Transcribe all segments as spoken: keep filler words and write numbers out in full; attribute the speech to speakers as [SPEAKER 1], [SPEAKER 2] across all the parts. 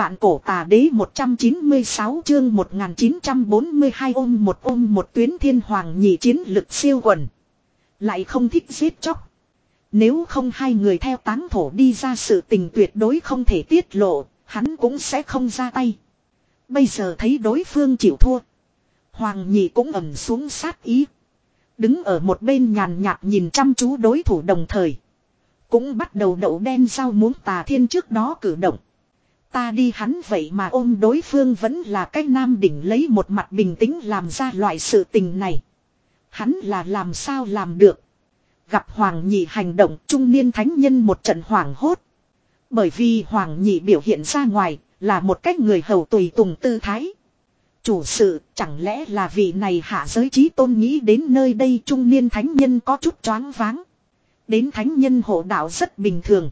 [SPEAKER 1] Vạn cổ tà đế một trăm chín mươi sáu chương một nghìn chín trăm bốn mươi hai ôm một ôm một tuyến thiên hoàng nhị chiến lực siêu quần. Lại không thích giết chóc. Nếu không hai người theo táng thổ đi ra sự tình tuyệt đối không thể tiết lộ, hắn cũng sẽ không ra tay. Bây giờ thấy đối phương chịu thua. Hoàng nhị cũng ẩm xuống sát ý. Đứng ở một bên nhàn nhạt nhìn chăm chú đối thủ đồng thời. Cũng bắt đầu đậu đen rau muống Tà Thiên trước đó cử động. Ta đi hắn vậy mà ôm đối phương vẫn là cái nam đỉnh lấy một mặt bình tĩnh làm ra loại sự tình này. Hắn là làm sao làm được. Gặp Hoàng nhị hành động trung niên thánh nhân một trận hoảng hốt. Bởi vì Hoàng nhị biểu hiện ra ngoài là một cách người hầu tùy tùng tư thái. Chủ sự chẳng lẽ là vị này hạ giới chí tôn nghĩ đến nơi đây trung niên thánh nhân có chút choáng váng. Đến thánh nhân hộ đạo rất bình thường.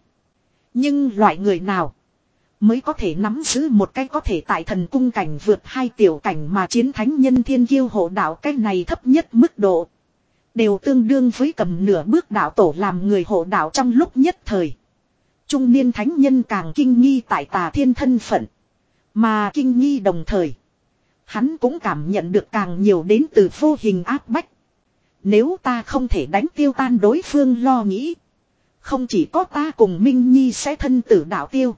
[SPEAKER 1] Nhưng loại người nào mới có thể nắm giữ một cái có thể tại thần cung cảnh vượt hai tiểu cảnh mà chiến thánh nhân thiên kiêu hộ đạo cái này thấp nhất mức độ. Đều tương đương với cầm nửa bước đạo tổ làm người hộ đạo trong lúc nhất thời. Trung niên thánh nhân càng kinh nghi tại Tà Thiên thân phận. Mà kinh nghi đồng thời. Hắn cũng cảm nhận được càng nhiều đến từ vô hình áp bách. Nếu ta không thể đánh tiêu tan đối phương lo nghĩ. Không chỉ có ta cùng Minh Nhi sẽ thân tử đạo tiêu.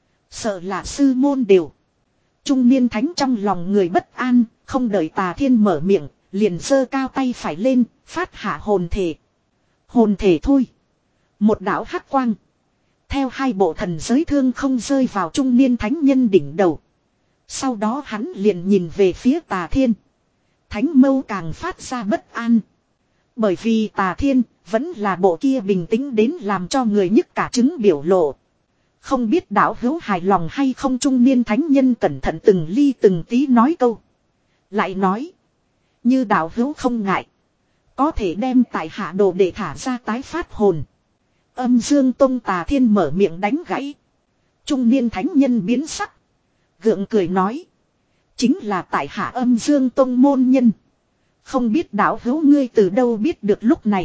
[SPEAKER 1] Sợ là sư môn đều. Trung niên thánh trong lòng người bất an, không đợi Tà Thiên mở miệng, liền giơ cao tay phải lên, phát hạ hồn thể. Hồn thể thôi. Một đạo hắc quang. Theo hai bộ thần giới thương không rơi vào trung niên thánh nhân đỉnh đầu. Sau đó hắn liền nhìn về phía Tà Thiên. Thánh mâu càng phát ra bất an. Bởi vì Tà Thiên vẫn là bộ kia bình tĩnh đến làm cho người nhức cả trứng biểu lộ. Không biết đạo hữu hài lòng hay không trung niên thánh nhân cẩn thận từng ly từng tí nói câu. Lại nói. Như đạo hữu không ngại. Có thể đem tại hạ đồ để thả ra tái phát hồn. Âm Dương Tông Tà Thiên mở miệng đánh gãy. Trung niên thánh nhân biến sắc. Gượng cười nói. Chính là tại hạ Âm Dương Tông môn nhân. Không biết đạo hữu ngươi từ đâu biết được lúc này.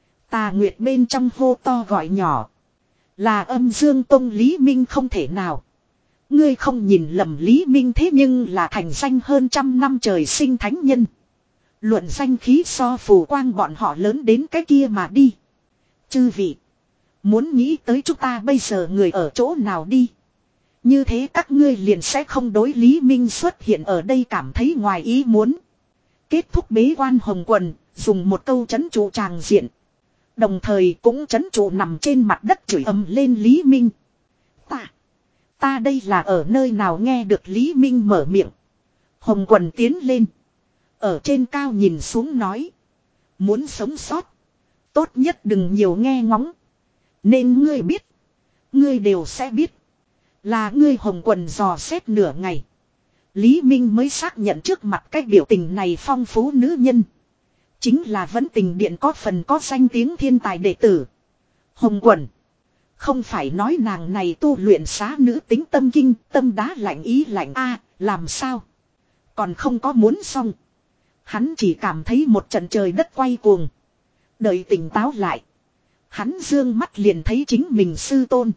[SPEAKER 1] Tà Nguyệt bên trong hô to gọi nhỏ. Là Âm Dương Tông Lý Minh không thể nào. Ngươi không nhìn lầm Lý Minh thế nhưng là thành danh hơn trăm năm trời sinh thánh nhân. Luận danh khí so phù quang bọn họ lớn đến cái kia mà đi. Chư vị. Muốn nghĩ tới chúng ta bây giờ người ở chỗ nào đi. Như thế các ngươi liền sẽ không đối Lý Minh xuất hiện ở đây cảm thấy ngoài ý muốn. Kết thúc bế quan hồng quần, dùng một câu trấn trụ tràng diện. Đồng thời cũng trấn trụ nằm trên mặt đất chửi ầm lên Lý Minh. Ta, ta đây là ở nơi nào nghe được Lý Minh mở miệng. Hồng quần tiến lên. Ở trên cao nhìn xuống nói. Muốn sống sót. Tốt nhất đừng nhiều nghe ngóng. Nên ngươi biết. Ngươi đều sẽ biết. Là ngươi hồng quần dò xét nửa ngày. Lý Minh mới xác nhận trước mặt cái biểu tình này phong phú nữ nhân. Chính là vẫn tình điện có phần có danh tiếng thiên tài đệ tử. Hồng quần. Không phải nói nàng này tu luyện xá nữ tính tâm kinh, tâm đá lạnh ý lạnh a làm sao. Còn không có muốn xong. Hắn chỉ cảm thấy một trận trời đất quay cuồng. Đợi tỉnh táo lại. Hắn dương mắt liền thấy chính mình sư tôn.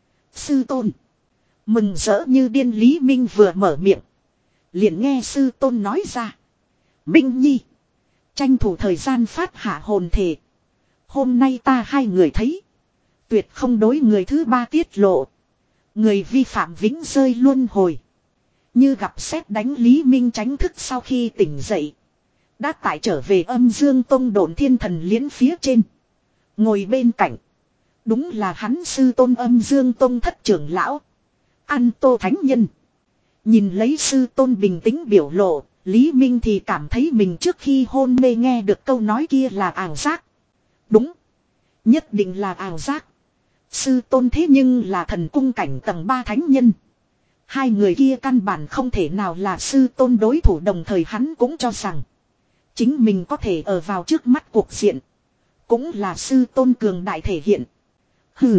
[SPEAKER 1] Sư tôn. Mừng rỡ như điên Lý Minh vừa mở miệng. Liền nghe sư tôn nói ra. Minh Nhi. Tranh thủ thời gian phát hạ hồn thể. Hôm nay ta hai người thấy. Tuyệt không đối người thứ ba tiết lộ. Người vi phạm vĩnh rơi luân hồi. Như gặp sét đánh Lý Minh tránh thức sau khi tỉnh dậy. Đã tại trở về Âm Dương Tông Độn Thiên Thần Liễn phía trên. Ngồi bên cạnh. Đúng là hắn sư tôn Âm Dương Tông thất trưởng lão. An Tô Thánh Nhân. Nhìn lấy sư tôn bình tĩnh biểu lộ. Lý Minh thì cảm thấy mình trước khi hôn mê nghe được câu nói kia là ảo giác. Đúng. Nhất định là ảo giác. Sư tôn thế nhưng là thần cung cảnh tầng ba thánh nhân. Hai người kia căn bản không thể nào là sư tôn đối thủ đồng thời hắn cũng cho rằng. Chính mình có thể ở vào trước mắt cuộc diện. Cũng là sư tôn cường đại thể hiện. Hừ.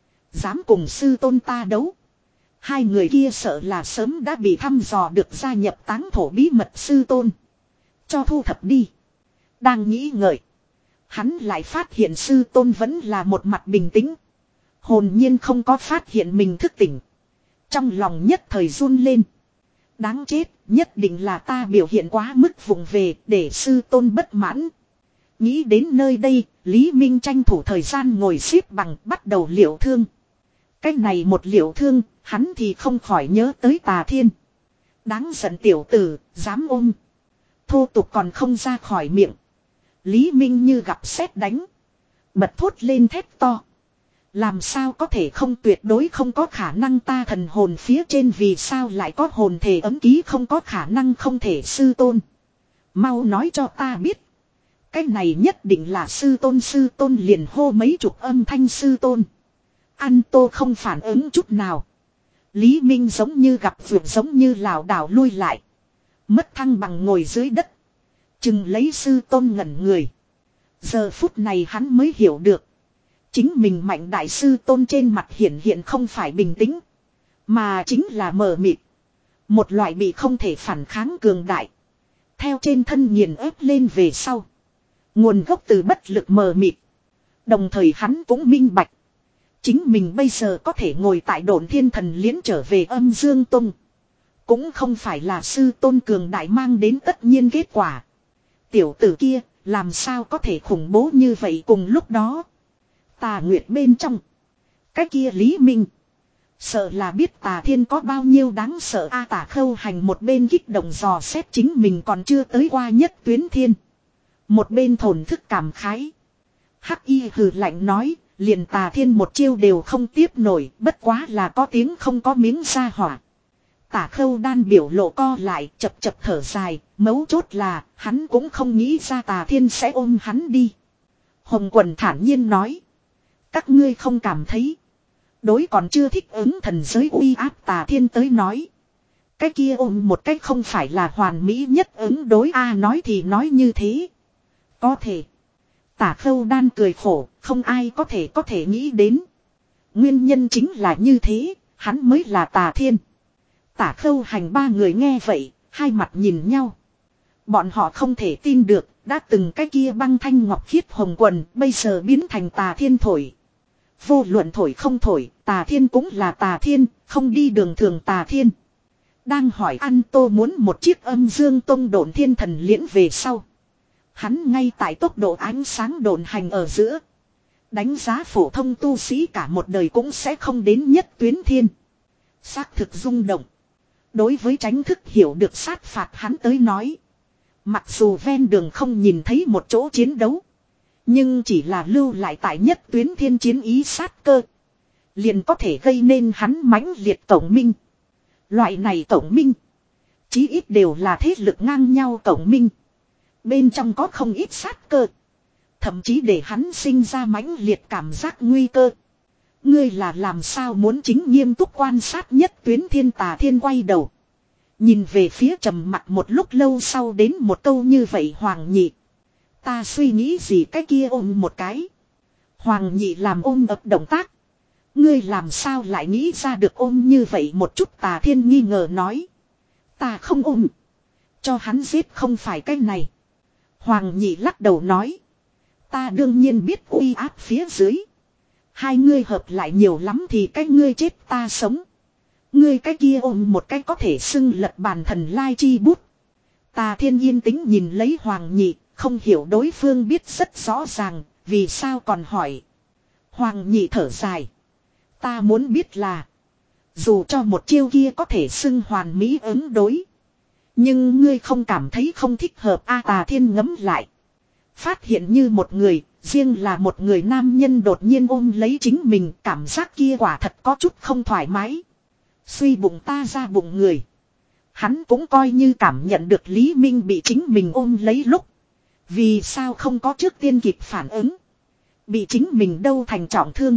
[SPEAKER 1] Dám cùng sư tôn ta đấu. Hai người kia sợ là sớm đã bị thăm dò được gia nhập táng thổ bí mật sư tôn. Cho thu thập đi. Đang nghĩ ngợi. Hắn lại phát hiện sư tôn vẫn là một mặt bình tĩnh. Hồn nhiên không có phát hiện mình thức tỉnh. Trong lòng nhất thời run lên. Đáng chết, nhất định là ta biểu hiện quá mức vụng về để sư tôn bất mãn. Nghĩ đến nơi đây, Lý Minh tranh thủ thời gian ngồi xếp bằng bắt đầu liệu thương. Cách này một liệu thương, hắn thì không khỏi nhớ tới Tà Thiên. Đáng giận tiểu tử, dám ôm. Thô tục còn không ra khỏi miệng. Lý Minh như gặp sét đánh. Bật thốt lên thét to. Làm sao có thể không, tuyệt đối không có khả năng, ta thần hồn phía trên vì sao lại có hồn thể ấm ký, không có khả năng, không thể. Sư tôn, mau nói cho ta biết. Cái này nhất định là sư tôn. Sư tôn liền hô mấy chục âm thanh sư tôn. An Tô không phản ứng chút nào. Lý Minh giống như gặp vượt, giống như lảo đảo lui lại. Mất thăng bằng ngồi dưới đất. Chừng lấy sư tôn ngẩn người. Giờ phút này hắn mới hiểu được. Chính mình mạnh đại sư tôn trên mặt hiển hiện không phải bình tĩnh. Mà chính là mờ mịt. Một loại bị không thể phản kháng cường đại. Theo trên thân nghiền ép lên về sau. Nguồn gốc từ bất lực mờ mịt. Đồng thời hắn cũng minh bạch. Chính mình bây giờ có thể ngồi tại Độn Thiên Thần Liễn trở về Âm Dương Tông. Cũng không phải là sư tôn cường đại mang đến tất nhiên kết quả. Tiểu tử kia làm sao có thể khủng bố như vậy. Cùng lúc đó Tà Nguyệt bên trong. Cái kia Lý Minh. Sợ là biết Tà Thiên có bao nhiêu đáng sợ a. Tả Khâu Hành một bên kích động dò xét chính mình còn chưa tới qua Nhất Tuyến Thiên. Một bên thổn thức cảm khái. Hắc Y hừ lạnh nói. Liền Tà Thiên một chiêu đều không tiếp nổi. Bất quá là có tiếng không có miếng ra hỏa. Tả Khâu Đan biểu lộ co lại, chập chập thở dài. Mấu chốt là hắn cũng không nghĩ ra Tà Thiên sẽ ôm hắn đi. Hồng Quần thản nhiên nói. Các ngươi không cảm thấy. Đối còn chưa thích ứng thần giới uy áp Tà Thiên tới nói. Cái kia ôm một cách không phải là hoàn mỹ nhất ứng đối a. Nói thì nói như thế. Có thể. Tả Khâu Đan cười khổ. Không ai có thể có thể nghĩ đến. Nguyên nhân chính là như thế. Hắn mới là Tà Thiên. Tả Khâu Hành ba người nghe vậy. Hai mặt nhìn nhau. Bọn họ không thể tin được. Đã từng cái kia băng thanh ngọc khiết Hồng Quần. Bây giờ biến thành Tà Thiên thổi. Vô luận thổi không thổi. Tà Thiên cũng là Tà Thiên. Không đi đường thường Tà Thiên. Đang hỏi An Tô muốn một chiếc Âm Dương Tông Độn Thiên Thần Liễn về sau. Hắn ngay tại tốc độ ánh sáng độn hành ở giữa. Đánh giá phổ thông tu sĩ cả một đời cũng sẽ không đến Nhất Tuyến Thiên. Xác thực rung động. Đối với tránh thức hiểu được sát phạt hắn tới nói. Mặc dù ven đường không nhìn thấy một chỗ chiến đấu. Nhưng chỉ là lưu lại tại Nhất Tuyến Thiên chiến ý sát cơ. Liền có thể gây nên hắn mãnh liệt tổng minh. Loại này tổng minh. Chí ít đều là thế lực ngang nhau tổng minh. Bên trong có không ít sát cơ. Thậm chí để hắn sinh ra mãnh liệt cảm giác nguy cơ. Ngươi là làm sao muốn chính nghiêm túc quan sát Nhất Tuyến Thiên. Tà Thiên quay đầu. Nhìn về phía trầm mặt một lúc lâu sau đến một câu như vậy. Hoàng Nhị. Ta suy nghĩ gì cái kia ôm một cái. Hoàng Nhị làm ôm ập động tác. Ngươi làm sao lại nghĩ ra được ôm như vậy một chút. Tà Thiên nghi ngờ nói. Ta không ôm. Cho hắn giết không phải cái này. Hoàng Nhị lắc đầu nói. Ta đương nhiên biết uy áp phía dưới. Hai ngươi hợp lại nhiều lắm thì cái ngươi chết ta sống. Ngươi cái kia ôm một cái có thể xưng lật bàn thần lai chi bút. Tà Thiên yên tĩnh nhìn lấy Hoàng Nhị. Không hiểu đối phương biết rất rõ ràng. Vì sao còn hỏi. Hoàng Nhị thở dài. Ta muốn biết là. Dù cho một chiêu kia có thể xưng hoàn mỹ ứng đối. Nhưng ngươi không cảm thấy không thích hợp a. Tà Thiên ngấm lại. Phát hiện như một người, riêng là một người nam nhân đột nhiên ôm lấy chính mình. Cảm giác kia quả thật có chút không thoải mái. Suy bụng ta ra bụng người. Hắn cũng coi như cảm nhận được Lý Minh bị chính mình ôm lấy lúc. Vì sao không có trước tiên kịp phản ứng. Bị chính mình đâu thành trọng thương.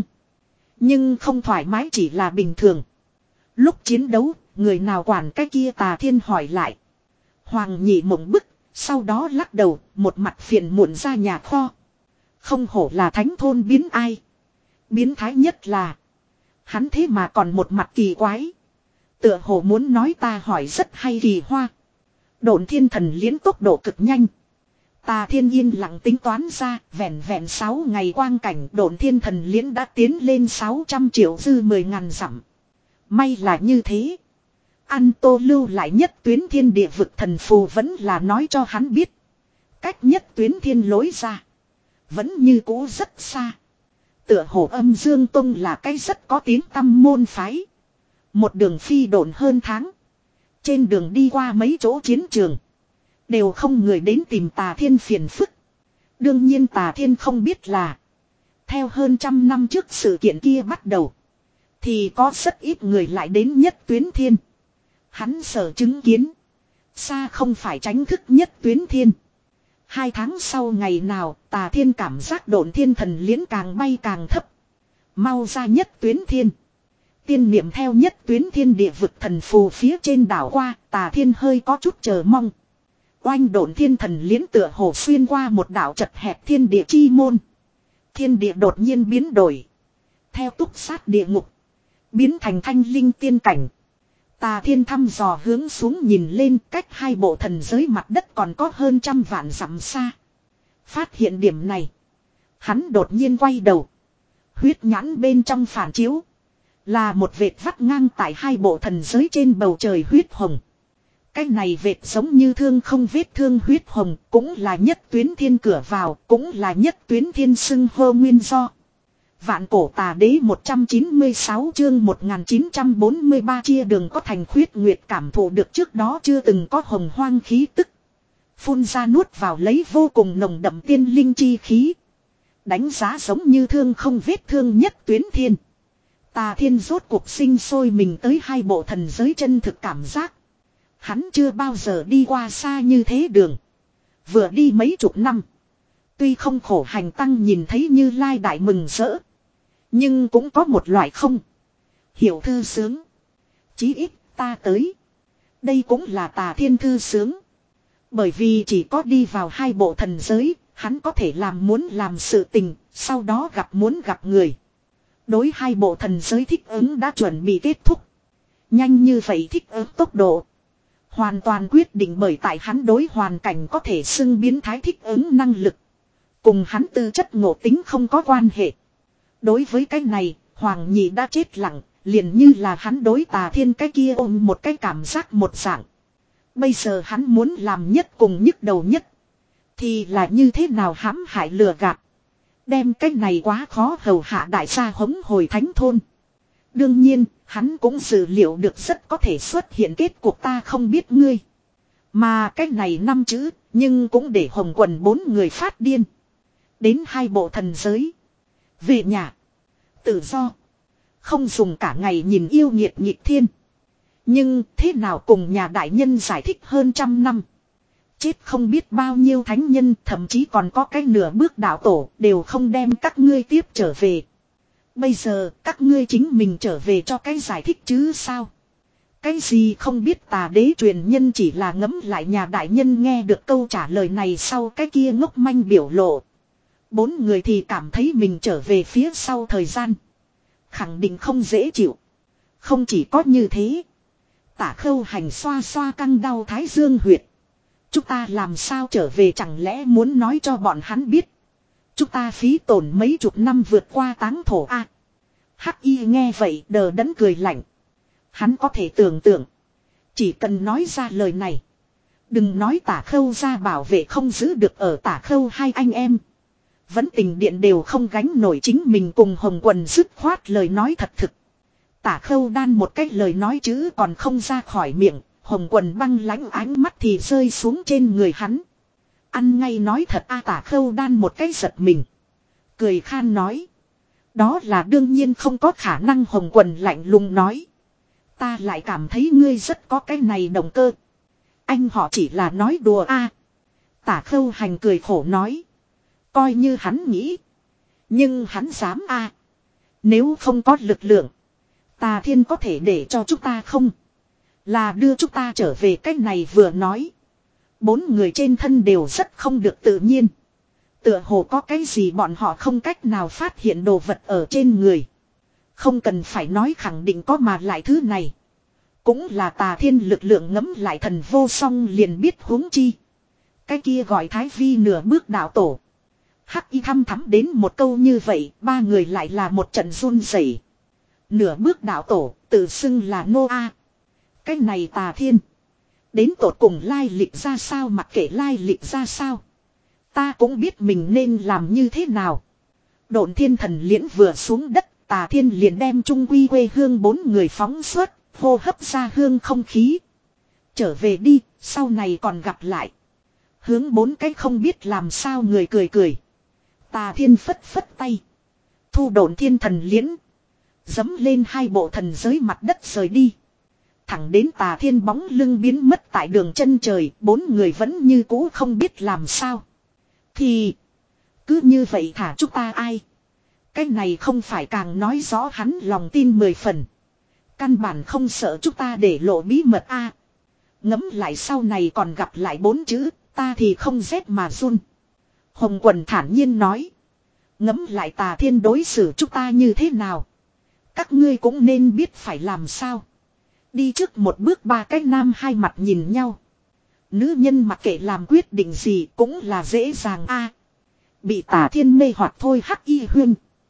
[SPEAKER 1] Nhưng không thoải mái chỉ là bình thường. Lúc chiến đấu, người nào quản cái kia. Tà Thiên hỏi lại. Hoàng Nhị mộng bức, sau đó lắc đầu, một mặt phiền muộn ra nhà kho. Không hổ là thánh thôn biến ai. Biến thái nhất là. Hắn thế mà còn một mặt kỳ quái. Tựa hồ muốn nói ta hỏi rất hay kỳ hoa. Độn Thiên Thần Liễn tốc độ cực nhanh. Tà Thiên yên lặng tính toán ra, vẹn vẹn sáu ngày quang cảnh Độn Thiên Thần Liễn đã tiến lên sáu trăm triệu dư mười ngàn dặm. May là như thế. An Tô lưu lại nhất tuyến thiên địa vực thần phù vẫn là nói cho hắn biết. Cách nhất tuyến thiên lối ra. Vẫn như cũ rất xa. Tựa hồ Âm Dương Tông là cái rất có tiếng tăm môn phái. Một đường phi độn hơn tháng. Trên đường đi qua mấy chỗ chiến trường. Đều không người đến tìm Tà Thiên phiền phức. Đương nhiên Tà Thiên không biết là. Theo hơn trăm năm trước sự kiện kia bắt đầu. Thì có rất ít người lại đến nhất tuyến thiên. Hắn sở chứng kiến. Xa không phải tránh thức nhất tuyến thiên. Hai tháng sau ngày nào Tà Thiên cảm giác độn thiên thần liễn càng bay càng thấp. Mau ra nhất tuyến thiên. Tiên niệm theo nhất tuyến thiên địa vực thần phù phía trên đảo qua. Tà Thiên hơi có chút chờ mong. Oanh độn thiên thần liễn tựa hồ xuyên qua một đảo chật hẹp thiên địa chi môn. Thiên địa đột nhiên biến đổi. Theo túc sát địa ngục. Biến thành thanh linh tiên cảnh. Tà Thiên thăm dò hướng xuống nhìn lên cách hai bộ thần giới mặt đất còn có hơn trăm vạn dặm xa. Phát hiện điểm này. Hắn đột nhiên quay đầu. Huyết nhãn bên trong phản chiếu. Là một vệt vắt ngang tại hai bộ thần giới trên bầu trời huyết hồng. Cái này vệt giống như thương không vết thương huyết hồng. Cũng là nhất tuyến thiên cửa vào. Cũng là nhất tuyến thiên xưng hô nguyên do. Vạn cổ tà đế một trăm chín mươi sáu chương một nghìn chín trăm bốn mươi ba chia đường có thành khuyết nguyệt cảm thụ được trước đó chưa từng có hồng hoang khí tức. Phun ra nuốt vào lấy vô cùng nồng đậm tiên linh chi khí. Đánh giá giống như thương không vết thương nhất tuyến thiên. Tà Thiên rốt cuộc sinh sôi mình tới hai bộ thần giới chân thực cảm giác. Hắn chưa bao giờ đi qua xa như thế đường. Vừa đi mấy chục năm. Tuy không khổ hành tăng nhìn thấy Như Lai đại mừng rỡ. Nhưng cũng có một loại không hiểu thư sướng. Chí ít ta tới. Đây cũng là Tà Thiên thư sướng. Bởi vì chỉ có đi vào hai bộ thần giới. Hắn có thể làm muốn làm sự tình. Sau đó gặp muốn gặp người. Đối hai bộ thần giới thích ứng đã chuẩn bị kết thúc. Nhanh như vậy thích ứng tốc độ. Hoàn toàn quyết định bởi tại hắn đối hoàn cảnh có thể xưng biến thái thích ứng năng lực. Cùng hắn tư chất ngộ tính không có quan hệ. Đối với cái này, Hoàng Nhị đã chết lặng, liền như là hắn đối Tà Thiên cái kia ôm một cái cảm giác một dạng. Bây giờ hắn muốn làm nhất cùng nhức đầu nhất. Thì là như thế nào hãm hại lừa gạt. Đem cái này quá khó hầu hạ đại gia hống hồi thánh thôn. Đương nhiên, hắn cũng dự liệu được rất có thể xuất hiện kết cuộc ta không biết ngươi. Mà cái này năm chữ, nhưng cũng để Hồng Quần bốn người phát điên. Đến hai bộ thần giới. Về nhà. Tự do. Không dùng cả ngày nhìn yêu nghiệt nhịp thiên. Nhưng thế nào cùng nhà đại nhân giải thích hơn trăm năm. Chết không biết bao nhiêu thánh nhân, thậm chí còn có cái nửa bước đạo tổ đều không đem các ngươi tiếp trở về. Bây giờ các ngươi chính mình trở về cho cái giải thích chứ sao. Cái gì không biết Tà Đế truyền nhân chỉ là ngấm lại nhà đại nhân nghe được câu trả lời này sau cái kia ngốc manh biểu lộ. Bốn người thì cảm thấy mình trở về phía sau thời gian. Khẳng định không dễ chịu. Không chỉ có như thế. Tả Khâu Hành xoa xoa căng đau thái dương huyệt. Chúng ta làm sao trở về chẳng lẽ muốn nói cho bọn hắn biết. Chúng ta phí tổn mấy chục năm vượt qua táng thổ a. À, Hắc Y nghe vậy đờ đẫn cười lạnh. Hắn có thể tưởng tượng. Chỉ cần nói ra lời này. Đừng nói Tả Khâu ra bảo vệ không giữ được ở Tả Khâu hai anh em. Vẫn tình điện đều không gánh nổi chính mình cùng Hồng Quần dứt khoát lời nói thật thực. Tả Khâu đan một cách lời nói chứ còn không ra khỏi miệng. Hồng Quần băng lãnh ánh mắt thì rơi xuống trên người hắn. Ăn ngay nói thật a. Tả Khâu đan một cái giật mình. Cười khan nói. Đó là đương nhiên không có khả năng. Hồng Quần lạnh lùng nói. Ta lại cảm thấy ngươi rất có cái này động cơ. Anh họ chỉ là nói đùa a. Tả Khâu Hành cười khổ nói. Coi như hắn nghĩ. Nhưng hắn dám a. Nếu không có lực lượng. Tà Thiên có thể để cho chúng ta không. Là đưa chúng ta trở về cách này vừa nói. Bốn người trên thân đều rất không được tự nhiên. Tựa hồ có cái gì bọn họ không cách nào phát hiện đồ vật ở trên người. Không cần phải nói khẳng định có mà lại thứ này. Cũng là Tà Thiên lực lượng ngấm lại thần vô song liền biết huống chi. Cái kia gọi Thái Vi nửa bước đạo tổ. Hắc Y thăm thắm đến một câu như vậy, ba người lại là một trận run rẩy. Nửa bước đạo tổ, tự xưng là Noah. Cái này Tà Thiên. Đến tột cùng lai lịch ra sao, mặc kệ lai lịch ra sao. Ta cũng biết mình nên làm như thế nào. Độn thiên thần liễn vừa xuống đất, Tà Thiên liền đem trung quy quê hương bốn người phóng xuất, hô hấp ra hương không khí. Trở về đi, sau này còn gặp lại. Hướng bốn cái không biết làm sao người cười cười. Tà Thiên phất phất tay. Thu độn thiên thần liễn. Dấm lên hai bộ thần giới mặt đất rời đi. Thẳng đến Tà Thiên bóng lưng biến mất tại đường chân trời, bốn người vẫn như cũ không biết làm sao. Thì cứ như vậy thả chúng ta ai. Cái này không phải càng nói rõ hắn lòng tin mười phần. Căn bản không sợ chúng ta để lộ bí mật a. Ngẫm lại sau này còn gặp lại bốn chữ, ta thì không rét mà run. Hồng Quần thản nhiên nói. Ngẫm lại Tà Thiên đối xử chúng ta như thế nào. Các ngươi cũng nên biết phải làm sao. Đi trước một bước, ba cái nam hai mặt nhìn nhau. Nữ nhân mặc kệ làm quyết định gì cũng là dễ dàng a. Bị Tà Thiên mê hoặc thôi hắc y huyên.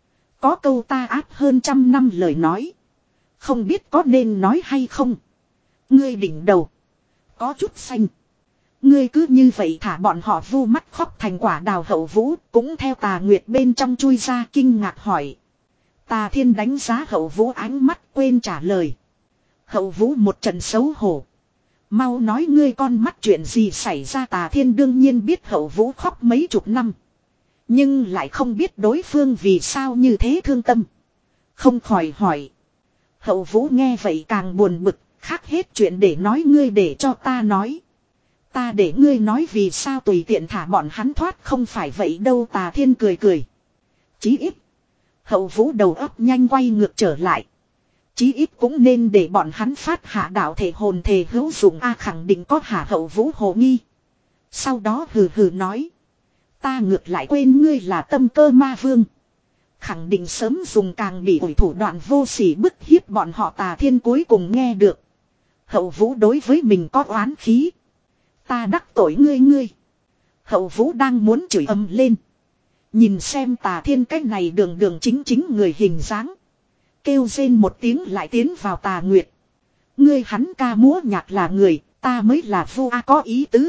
[SPEAKER 1] Có câu ta áp hơn trăm năm lời nói. Không biết có nên nói hay không. Ngươi đỉnh đầu. Có chút xanh. Ngươi cứ như vậy thả bọn họ vu mắt khóc thành quả đào. Hậu Vũ cũng theo Tà Nguyệt bên trong chui ra kinh ngạc hỏi. Tà Thiên đánh giá Hậu Vũ ánh mắt quên trả lời. Hậu Vũ một trận xấu hổ. Mau nói ngươi con mắt chuyện gì xảy ra. Tà Thiên đương nhiên biết Hậu Vũ khóc mấy chục năm. Nhưng lại không biết đối phương vì sao như thế thương tâm. Không khỏi hỏi. Hậu Vũ nghe vậy càng buồn bực. Khác hết chuyện để nói, ngươi để cho ta nói. Ta để ngươi nói vì sao tùy tiện thả bọn hắn thoát, không phải vậy đâu. Tà Thiên cười cười. Chí ít. Hậu Vũ đầu óc nhanh quay ngược trở lại. Chí ít cũng nên để bọn hắn phát hạ đạo thể hồn thể hữu dụng a. Khẳng định có hạ. Hậu Vũ hồ nghi. Sau đó hừ hừ nói. Ta ngược lại quên ngươi là Tâm Cơ Ma Vương. Khẳng định sớm dùng càng bị ủi thủ đoạn vô sỉ bức hiếp bọn họ. Tà Thiên cuối cùng nghe được. Hậu Vũ đối với mình có oán khí. Ta đắc tội ngươi ngươi. Hậu Vũ đang muốn chửi ầm lên. Nhìn xem Tà Thiên cái này đường đường chính chính người hình dáng. Kêu rên một tiếng lại tiến vào Tà Nguyệt. Ngươi hắn ca múa nhạc là người, ta mới là vu a. Có ý tứ.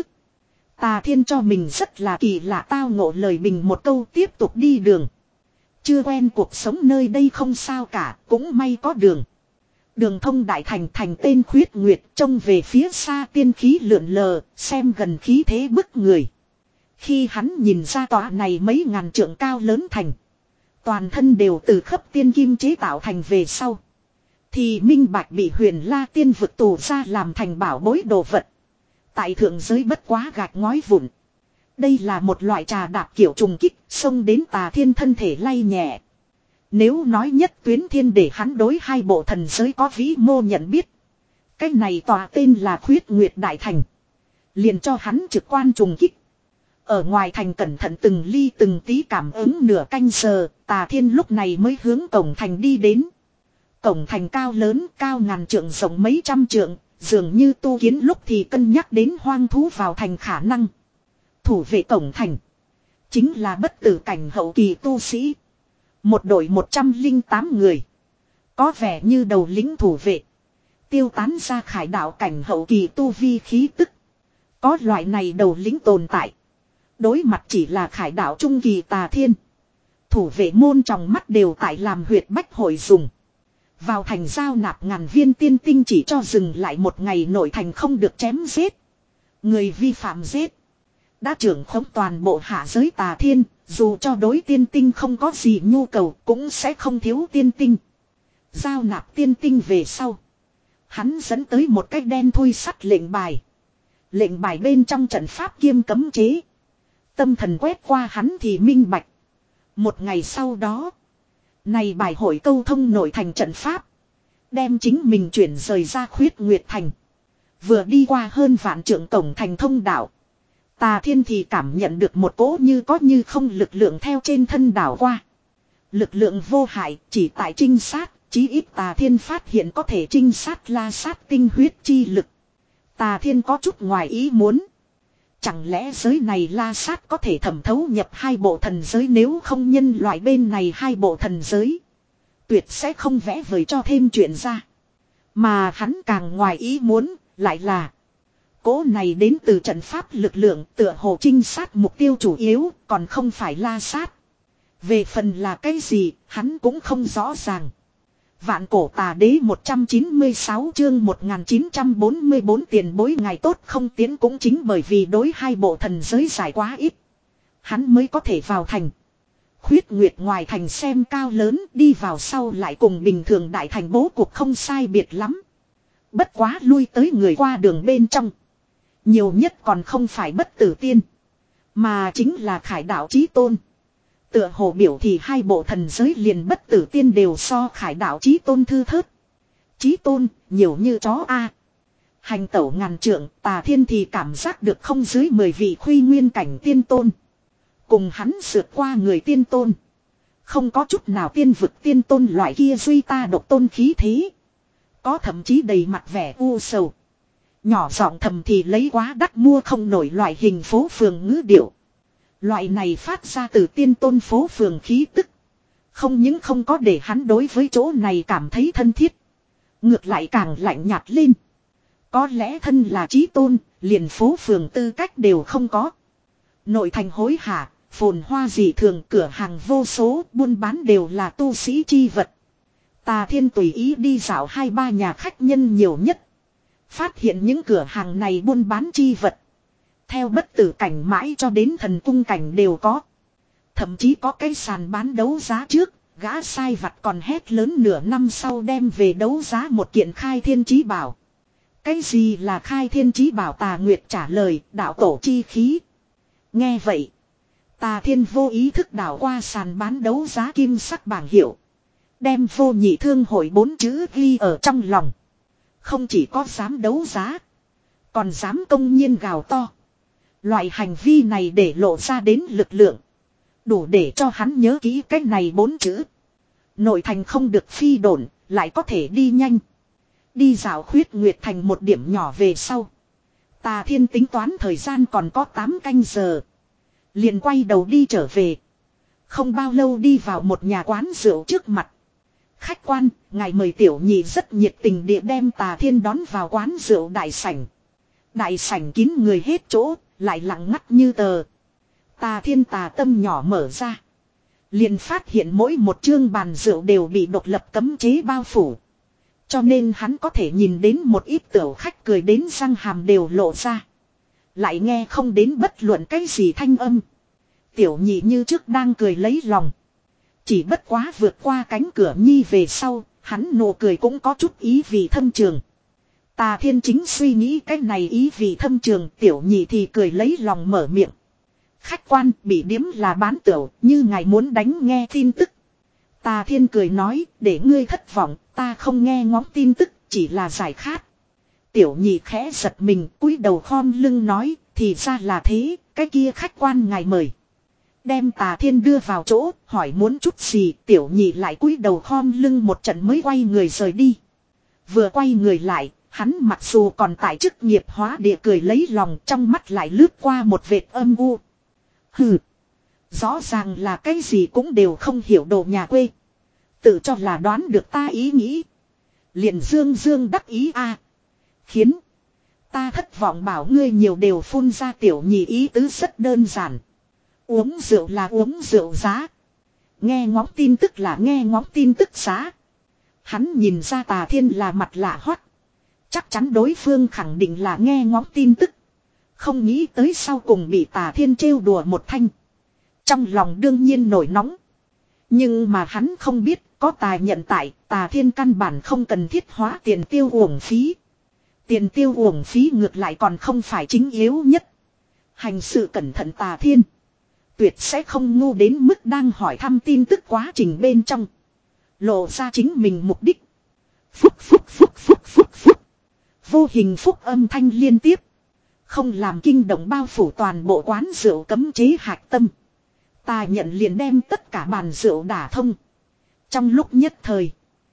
[SPEAKER 1] Tà Thiên cho mình rất là kỳ lạ tao ngộ lời bình một câu, tiếp tục đi đường. Chưa quen cuộc sống nơi đây không sao cả, cũng may có đường. Đường thông đại thành, thành tên Khuyết Nguyệt, trông về phía xa tiên khí lượn lờ, xem gần khí thế bức người. Khi hắn nhìn ra tòa này mấy ngàn trượng cao lớn thành. Toàn thân đều từ khắp tiên kim chế tạo thành về sau. Thì minh bạch bị Huyền La tiên vực tù ra làm thành bảo bối đồ vật. Tại thượng giới bất quá gạch ngói vụn. Đây là một loại trà đạp kiểu trùng kích, xông đến Tà Thiên thân thể lay nhẹ. Nếu nói nhất tuyến thiên để hắn đối hai bộ thần giới có vĩ mô nhận biết. Cái này tòa tên là Khuyết Nguyệt Đại Thành. Liền cho hắn trực quan trùng kích. Ở ngoài thành cẩn thận từng ly từng tí cảm ứng nửa canh giờ, Tà Thiên lúc này mới hướng cổng thành đi đến. Cổng thành cao lớn, cao ngàn trượng rộng mấy trăm trượng, dường như tu kiến lúc thì cân nhắc đến hoang thú vào thành khả năng. Thủ vệ cổng thành chính là bất tử cảnh hậu kỳ tu sĩ. Một đội một trăm linh tám người. Có vẻ như đầu lĩnh thủ vệ. Tiêu tán ra khải đạo cảnh hậu kỳ tu vi khí tức. Có loại này đầu lĩnh tồn tại. Đối mặt chỉ là khải đạo trung kỳ Tà Thiên. Thủ vệ môn trong mắt đều tại làm huyệt bách hội dùng. Vào thành giao nạp ngàn viên tiên tinh chỉ cho dừng lại một ngày nội thành không được chém giết. Người vi phạm giết. Đã trưởng khống toàn bộ hạ giới Tà Thiên, dù cho đối tiên tinh không có gì nhu cầu cũng sẽ không thiếu tiên tinh. Giao nạp tiên tinh về sau. Hắn dẫn tới một cái đen thui sắt lệnh bài. Lệnh bài bên trong trận pháp kiêm cấm chế. Tâm thần quét qua hắn thì minh bạch. Một ngày sau đó. Này bài hội câu thông nội thành trận pháp. Đem chính mình chuyển rời ra Khuyết Nguyệt Thành. Vừa đi qua hơn vạn trượng cổng thành thông đạo. Tà Thiên thì cảm nhận được một cỗ như có như không lực lượng theo trên thân đảo qua. Lực lượng vô hại chỉ tại trinh sát, chí ít Tà Thiên phát hiện có thể trinh sát la sát tinh huyết chi lực. Tà Thiên có chút ngoài ý muốn. Chẳng lẽ giới này la sát có thể thẩm thấu nhập hai bộ thần giới, nếu không nhân loại bên này hai bộ thần giới. Tuyệt sẽ không vẽ vời cho thêm chuyện ra. Mà hắn càng ngoài ý muốn, lại là cỗ này đến từ trận pháp lực lượng tựa hồ trinh sát mục tiêu chủ yếu, còn không phải la sát. Về phần là cái gì, hắn cũng không rõ ràng. Vạn cổ tà đế một trăm chín mươi sáu chương một nghìn chín trăm bốn mươi bốn tiền bối ngày tốt không tiến, cũng chính bởi vì đối hai bộ thần giới giải quá ít, hắn mới có thể vào thành. Khuyết Nguyệt ngoài thành xem cao lớn, đi vào sau lại cùng bình thường đại thành bố cục không sai biệt lắm. Bất quá lui tới người qua đường bên trong, nhiều nhất còn không phải bất tử tiên, mà chính là Khải đạo chí tôn. Tựa hồ biểu thì hai bộ thần giới liền bất tử tiên đều so Khải đạo chí tôn thư thớt. Chí tôn, nhiều như chó a. Hành tẩu ngàn trượng, Tà Thiên thì cảm giác được không dưới mười vị khuy nguyên cảnh tiên tôn. Cùng hắn sượt qua người tiên tôn. Không có chút nào tiên vực tiên tôn loại kia duy ta độc tôn khí thế. Có thậm chí đầy mặt vẻ u sầu. Nhỏ giọng thầm thì lấy quá đắt mua không nổi loại hình phố phường ngữ điệu. Loại này phát ra từ tiên tôn phố phường khí tức. Không những không có để hắn đối với chỗ này cảm thấy thân thiết. Ngược lại càng lạnh nhạt lên. Có lẽ thân là chí tôn, liền phố phường tư cách đều không có. Nội thành hối hả, phồn hoa dị thường, cửa hàng vô số, buôn bán đều là tu sĩ chi vật. Tà Thiên tùy ý đi dạo hai ba nhà khách nhân nhiều nhất. Phát hiện những cửa hàng này buôn bán chi vật. Theo bất tử cảnh mãi cho đến thần cung cảnh đều có. Thậm chí có cái sàn bán đấu giá trước, gã sai vặt còn hét lớn nửa năm sau đem về đấu giá một kiện khai thiên chí bảo. Cái gì là khai thiên chí bảo? Tà Nguyệt trả lời, đạo tổ chi khí. Nghe vậy, Tà Thiên vô ý thức đảo qua sàn bán đấu giá kim sắc bảng hiệu. Đem vô nhị thương hội bốn chữ ghi ở trong lòng. Không chỉ có dám đấu giá, còn dám công nhiên gào to. Loại hành vi này để lộ ra đến lực lượng, đủ để cho hắn nhớ kỹ cái này bốn chữ. Nội thành không được phi độn, lại có thể đi nhanh. Đi dạo Khuyết Nguyệt thành một điểm nhỏ về sau, Tà Thiên tính toán thời gian còn có tám canh giờ, liền quay đầu đi trở về. Không bao lâu đi vào một nhà quán rượu trước mặt. Khách quan, ngài mời tiểu nhị rất nhiệt tình địa đem Tà Thiên đón vào quán rượu đại sảnh. Đại sảnh kín người hết chỗ, lại lặng ngắt như tờ. Tà Thiên tà tâm nhỏ mở ra, liền phát hiện mỗi một chương bàn rượu đều bị độc lập cấm chế bao phủ. Cho nên hắn có thể nhìn đến một ít tiểu khách cười đến răng hàm đều lộ ra, lại nghe không đến bất luận cái gì thanh âm. Tiểu nhị như trước đang cười lấy lòng. Chỉ bất quá vượt qua cánh cửa nhi về sau, hắn nụ cười cũng có chút ý vị thâm trường. Tà Thiên chính suy nghĩ cái này ý vị thâm trường, tiểu nhị thì cười lấy lòng mở miệng. Khách quan, bị điếm là bán tửu, như ngài muốn đánh nghe tin tức. Tà Thiên cười nói, để ngươi thất vọng, ta không nghe ngóng tin tức, chỉ là giải khát. Tiểu nhị khẽ giật mình, cúi đầu khom lưng nói, thì ra là thế, cái kia khách quan ngài mời. Đem Tà Thiên đưa vào chỗ, hỏi muốn chút gì, tiểu nhị lại cúi đầu khom lưng một trận mới quay người rời đi. Vừa quay người lại, hắn mặc dù còn tại chức nghiệp hóa địa cười lấy lòng, trong mắt lại lướt qua một vệt âm u. Hừ, rõ ràng là cái gì cũng đều không hiểu đồ nhà quê. Tự cho là đoán được ta ý nghĩ. Liền dương dương đắc ý a à. Khiến ta thất vọng, bảo ngươi nhiều đều phun ra. Tiểu nhị ý tứ rất đơn giản. Uống rượu là uống rượu giá, nghe ngóng tin tức là nghe ngóng tin tức giá. Hắn nhìn ra Tà Thiên là mặt lạ hoắt, chắc chắn đối phương khẳng định là nghe ngóng tin tức. Không nghĩ tới sau cùng bị Tà Thiên trêu đùa một thanh, trong lòng đương nhiên nổi nóng. Nhưng mà hắn không biết, có tài nhận tại, Tà Thiên căn bản không cần thiết hóa tiền tiêu uổng phí. Tiền tiêu uổng phí ngược lại còn không phải chính yếu nhất. Hành sự cẩn thận Tà Thiên tuyệt sẽ không ngu đến mức đang hỏi thăm tin tức quá trình bên trong lộ ra chính mình mục đích. Phúc phúc phúc phúc phúc phúc. Vô hình phúc âm thanh liên tiếp, không làm kinh động bao phủ toàn bộ quán rượu cấm chế hạch tâm. Tà nhận liền đem tất cả bàn rượu đả thông. Trong lúc nhất thời,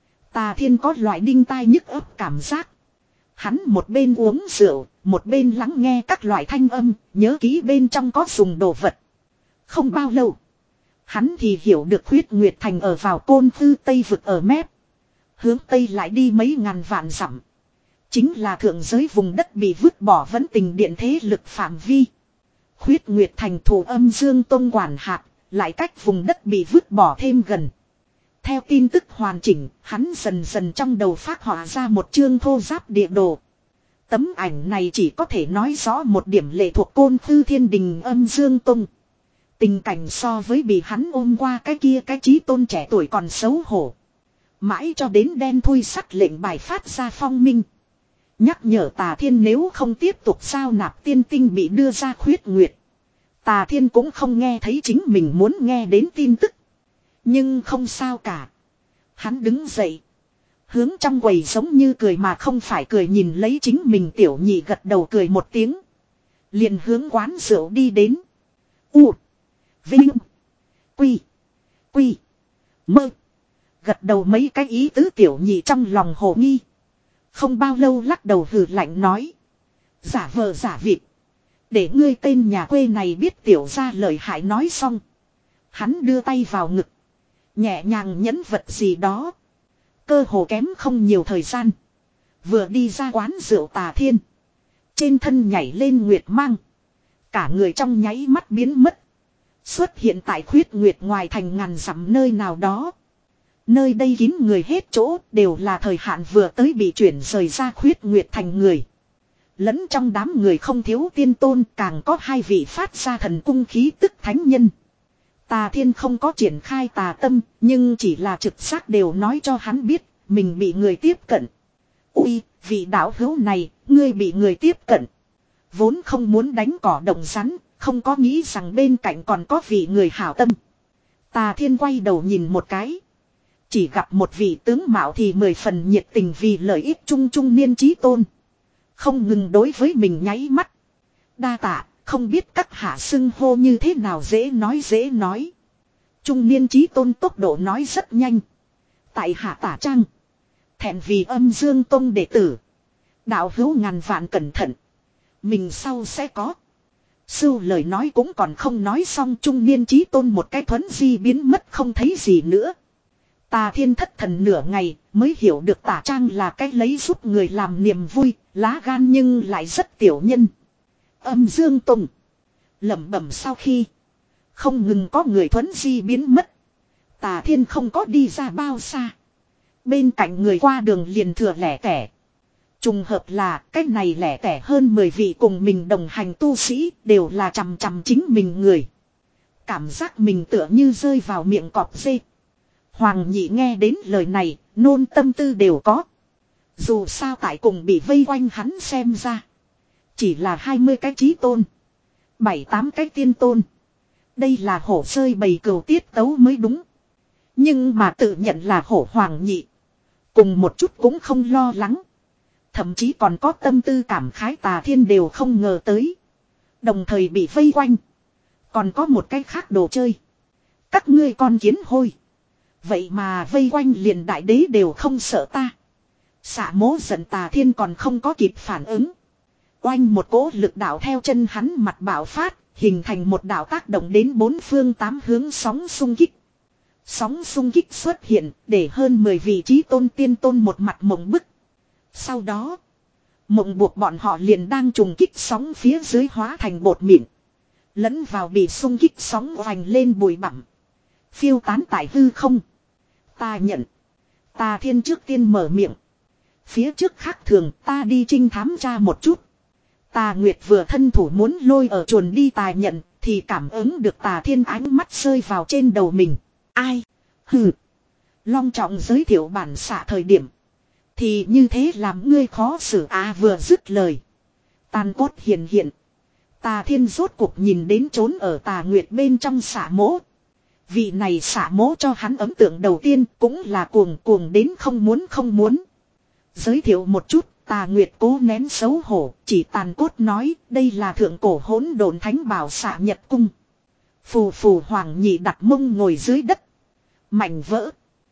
[SPEAKER 1] Tà Thiên có loại đinh tai nhức ấp cảm giác. Hắn một bên uống rượu, một bên lắng nghe các loại thanh âm, nhớ kỹ bên trong có dùng đồ vật. Không bao lâu, hắn thì hiểu được Khuyết Nguyệt thành ở vào Côn Tư Tây vực ở mép. Hướng tây lại đi mấy ngàn vạn dặm. Chính là thượng giới vùng đất bị vứt bỏ vẫn tình điện thế lực phạm vi. Khuyết Nguyệt thành thủ âm dương tông quản hạt, lại cách vùng đất bị vứt bỏ thêm gần. Theo tin tức hoàn chỉnh, hắn dần dần trong đầu phát họa ra một chương thô giáp địa đồ. Tấm ảnh này chỉ có thể nói rõ một điểm lệ thuộc Côn Tư Thiên Đình âm dương tông. Tình cảnh so với bị hắn ôm qua cái kia cái chí tôn trẻ tuổi còn xấu hổ. Mãi cho đến đen thui sắt lệnh bài phát ra phong minh. Nhắc nhở Tà Thiên nếu không tiếp tục sao nạp tiên tinh bị đưa ra Khuyết Nguyệt. Tà Thiên cũng không nghe thấy chính mình muốn nghe đến tin tức. Nhưng không sao cả. Hắn đứng dậy. Hướng trong quầy giống như cười mà không phải cười nhìn lấy chính mình tiểu nhị gật đầu cười một tiếng. Liền hướng quán rượu đi đến. U. Vinh. Quy. Quy. Mơ. Gật đầu mấy cái ý tứ tiểu nhị trong lòng hồ nghi. Không bao lâu lắc đầu hừ lạnh nói. Giả vờ giả vịt. Để ngươi tên nhà quê này biết tiểu ra lời hại nói xong. Hắn đưa tay vào ngực. Nhẹ nhàng nhấn vật gì đó. Cơ hồ kém không nhiều thời gian. Vừa đi ra quán rượu Tà Thiên. Trên thân nhảy lên nguyệt mang. Cả người trong nháy mắt biến mất. Xuất hiện tại Khuyết Nguyệt ngoài thành ngàn dặm nơi nào đó. Nơi đây kín người hết chỗ đều là thời hạn vừa tới bị chuyển rời ra Khuyết Nguyệt thành người. Lẫn trong đám người không thiếu tiên tôn càng có hai vị phát ra thần cung khí tức thánh nhân. Tà Thiên không có triển khai tà tâm nhưng chỉ là trực giác đều nói cho hắn biết mình bị người tiếp cận. Ui, vị đạo hữu này, ngươi bị người tiếp cận. Vốn không muốn đánh cỏ động rắn, không có nghĩ rằng bên cạnh còn có vị người hảo tâm. Tà Thiên quay đầu nhìn một cái. Chỉ gặp một vị tướng mạo thì mười phần nhiệt tình vì lợi ích chung trung niên chí tôn. Không ngừng đối với mình nháy mắt. Đa tạ, không biết các hạ xưng hô như thế nào dễ nói dễ nói. Trung niên chí tôn tốc độ nói rất nhanh. Tại hạ Tả Trang. Thẹn vì âm dương tông đệ tử. Đạo hữu ngàn vạn cẩn thận. Mình sau sẽ có. Sưu lời nói cũng còn không nói xong trung niên chí tôn một cái thuấn di biến mất không thấy gì nữa. Tà Thiên thất thần nửa ngày mới hiểu được Tả Trang là cái lấy giúp người làm niềm vui, lá gan nhưng lại rất tiểu nhân. Âm dương tùng. Lẩm bẩm sau khi. Không ngừng có người thuấn di biến mất. Tà Thiên không có đi ra bao xa. Bên cạnh người qua đường liền thừa lẻ tẻ. Trùng hợp là cái này lẻ tẻ hơn mười vị cùng mình đồng hành tu sĩ đều là chằm chằm chính mình người. Cảm giác mình tựa như rơi vào miệng cọp dê. Hoàng nhị nghe đến lời này, nôn tâm tư đều có. Dù sao tại cùng bị vây quanh hắn xem ra. Chỉ là hai mươi cái chí tôn. Bảy tám cái tiên tôn. Đây là hổ rơi bầy cừu tiết tấu mới đúng. Nhưng mà tự nhận là hổ hoàng nhị. Cùng một chút cũng không lo lắng. Thậm chí còn có tâm tư cảm khái Tà Thiên đều không ngờ tới. Đồng thời bị vây quanh. Còn có một cái khác đồ chơi. Các ngươi con kiến hôi. Vậy mà vây quanh liền đại đế đều không sợ ta. Xạ mố giận Tà Thiên còn không có kịp phản ứng. Oanh một cỗ lực đạo theo chân hắn mặt bạo phát. Hình thành một đạo tác động đến bốn phương tám hướng sóng xung kích. Sóng xung kích xuất hiện để hơn mười vị trí tôn tiên tôn một mặt mộng bức. Sau đó, mộng buộc bọn họ liền đang trùng kích sóng phía dưới hóa thành bột mịn. Lẫn vào bị xung kích sóng hoành lên bụi bặm. Phiêu tán tại hư không. Ta nhận. Tà Thiên trước tiên mở miệng. Phía trước khác thường ta đi trinh thám tra một chút. Tà Nguyệt vừa thân thủ muốn lôi ở chuồn đi Tà Nhận thì cảm ứng được Tà Thiên ánh mắt rơi vào trên đầu mình. Ai? Hừ. Long trọng giới thiệu bản xạ thời điểm. Thì như thế làm ngươi khó xử à vừa dứt lời. Tàn cốt hiện hiện. Tà Thiên rốt cuộc nhìn đến trốn ở Tà Nguyệt bên trong xạ mỗ. Vị này xạ mỗ cho hắn ấn tượng đầu tiên cũng là cuồng cuồng đến không muốn không muốn. Giới thiệu một chút. Tà Nguyệt cố nén xấu hổ, chỉ tàn cốt nói, đây là thượng cổ hỗn độn thánh bảo xạ nhật cung. Phù phù hoàng nhị đặt mông ngồi dưới đất. Mảnh vỡ.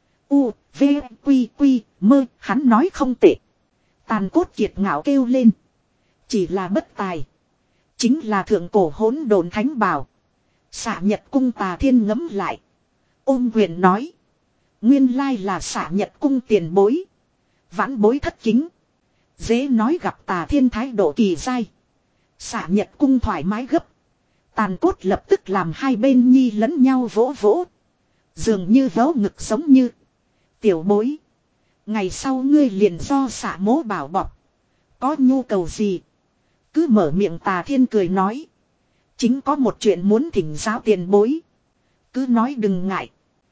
[SPEAKER 1] U, V, Quy, Quy, mơ, hắn nói không tệ. Tàn cốt kiệt ngạo kêu lên. Chỉ là bất tài. Chính là thượng cổ hỗn độn thánh bảo. Xạ nhật cung Tà Thiên ngấm lại. Ôm quyền nói. Nguyên lai là xả nhật cung tiền bối. Vãn bối thất kính. Dễ nói gặp Tà Thiên thái độ kỳ dai. Xả nhật cung thoải mái gấp. Tàn cốt lập tức làm hai bên nhi lẫn nhau vỗ vỗ. Dường như vỗ ngực giống như. Tiểu bối. Ngày sau ngươi liền do xả mố bảo bọc. Có nhu cầu gì? Cứ mở miệng Tà Thiên cười nói. Chính có một chuyện muốn thỉnh giáo tiền bối. Cứ nói đừng ngại.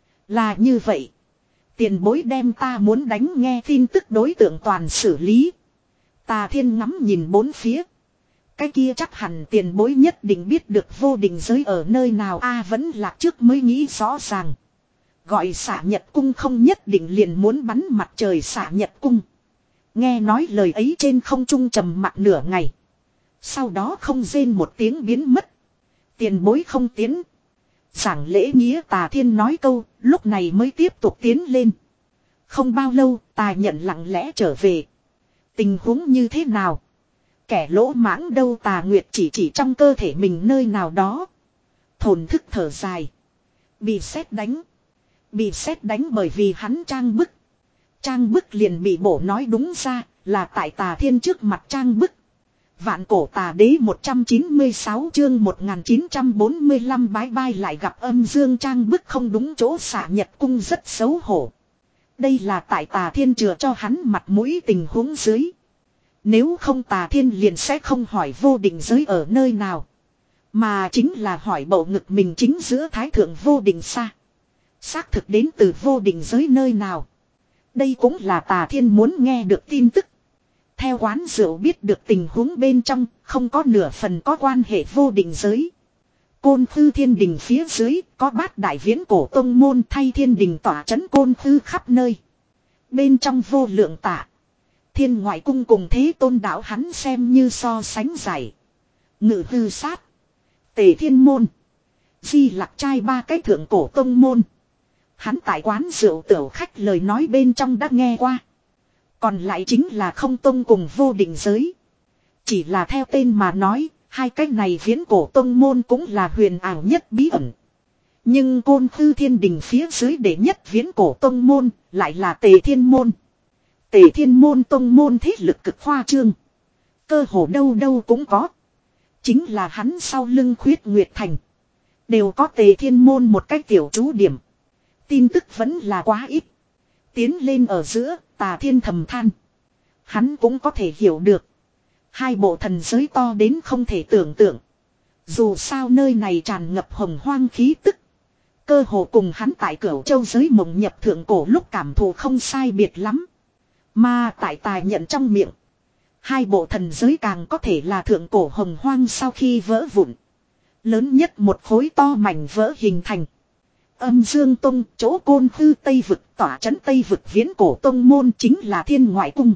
[SPEAKER 1] Là như vậy. Tiền bối đem ta muốn đánh nghe tin tức đối tượng toàn xử lý. Tà Thiên ngắm nhìn bốn phía. Cái kia chắc hẳn tiền bối nhất định biết được vô định giới ở nơi nào a vẫn lạc trước mới nghĩ rõ ràng. Gọi xả nhật cung không nhất định liền muốn bắn mặt trời xả nhật cung. Nghe nói lời ấy trên không trung trầm mặc nửa ngày. Sau đó không rên một tiếng biến mất. Tiền bối không tiến. Giảng lễ nghĩa Tà Thiên nói câu, lúc này mới tiếp tục tiến lên. Không bao lâu, Tà Nhận lặng lẽ trở về. Tình huống như thế nào? Kẻ lỗ mãng đâu? Tà Nguyệt chỉ chỉ trong cơ thể mình nơi nào đó. Thổn thức thở dài. Bị sét đánh. Bị sét đánh bởi vì hắn trang bức. Trang bức liền bị bổ nói đúng ra, là tại Tà Thiên trước mặt trang bức. Vạn cổ tà đế một trăm chín mươi sáu chương một nghìn chín trăm bốn mươi lăm bái bai lại gặp âm dương trang bức không đúng chỗ xả nhật cung rất xấu hổ. Đây là tại Tà Thiên chừa cho hắn mặt mũi tình huống dưới. Nếu không Tà Thiên liền sẽ không hỏi vô định giới ở nơi nào. Mà chính là hỏi bầu ngực mình chính giữa thái thượng vô định xa. Xác thực đến từ vô định giới nơi nào. Đây cũng là Tà Thiên muốn nghe được tin tức. Theo quán rượu biết được tình huống bên trong, không có nửa phần có quan hệ vô định giới. Côn Khư Thiên Đình phía dưới, có bát đại viễn cổ tông môn thay Thiên Đình tỏa trấn Côn Khư khắp nơi. Bên trong vô lượng tạ. Thiên ngoại cung cùng Thế Tôn đạo hắn xem như so sánh giải. Ngự hư sát. Tề Thiên Môn. Di Lặc Trai ba cái thượng cổ tông môn. Hắn tại quán rượu tiểu khách lời nói bên trong đã nghe qua. Còn lại chính là không tông cùng vô định giới. Chỉ là theo tên mà nói, hai cái này viễn cổ tông môn cũng là huyền ảo nhất bí ẩn. Nhưng Côn Khư Thiên Đình phía dưới đệ nhất viễn cổ tông môn, lại là Tề Thiên Môn. Tề Thiên Môn tông môn thế lực cực khoa trương. Cơ hồ đâu đâu cũng có. Chính là hắn sau lưng Khuyết Nguyệt Thành. Đều có Tề Thiên Môn một cái tiểu trú điểm. Tin tức vẫn là quá ít. Tiến lên ở giữa, Tà Thiên thầm than. Hắn cũng có thể hiểu được. Hai bộ thần giới to đến không thể tưởng tượng. Dù sao nơi này tràn ngập hồng hoang khí tức. Cơ hồ cùng hắn tại Cửu Châu giới mộng nhập thượng cổ lúc cảm thụ không sai biệt lắm. Mà tại Tà Nhận trong miệng. Hai bộ thần giới càng có thể là thượng cổ hồng hoang sau khi vỡ vụn. Lớn nhất một khối to mảnh vỡ hình thành. Âm Dương Tông, chỗ Côn Khư Tây Vực tỏa trấn Tây Vực viễn cổ tông môn chính là Thiên Ngoại Cung.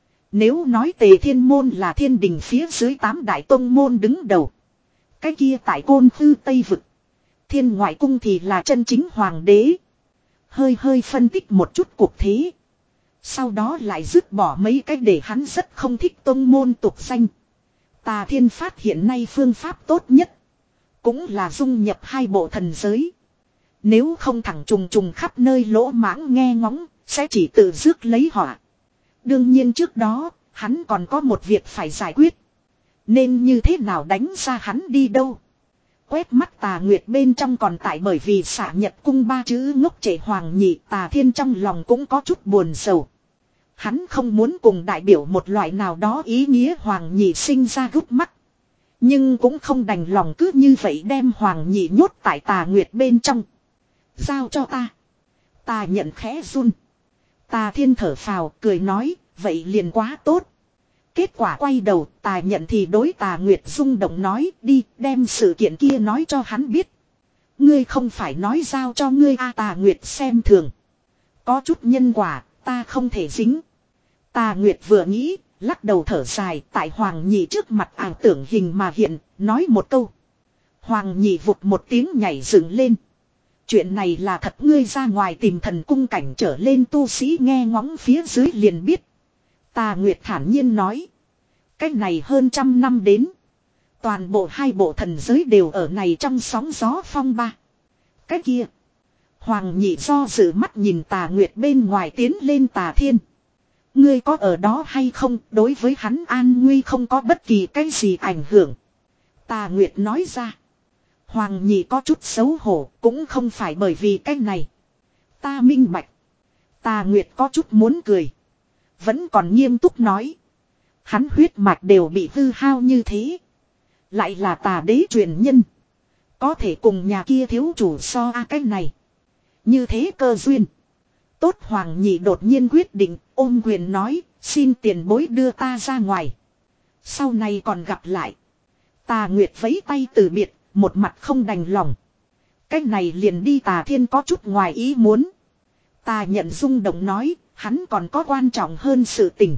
[SPEAKER 1] Nếu nói Tề Thiên Môn là thiên đình phía dưới tám đại tông môn đứng đầu. Cái kia tại Côn Khư Tây Vực. Thiên Ngoại Cung thì là chân chính hoàng đế. Hơi hơi phân tích một chút cuộc thế. Sau đó lại dứt bỏ mấy cái để hắn rất không thích tông môn tục danh. Tà Thiên phát hiện nay phương pháp tốt nhất. Cũng là dung nhập hai bộ thần giới. Nếu không thẳng trùng trùng khắp nơi lỗ mãng nghe ngóng, sẽ chỉ tự rước lấy họa. Đương nhiên trước đó, hắn còn có một việc phải giải quyết. Nên như thế nào đánh ra hắn đi đâu? Quét mắt Tà Nguyệt bên trong còn tại bởi vì xả nhật cung ba chữ ngốc trệ hoàng nhị, Tà Thiên trong lòng cũng có chút buồn sầu. Hắn không muốn cùng đại biểu một loại nào đó ý nghĩa hoàng nhị sinh ra gút mắt. Nhưng cũng không đành lòng cứ như vậy đem hoàng nhị nhốt tại Tà Nguyệt bên trong. Giao cho ta. Tà Nhận khẽ run. Tà Thiên thở phào cười nói, vậy liền quá tốt. Kết quả quay đầu, Tà Nhận thì đối Tà Nguyệt rung động nói, đi đem sự kiện kia nói cho hắn biết. Ngươi không phải nói giao cho ngươi a. Tà Nguyệt xem thường. Có chút nhân quả, ta không thể dính. Tà Nguyệt vừa nghĩ, lắc đầu thở dài, tại Hoàng Nhị trước mặt ảo tưởng hình mà hiện, nói một câu. Hoàng Nhị vụt một tiếng nhảy dựng lên. Chuyện này là thật, ngươi ra ngoài tìm thần cung cảnh trở lên tu sĩ nghe ngóng phía dưới liền biết. Tà Nguyệt thản nhiên nói. Cách này hơn trăm năm đến. Toàn bộ hai bộ thần giới đều ở này trong sóng gió phong ba. Cái kia. Hoàng nhị do dự mắt nhìn Tà Nguyệt bên ngoài tiến lên Tà Thiên. Ngươi có ở đó hay không, đối với hắn an nguy không có bất kỳ cái gì ảnh hưởng. Tà Nguyệt nói ra. Hoàng nhị có chút xấu hổ, cũng không phải bởi vì cái này. Ta minh bạch. Tà Nguyệt có chút muốn cười. Vẫn còn nghiêm túc nói. Hắn huyết mạch đều bị hư hao như thế. Lại là tà đế truyền nhân. Có thể cùng nhà kia thiếu chủ so a cái này. Như thế cơ duyên. Tốt Hoàng nhị đột nhiên quyết định ôm quyền nói. Xin tiền bối đưa ta ra ngoài. Sau này còn gặp lại. Tà Nguyệt vẫy tay từ biệt. Một mặt không đành lòng. Cái này liền đi Tà Thiên có chút ngoài ý muốn. Tà nhận rung động nói. Hắn còn có quan trọng hơn sự tình.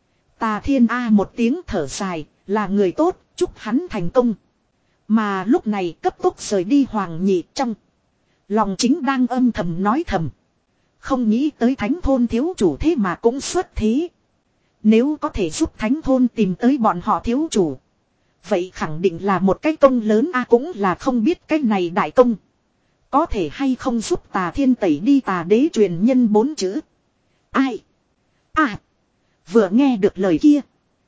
[SPEAKER 1] Tà Thiên A một tiếng thở dài. Là người tốt. Chúc hắn thành công. Mà lúc này cấp tốc rời đi Hoàng nhị trong. Lòng chính đang âm thầm nói thầm. Không nghĩ tới thánh thôn thiếu chủ thế mà cũng xuất thế. Nếu có thể giúp thánh thôn tìm tới bọn họ thiếu chủ. Vậy khẳng định là một cái công lớn a cũng là không biết cái này đại công. Có thể hay không giúp Tà Thiên tẩy đi tà đế truyền nhân bốn chữ. Ai? À. Vừa nghe được lời kia.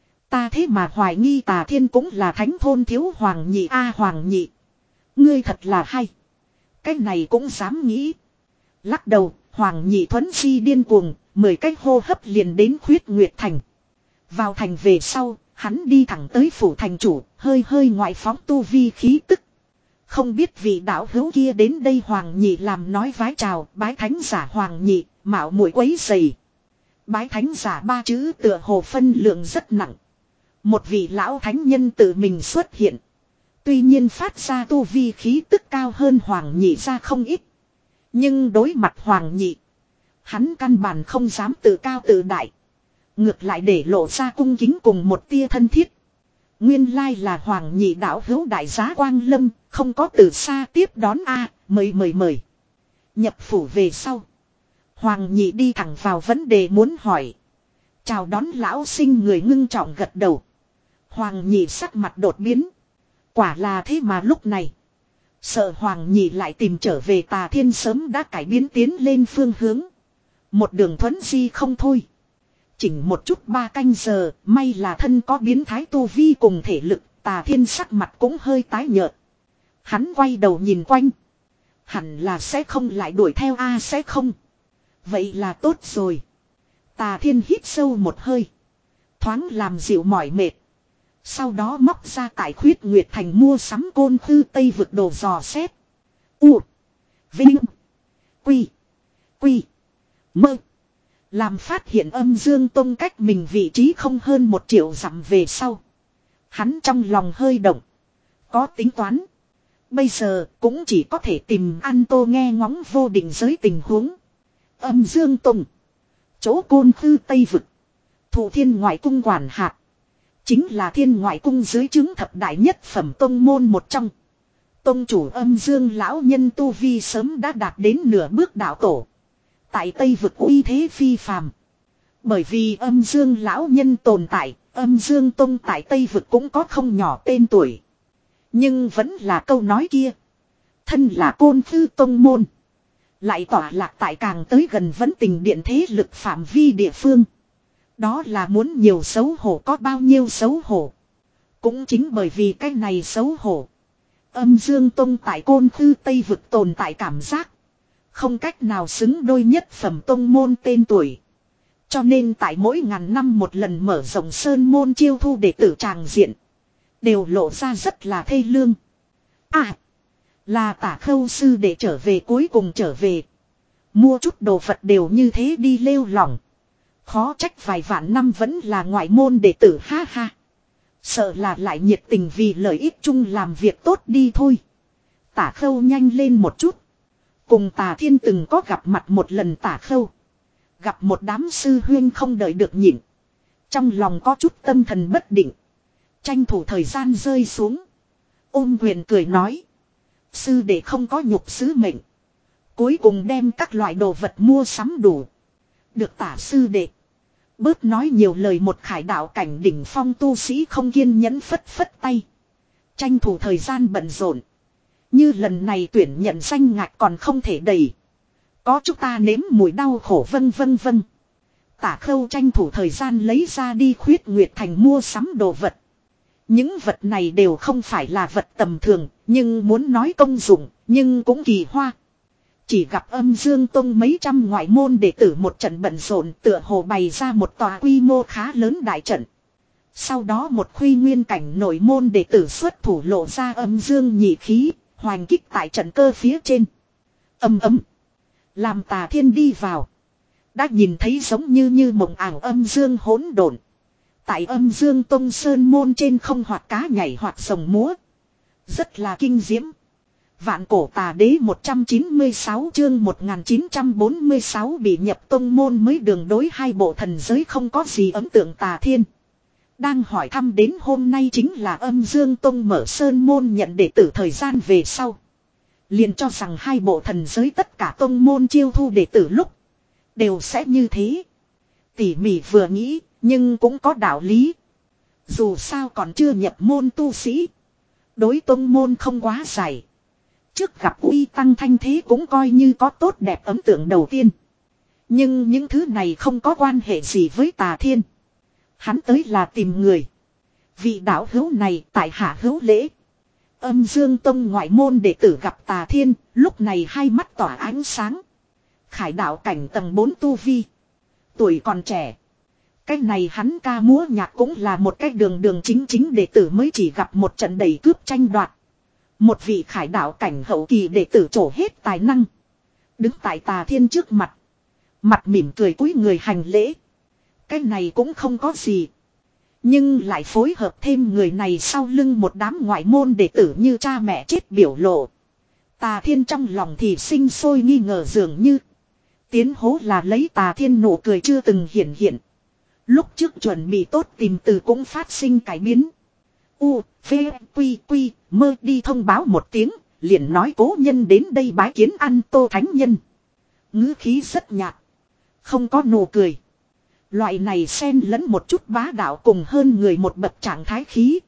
[SPEAKER 1] Ta thế mà hoài nghi Tà Thiên cũng là thánh thôn thiếu Hoàng nhị a Hoàng nhị. Ngươi thật là hay. Cái này cũng dám nghĩ. Lắc đầu, Hoàng nhị thuấn si điên cuồng, mười cái hô hấp liền đến Khuyết Nguyệt Thành. Vào thành về sau, hắn đi thẳng tới phủ thành chủ, hơi hơi ngoại phóng tu vi khí tức. Không biết vị đạo hữu kia đến đây Hoàng nhị làm nói vái chào, bái thánh giả Hoàng nhị, mạo muội quấy dày. Bái thánh giả ba chữ tựa hồ phân lượng rất nặng. Một vị lão thánh nhân tự mình xuất hiện. Tuy nhiên phát ra tu vi khí tức cao hơn Hoàng nhị ra không ít. Nhưng đối mặt Hoàng nhị. Hắn căn bản không dám tự cao tự đại. Ngược lại để lộ ra cung kính cùng một tia thân thiết. Nguyên lai là Hoàng nhị đạo hữu đại giá Quang Lâm. Không có từ xa tiếp đón a mời mời mời. Nhập phủ về sau. Hoàng nhị đi thẳng vào vấn đề muốn hỏi. Chào đón lão sinh người ngưng trọng gật đầu. Hoàng nhị sắc mặt đột biến. Quả là thế mà lúc này. Sợ Hoàng nhị lại tìm trở về Tà Thiên sớm đã cải biến tiến lên phương hướng. Một đường thuấn di không thôi. Chỉnh một chút ba canh giờ, may là thân có biến thái tu vi cùng thể lực, Tà Thiên sắc mặt cũng hơi tái nhợt. Hắn quay đầu nhìn quanh. Hẳn là sẽ không lại đuổi theo a sẽ không. Vậy là tốt rồi. Tà Thiên hít sâu một hơi. Thoáng làm dịu mỏi mệt. Sau đó móc ra tại Khuyết Nguyệt Thành mua sắm côn khư Tây vực đồ dò xét. U. Vinh. Quy. Quy. Mơ. Làm phát hiện âm dương tông cách mình vị trí không hơn một triệu dặm về sau. Hắn trong lòng hơi động. Có tính toán. Bây giờ cũng chỉ có thể tìm An Tô nghe ngóng vô định giới tình huống. Âm dương tông. Chỗ côn khư Tây vực. Thủ Thiên ngoại cung quản hạt. Chính là Thiên ngoại cung dưới chứng thập đại nhất phẩm tông môn một trong. Tông chủ âm dương lão nhân tu vi sớm đã đạt đến nửa bước đạo tổ. Tại Tây vực uy thế phi phàm. Bởi vì âm dương lão nhân tồn tại, âm dương tông tại Tây vực cũng có không nhỏ tên tuổi. Nhưng vẫn là câu nói kia. Thân là côn khư tông môn. Lại tỏa lạc tại càng tới gần vẫn tình điện thế lực phạm vi địa phương. Đó là muốn nhiều xấu hổ có bao nhiêu xấu hổ. Cũng chính bởi vì cái này xấu hổ. Âm dương tông tại côn khư Tây vực tồn tại cảm giác. Không cách nào xứng đôi nhất phẩm tông môn tên tuổi. Cho nên tại mỗi ngàn năm một lần mở rộng sơn môn chiêu thu đệ tử tràng diện. Đều lộ ra rất là thê lương. À. Là Tả Khâu sư để trở về cuối cùng trở về. Mua chút đồ vật đều như thế đi lêu lỏng. Khó trách vài vạn năm vẫn là ngoại môn đệ tử ha ha. Sợ là lại nhiệt tình vì lợi ích chung làm việc tốt đi thôi. Tả Khâu nhanh lên một chút. Cùng Tà Thiên từng có gặp mặt một lần Tả Khâu. Gặp một đám sư huyên không đợi được nhịn. Trong lòng có chút tâm thần bất định. Tranh thủ thời gian rơi xuống. Ôm quyền cười nói. Sư đệ không có nhục sứ mệnh. Cuối cùng đem các loại đồ vật mua sắm đủ. Được Tả sư đệ. Bớt nói nhiều lời một khải đạo cảnh đỉnh phong tu sĩ không kiên nhẫn phất phất tay. Tranh thủ thời gian bận rộn. Như lần này tuyển nhận danh ngạch còn không thể đầy. Có chúng ta nếm mùi đau khổ vân vân vân. Tả Khâu tranh thủ thời gian lấy ra đi Khuyết Nguyệt Thành mua sắm đồ vật. Những vật này đều không phải là vật tầm thường, nhưng muốn nói công dụng, nhưng cũng kỳ hoa. Chỉ gặp Âm Dương Tông mấy trăm ngoại môn đệ tử một trận bận rộn, tựa hồ bày ra một tòa quy mô khá lớn đại trận. Sau đó một khuy nguyên cảnh nội môn đệ tử xuất thủ lộ ra âm dương nhị khí, hoành kích tại trận cơ phía trên. Âm ấm. Làm Tà Thiên đi vào. Đã nhìn thấy giống như như mộng ảo âm dương hỗn độn. Tại Âm Dương Tông sơn môn trên không hoạt cá nhảy hoạt rồng múa. Rất là kinh diễm. Vạn Cổ Tà Đế một trăm chín mươi sáu chương một nghìn chín trăm bốn mươi sáu bị nhập tông môn mới đường đối hai bộ thần giới không có gì ấn tượng Tà Thiên. Đang hỏi thăm đến hôm nay chính là Âm Dương Tông mở sơn môn nhận đệ tử thời gian về sau. Liền cho rằng hai bộ thần giới tất cả tông môn chiêu thu đệ tử lúc đều sẽ như thế. Tỉ mỉ vừa nghĩ, nhưng cũng có đạo lý. Dù sao còn chưa nhập môn tu sĩ. Đối tông môn không quá dài. Trước gặp uy tăng thanh thế cũng coi như có tốt đẹp ấn tượng đầu tiên. Nhưng những thứ này không có quan hệ gì với Tà Thiên. Hắn tới là tìm người. Vị đạo hữu này tại hạ hữu lễ. Âm Dương Tông ngoại môn đệ tử gặp Tà Thiên, lúc này hai mắt tỏa ánh sáng. Khải đạo cảnh tầng bốn tu vi. Tuổi còn trẻ. Cái này hắn ca múa nhạc cũng là một cái đường đường chính chính đệ tử mới chỉ gặp một trận đầy cướp tranh đoạt. Một vị khải đạo cảnh hậu kỳ đệ tử trổ hết tài năng. Đứng tại Tà Thiên trước mặt. Mặt mỉm cười cúi người hành lễ. Cái này cũng không có gì. Nhưng lại phối hợp thêm người này sau lưng một đám ngoại môn đệ tử như cha mẹ chết biểu lộ. Tà Thiên trong lòng thì sinh sôi nghi ngờ dường như. Tiến hố là lấy Tà Thiên nụ cười chưa từng hiện hiện. Lúc trước chuẩn bị tốt tìm từ cũng phát sinh cải biến. U, V, Quy, Quy, mơ đi thông báo một tiếng, liền nói cố nhân đến đây bái kiến ăn Tô Thánh Nhân. Ngữ khí rất nhạt. Không có nụ cười. Loại này xen lẫn một chút bá đạo cùng hơn người một bậc trạng thái khí.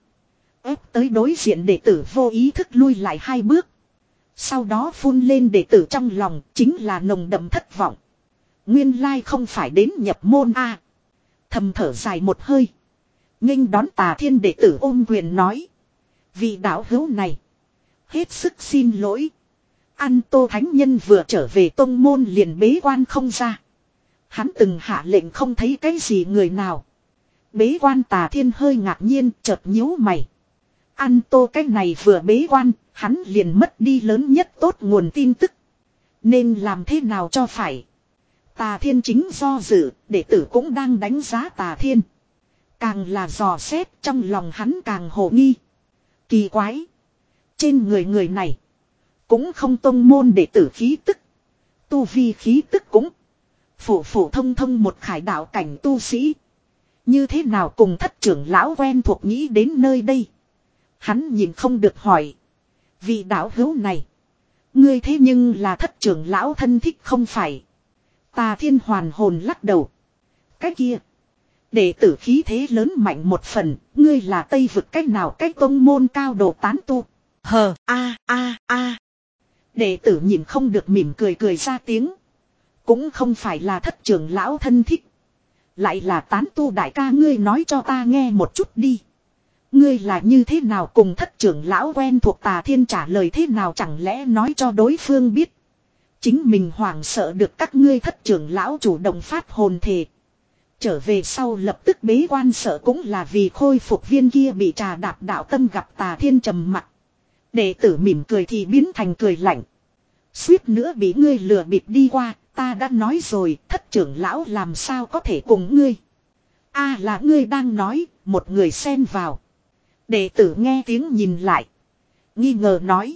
[SPEAKER 1] Ép tới đối diện đệ tử vô ý thức lui lại hai bước. Sau đó phun lên đệ tử trong lòng chính là nồng đậm thất vọng. Nguyên lai không phải đến nhập môn a. Thầm thở dài một hơi. Nghênh đón Tà Thiên đệ tử ôm quyền nói. Vị đạo hữu này. Hết sức xin lỗi. Ăn Tô Thánh Nhân vừa trở về tông môn liền bế quan không ra. Hắn từng hạ lệnh không thấy cái gì người nào. Bế quan Tà Thiên hơi ngạc nhiên chợt nhíu mày. Ăn Tô cái này vừa bế quan, hắn liền mất đi lớn nhất tốt nguồn tin tức. Nên làm thế nào cho phải. Tà Thiên chính do dự, đệ tử cũng đang đánh giá Tà Thiên. Càng là dò xét trong lòng hắn càng hồ nghi. Kỳ quái. Trên người người này. Cũng không tông môn đệ tử khí tức. Tu vi khí tức cũng. Phổ phổ thông thông một khải đạo cảnh tu sĩ. Như thế nào cùng thất trưởng lão quen thuộc nghĩ đến nơi đây. Hắn nhìn không được hỏi. Vị đạo hữu này. Ngươi thế nhưng là thất trưởng lão thân thích không phải. Tà Thiên hoàn hồn lắc đầu. Cái kia. Đệ tử khí thế lớn mạnh một phần. Ngươi là Tây vực cách nào cách tông môn cao độ tán tu. Hờ a a a. Đệ tử nhìn không được mỉm cười cười ra tiếng. Cũng không phải là thất trưởng lão thân thích. Lại là tán tu đại ca ngươi nói cho ta nghe một chút đi. Ngươi là như thế nào cùng thất trưởng lão quen thuộc. Tà Thiên trả lời thế nào chẳng lẽ nói cho đối phương biết. Chính mình hoảng sợ được các ngươi thất trưởng lão chủ động phát hồn thề. Trở về sau lập tức bế quan sợ cũng là vì khôi phục viên kia bị trà đạp đạo tâm gặp Tà Thiên trầm mặc. Đệ tử mỉm cười thì biến thành cười lạnh. Suýt nữa bị ngươi lừa bịp đi qua. Ta đã nói rồi, thất trưởng lão làm sao có thể cùng ngươi. A à, là ngươi đang nói, một người xen vào. Đệ tử nghe tiếng nhìn lại. Nghi ngờ nói.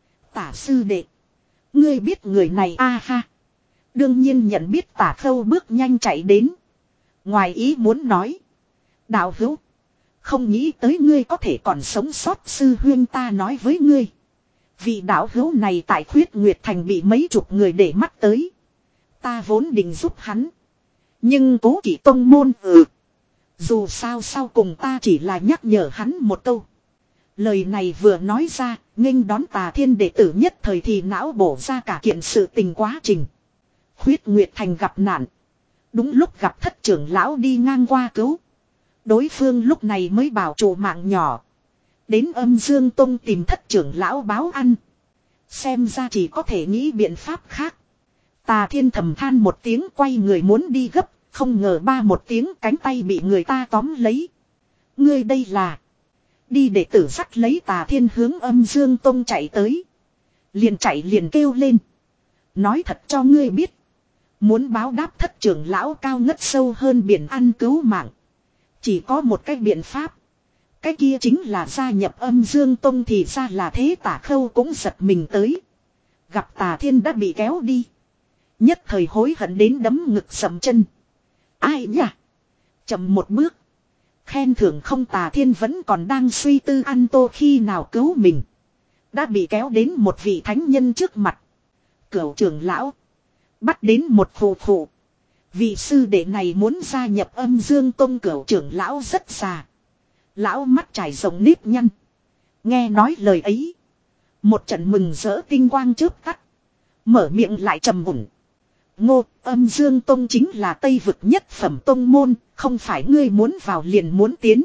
[SPEAKER 1] Tả sư đệ. Ngươi biết người này a à, ha. Đương nhiên nhận biết Tả Khâu bước nhanh chạy đến. Ngoài ý muốn nói. Đạo hữu. Không nghĩ tới ngươi có thể còn sống sót. Sư huyên ta nói với ngươi. Vị đạo hữu này tại Khuyết Nguyệt Thành bị mấy chục người để mắt tới. Ta vốn định giúp hắn. Nhưng cố kỵ tông môn ừ. Dù sao sau cùng ta chỉ là nhắc nhở hắn một câu. Lời này vừa nói ra, nghênh đón Tà Thiên đệ tử nhất thời thì não bổ ra cả kiện sự tình quá trình. Khuyết Nguyệt Thành gặp nạn. Đúng lúc gặp thất trưởng lão đi ngang qua cứu. Đối phương lúc này mới bảo trụ mạng nhỏ. Đến Âm Dương Tông tìm thất trưởng lão báo ăn. Xem ra chỉ có thể nghĩ biện pháp khác. Tà Thiên thầm than một tiếng quay người muốn đi gấp. Không ngờ ba một tiếng cánh tay bị người ta tóm lấy. Ngươi đây là. Đi để tử dắt lấy Tà Thiên hướng Âm Dương Tông chạy tới. Liền chạy liền kêu lên. Nói thật cho ngươi biết. Muốn báo đáp thất trưởng lão cao ngất sâu hơn biển ăn cứu mạng. Chỉ có một cái biện pháp. Cái kia chính là gia nhập Âm Dương Tông thì ra là thế. Tả Khâu cũng giật mình tới. Gặp Tà Thiên đã bị kéo đi. Nhất thời hối hận đến đấm ngực sầm chân. Ai nhỉ? Chậm một bước. Khen thưởng không. Tà Thiên vẫn còn đang suy tư ăn tô khi nào cứu mình. Đã bị kéo đến một vị thánh nhân trước mặt. Cửu trưởng lão. Bắt đến một phù phụ. Vị sư đệ này muốn gia nhập Âm Dương Tông. Cửu trưởng lão rất già. Lão mắt trải rộng nếp nhăn. Nghe nói lời ấy. Một trận mừng rỡ tinh quang chớp tắt. Mở miệng lại trầm ổn. Ngô, Âm Dương Tông chính là Tây vực nhất phẩm tông môn. Không phải ngươi muốn vào liền muốn tiến.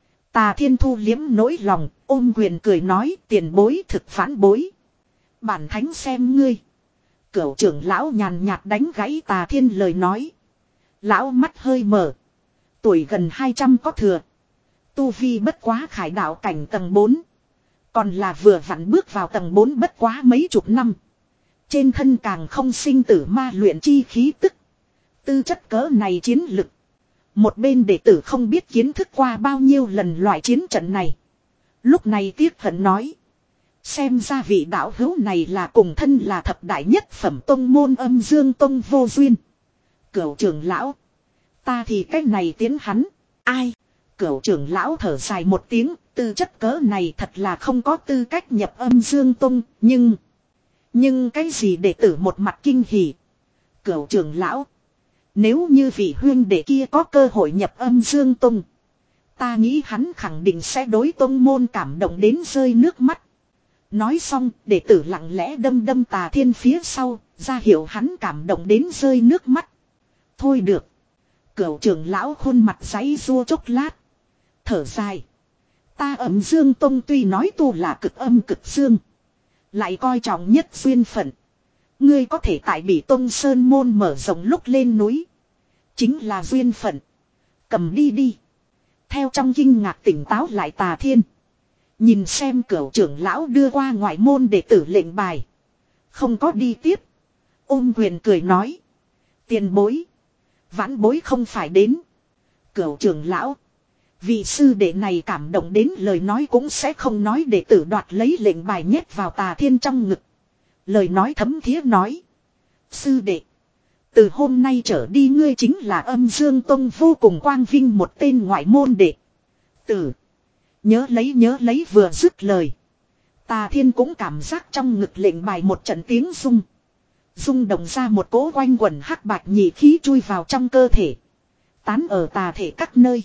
[SPEAKER 1] Tà Thiên thu liếm nỗi lòng. Ôm quyền cười nói tiền bối thực phản bối. Bản thánh xem ngươi. Cửu trưởng lão nhàn nhạt đánh gãy Tà Thiên lời nói. Lão mắt hơi mở. Tuổi gần hai trăm có thừa. Tu vi bất quá khải đạo cảnh tầng bốn. Còn là vừa vặn bước vào tầng bốn bất quá mấy chục năm. Trên thân càng không sinh tử ma luyện chi khí tức. Tư chất cỡ này chiến lực. Một bên đệ tử không biết kiến thức qua bao nhiêu lần loại chiến trận này. Lúc này tiếc hận nói. Xem ra vị đạo hữu này là cùng thân là thập đại nhất phẩm tông môn Âm Dương Tông vô duyên. Cửu trưởng lão. Ta thì cách này tiến hắn. Ai? Cửu trưởng lão thở dài một tiếng. Tư chất cỡ này thật là không có tư cách nhập Âm Dương Tông. Nhưng. Nhưng cái gì đệ tử một mặt kinh hỉ. Cửu trưởng lão. Nếu như vị huyên đệ kia có cơ hội nhập Âm Dương Tông. Ta nghĩ hắn khẳng định sẽ đối tông môn cảm động đến rơi nước mắt. Nói xong, đệ tử lặng lẽ đâm đâm Tà Thiên phía sau, ra hiệu hắn cảm động đến rơi nước mắt. Thôi được. Cửu trưởng lão khuôn mặt giãy giụa chốc lát. Thở dài. Ta Âm Dương Tông tuy nói tu là cực âm cực dương. Lại coi trọng nhất duyên phận. Ngươi có thể tại Bỉ Tông Sơn Môn mở rộng lúc lên núi. Chính là duyên phận. Cầm đi đi. Theo trong kinh ngạc tỉnh táo lại Tà Thiên. Nhìn xem cửu trưởng lão đưa qua ngoại môn đệ tử lệnh bài. Không có đi tiếp. Ôm quyền cười nói. Tiền bối. Vãn bối không phải đến. Cửu trưởng lão. Vị sư đệ này cảm động đến lời nói cũng sẽ không nói đệ tử đoạt lấy lệnh bài nhét vào Tà Thiên trong ngực. Lời nói thấm thía nói. Sư đệ. Từ hôm nay trở đi ngươi chính là Âm Dương Tông vô cùng quang vinh một tên ngoại môn đệ tử. Nhớ lấy nhớ lấy vừa dứt lời. Tà Thiên cũng cảm giác trong ngực lệnh bài một trận tiếng rung. Rung động ra một cỗ quanh quẩn hắc bạch nhị khí chui vào trong cơ thể. Tán ở tà thể các nơi.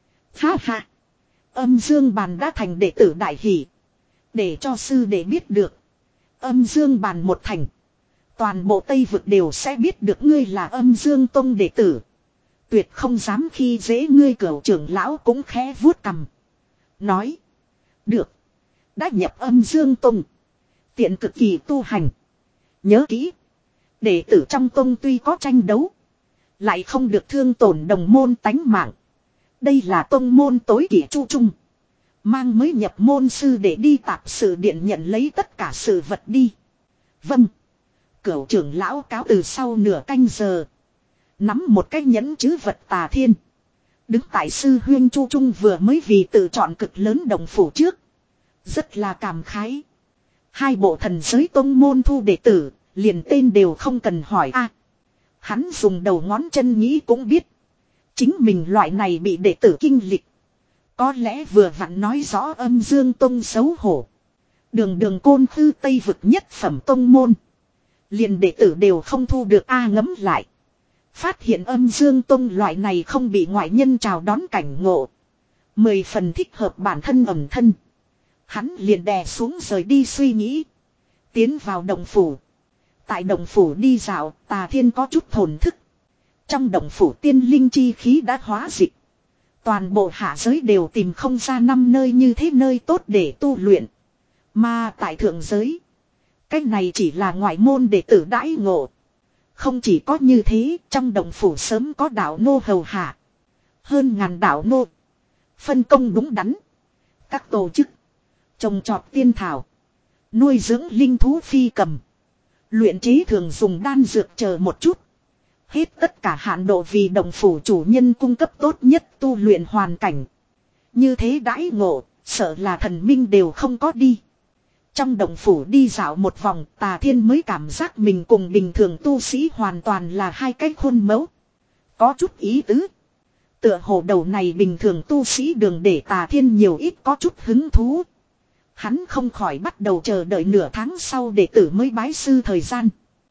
[SPEAKER 1] Ha ha. Âm Dương Bàn đã thành đệ tử đại hỷ. Để cho sư đệ biết được. Âm Dương Bàn một thành. Toàn bộ Tây Vực đều sẽ biết được ngươi là Âm Dương Tông đệ tử. Tuyệt không dám khi dễ ngươi. Cửu trưởng lão cũng khẽ vuốt cằm. Nói. Được. Đã nhập Âm Dương Tông. Tiện cực kỳ tu hành. Nhớ kỹ. Đệ tử trong tông tuy có tranh đấu. Lại không được thương tổn đồng môn tánh mạng. Đây là tông môn tối kỷ chu trung. Mang mới nhập môn sư để đi tạp sự điện nhận lấy tất cả sự vật đi. Vâng. Cửu trưởng lão cáo từ sau nửa canh giờ. Nắm một cái nhẫn chứ vật Tà Thiên. Đứng tại sư huyên chu trung vừa mới vì tự chọn cực lớn đồng phủ trước. Rất là cảm khái. Hai bộ thần giới tông môn thu đệ tử. Liền tên đều không cần hỏi a. Hắn dùng đầu ngón chân nghĩ cũng biết. Chính mình loại này bị đệ tử kinh lịch. Có lẽ vừa vặn nói rõ Âm Dương Tông xấu hổ. Đường đường côn khư Tây vực nhất phẩm tông môn. Liền đệ tử đều không thu được a. Ngấm lại. Phát hiện Âm Dương Tông loại này không bị ngoại nhân chào đón cảnh ngộ. Mười phần thích hợp bản thân ẩm thân. Hắn liền đè xuống rời đi suy nghĩ. Tiến vào động phủ. Tại động phủ đi dạo, Tà Thiên có chút thổn thức. Trong động phủ tiên linh chi khí đã hóa dịch. Toàn bộ hạ giới đều tìm không ra năm nơi như thế nơi tốt để tu luyện. Mà tại thượng giới, cái này chỉ là ngoại môn đệ tử đãi ngộ. Không chỉ có như thế, trong động phủ sớm có đạo nô hầu hạ. Hơn ngàn đạo nô. Phân công đúng đắn. Các tổ chức. Trồng trọt tiên thảo. Nuôi dưỡng linh thú phi cầm. Luyện chế thường dùng đan dược chờ một chút. Hết tất cả hạn độ vì động phủ chủ nhân cung cấp tốt nhất tu luyện hoàn cảnh. Như thế đãi ngộ, sợ là thần minh đều không có đi. Trong động phủ đi dạo một vòng, Tà Thiên mới cảm giác mình cùng bình thường tu sĩ hoàn toàn là hai cái khuôn mẫu. Có chút ý tứ. Tựa hồ đầu này bình thường tu sĩ đường để Tà Thiên nhiều ít có chút hứng thú. Hắn không khỏi bắt đầu chờ đợi nửa tháng sau đệ tử mới bái sư thời gian.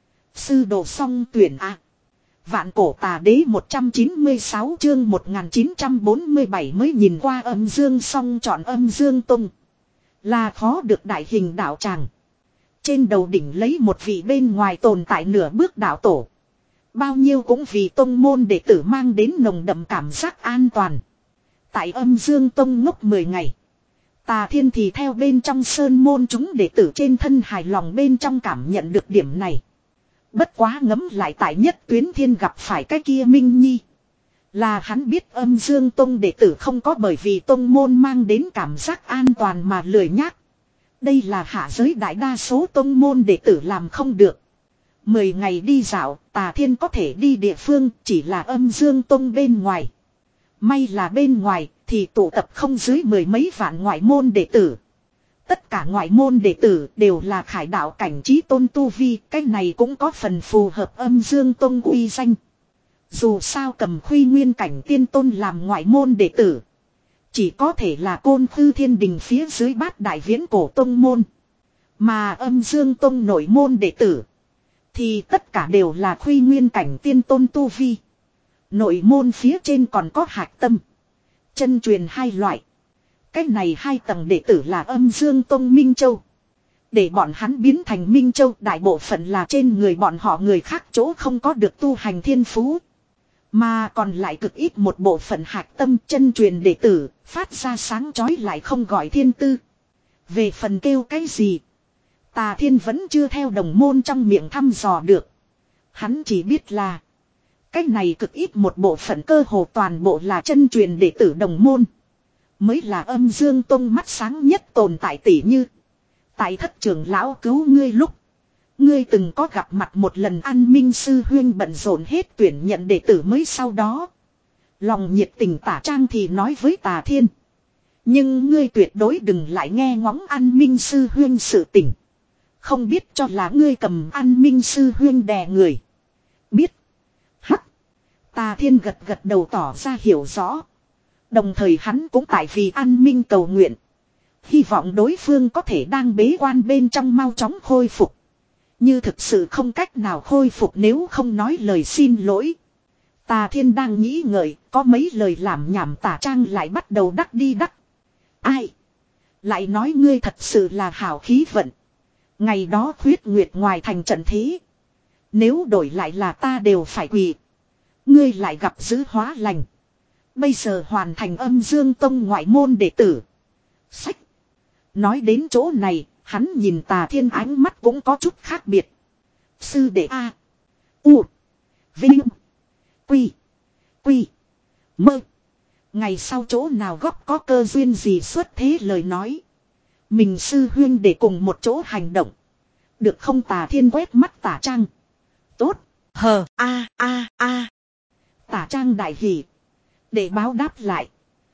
[SPEAKER 1] Sư đồ xong tuyển a. Vạn cổ tà đế một trăm chín mươi sáu chương một nghìn chín trăm bốn mươi bảy mới nhìn qua âm dương xong chọn âm dương tung. Là khó được đại hình đạo tràng. Trên đầu đỉnh lấy một vị bên ngoài tồn tại nửa bước đạo tổ. Bao nhiêu cũng vì tông môn đệ tử mang đến nồng đậm cảm giác an toàn. Tại âm dương tông ngốc mười ngày. Tà Thiên thì theo bên trong sơn môn chúng đệ tử trên thân hài lòng bên trong cảm nhận được điểm này. Bất quá ngấm lại tại nhất tuyến thiên gặp phải cái kia Minh Nhi. Là hắn biết âm dương tông đệ tử không có bởi vì tông môn mang đến cảm giác an toàn mà lười nhác. Đây là hạ giới đại đa số tông môn đệ tử làm không được. Mười ngày đi dạo, Tà Thiên có thể đi địa phương chỉ là âm dương tông bên ngoài. May là bên ngoài thì tụ tập không dưới mười mấy vạn ngoại môn đệ tử. Tất cả ngoại môn đệ tử đều là khải đạo cảnh trí tôn tu vi, cái này cũng có phần phù hợp âm dương tông uy danh. Dù sao cầm khuy nguyên cảnh tiên tôn làm ngoại môn đệ tử. Chỉ có thể là côn khư thiên đình phía dưới bát đại viễn cổ tông môn. Mà âm dương tông nội môn đệ tử. Thì tất cả đều là khuy nguyên cảnh tiên tôn tu vi. Nội môn phía trên còn có hạch tâm. Chân truyền hai loại. Cái này hai tầng đệ tử là âm dương tông Minh Châu. Để bọn hắn biến thành Minh Châu đại bộ phận là trên người bọn họ người khác chỗ không có được tu hành thiên phú. Mà còn lại cực ít một bộ phận hạch tâm chân truyền đệ tử, phát ra sáng chói lại không gọi thiên tư. Về phần kêu cái gì? Tà Thiên vẫn chưa theo đồng môn trong miệng thăm dò được. Hắn chỉ biết là cái này cực ít một bộ phận cơ hồ toàn bộ là chân truyền đệ tử đồng môn. Mới là âm dương tông mắt sáng nhất tồn tại tỷ như. Tại thất trưởng lão cứu ngươi lúc. Ngươi từng có gặp mặt một lần An Minh sư huyên bận rộn hết tuyển nhận đệ tử mới sau đó. Lòng nhiệt tình tả trang thì nói với Tà Thiên. Nhưng ngươi tuyệt đối đừng lại nghe ngóng An Minh sư huyên sự tình. Không biết cho là ngươi cầm An Minh sư huyên đè người. Biết. Hắc. Tà Thiên gật gật đầu tỏ ra hiểu rõ. Đồng thời hắn cũng tại vì An Minh cầu nguyện. Hy vọng đối phương có thể đang bế quan bên trong mau chóng khôi phục. Như thực sự không cách nào khôi phục nếu không nói lời xin lỗi. Tà Thiên đang nghĩ ngợi, có mấy lời làm nhảm tả trang lại bắt đầu đắc đi đắc. Ai? Lại nói ngươi thật sự là hảo khí vận. Ngày đó khuyết nguyệt ngoài thành trận thế. Nếu đổi lại là ta đều phải quỳ. Ngươi lại gặp dữ hóa lành. Bây giờ hoàn thành âm dương tông ngoại môn đệ tử. Sách. Nói đến chỗ này, hắn nhìn Tà Thiên ánh mắt cũng có chút khác biệt. Sư đệ A. U. Vinh. Quy. Quy. Mơ. Ngày sau chỗ nào góp có cơ duyên gì xuất thế lời nói. Mình sư huyên để cùng một chỗ hành động. Được không? Tà Thiên quét mắt Tả Trang. Tốt. Hờ. A a a. Tả Trang đại hỉ. Để báo đáp lại.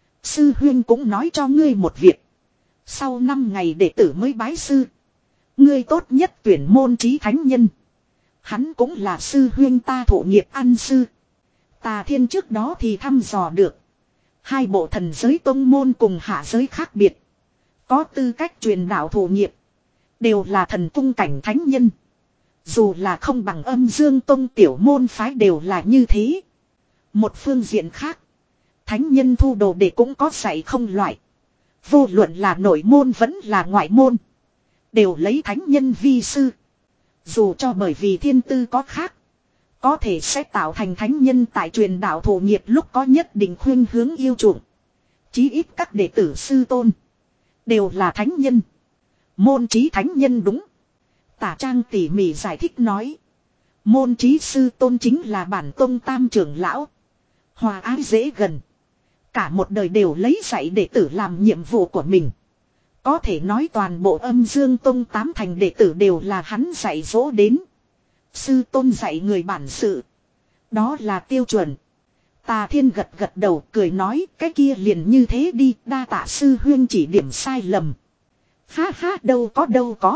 [SPEAKER 1] Sư huyên cũng nói cho ngươi một việc. Sau năm ngày đệ tử mới bái sư. Ngươi tốt nhất tuyển môn trí thánh nhân. Hắn cũng là sư huyên ta thụ nghiệp ăn sư. Tà Thiên trước đó thì thăm dò được. Hai bộ thần giới tông môn cùng hạ giới khác biệt. Có tư cách truyền đạo thụ nghiệp. Đều là thần cung cảnh thánh nhân. Dù là không bằng âm dương tông tiểu môn phái đều là như thế. Một phương diện khác. Thánh nhân thu đồ để cũng có dạy không loại. Vô luận là nội môn vẫn là ngoại môn. Đều lấy thánh nhân vi sư. Dù cho bởi vì thiên tư có khác. Có thể sẽ tạo thành thánh nhân tại truyền đạo thụ nghiệp lúc có nhất định khuyên hướng yêu chuộng. Chí ít các đệ tử sư tôn. Đều là thánh nhân. Môn trí thánh nhân đúng. Tả Trang tỉ mỉ giải thích nói. Môn trí sư tôn chính là bản tông tam trưởng lão. Hòa ái dễ gần. Cả một đời đều lấy dạy đệ tử làm nhiệm vụ của mình. Có thể nói toàn bộ âm dương tông tám thành đệ tử đều là hắn dạy dỗ đến. Sư tôn dạy người bản sự. Đó là tiêu chuẩn. Tà Thiên gật gật đầu cười nói cái kia liền như thế đi, đa tạ sư huyên chỉ điểm sai lầm. Ha ha, đâu có đâu có.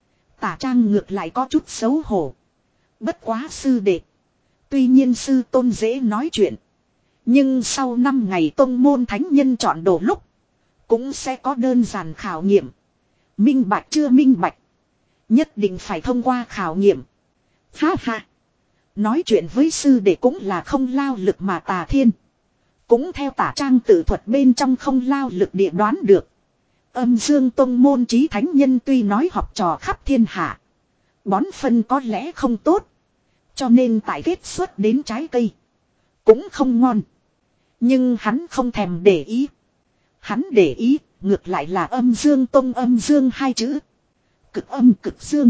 [SPEAKER 1] Tả Trang ngược lại có chút xấu hổ. Bất quá sư đệ. Tuy nhiên sư tôn dễ nói chuyện. Nhưng sau năm ngày tông môn thánh nhân chọn đồ lúc. Cũng sẽ có đơn giản khảo nghiệm. Minh bạch chưa minh bạch. Nhất định phải thông qua khảo nghiệm. Ha ha. Nói chuyện với sư đệ cũng là không lao lực mà Tà Thiên. Cũng theo Tả Trang tự thuật bên trong không lao lực địa đoán được. Âm dương tông môn trí thánh nhân tuy nói học trò khắp thiên hạ. Bón phân có lẽ không tốt. Cho nên tại kết xuất đến trái cây. Cũng không ngon. Nhưng hắn không thèm để ý. Hắn để ý ngược lại là âm dương tông âm dương hai chữ. Cực âm cực dương.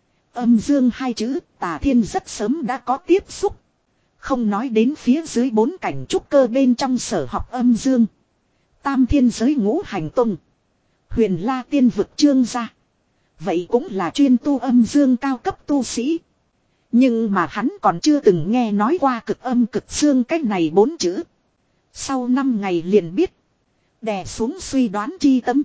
[SPEAKER 1] Âm dương hai chữ Tà Thiên rất sớm đã có tiếp xúc. Không nói đến phía dưới bốn cảnh trúc cơ bên trong sở học âm dương. Tam thiên giới ngũ hành tông. Huyền La tiên vực trương gia. Vậy cũng là chuyên tu âm dương cao cấp tu sĩ. Nhưng mà hắn còn chưa từng nghe nói qua cực âm cực dương cách này bốn chữ. Sau năm ngày liền biết. Đè xuống suy đoán chi tâm.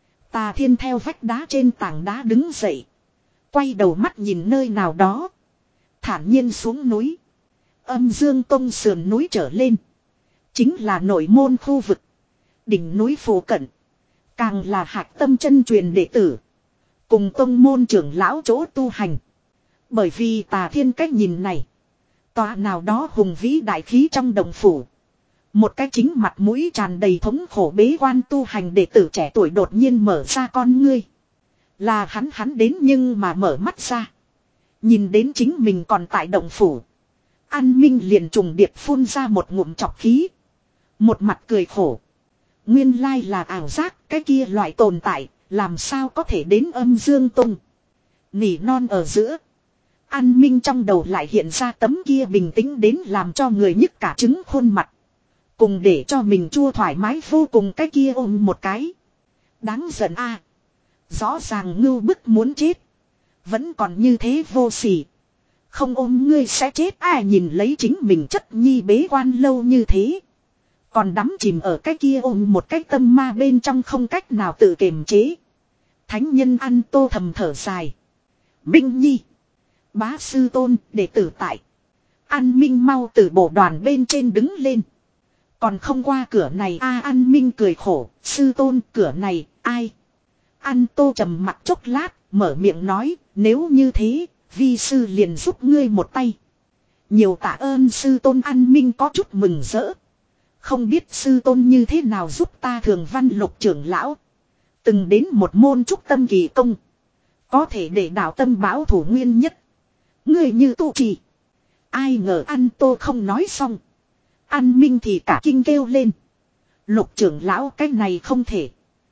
[SPEAKER 1] Tà Thiên theo vách đá trên tảng đá đứng dậy. Quay đầu mắt nhìn nơi nào đó. Thản nhiên xuống núi. Âm dương tông sườn núi trở lên. Chính là nội môn khu vực. Đỉnh núi phù cận. Càng là hạch tâm chân truyền đệ tử. Cùng tông môn trưởng lão chỗ tu hành. Bởi vì Tà Thiên cách nhìn này. Tòa nào đó hùng vĩ đại khí trong đồng phủ. Một cái chính mặt mũi tràn đầy thống khổ bế quan tu hành đệ tử trẻ tuổi đột nhiên mở ra con ngươi. Là hắn hắn đến nhưng mà mở mắt ra. Nhìn đến chính mình còn tại động phủ. An Minh liền trùng điệp phun ra một ngụm chọc khí. Một mặt cười khổ. Nguyên lai là ảo giác, cái kia loại tồn tại, làm sao có thể đến âm dương tung. Nỉ non ở giữa. An Minh trong đầu lại hiện ra tấm kia bình tĩnh đến làm cho người nhức cả trứng khuôn mặt. Cùng để cho mình chua thoải mái vô cùng cái kia ôm một cái. Đáng giận a. Rõ ràng ngưu bức muốn chết. Vẫn còn như thế vô sỉ. Không ôm ngươi sẽ chết ai nhìn lấy chính mình chất nhi bế quan lâu như thế. Còn đắm chìm ở cái kia ôm một cái tâm ma bên trong không cách nào tự kiềm chế. Thánh nhân ăn tô thầm thở dài. Minh Nhi. Bá sư tôn đệ tử tại. An Minh mau từ bộ đoàn bên trên đứng lên. Còn không qua cửa này a. An Minh cười khổ. Sư tôn cửa này ai. An tô trầm mặt chốc lát. Mở miệng nói. Nếu như thế vi sư liền giúp ngươi một tay. Nhiều tạ ơn sư tôn. An Minh có chút mừng rỡ. Không biết sư tôn như thế nào giúp ta. Thường Văn Lục trưởng lão. Từng đến một môn trúc tâm kỳ công. Có thể để đạo tâm báo thủ nguyên nhất. Người như tu trì. Ai ngờ An tô không nói xong. An Minh thì cả kinh kêu lên. Lục trưởng lão cái này không thể.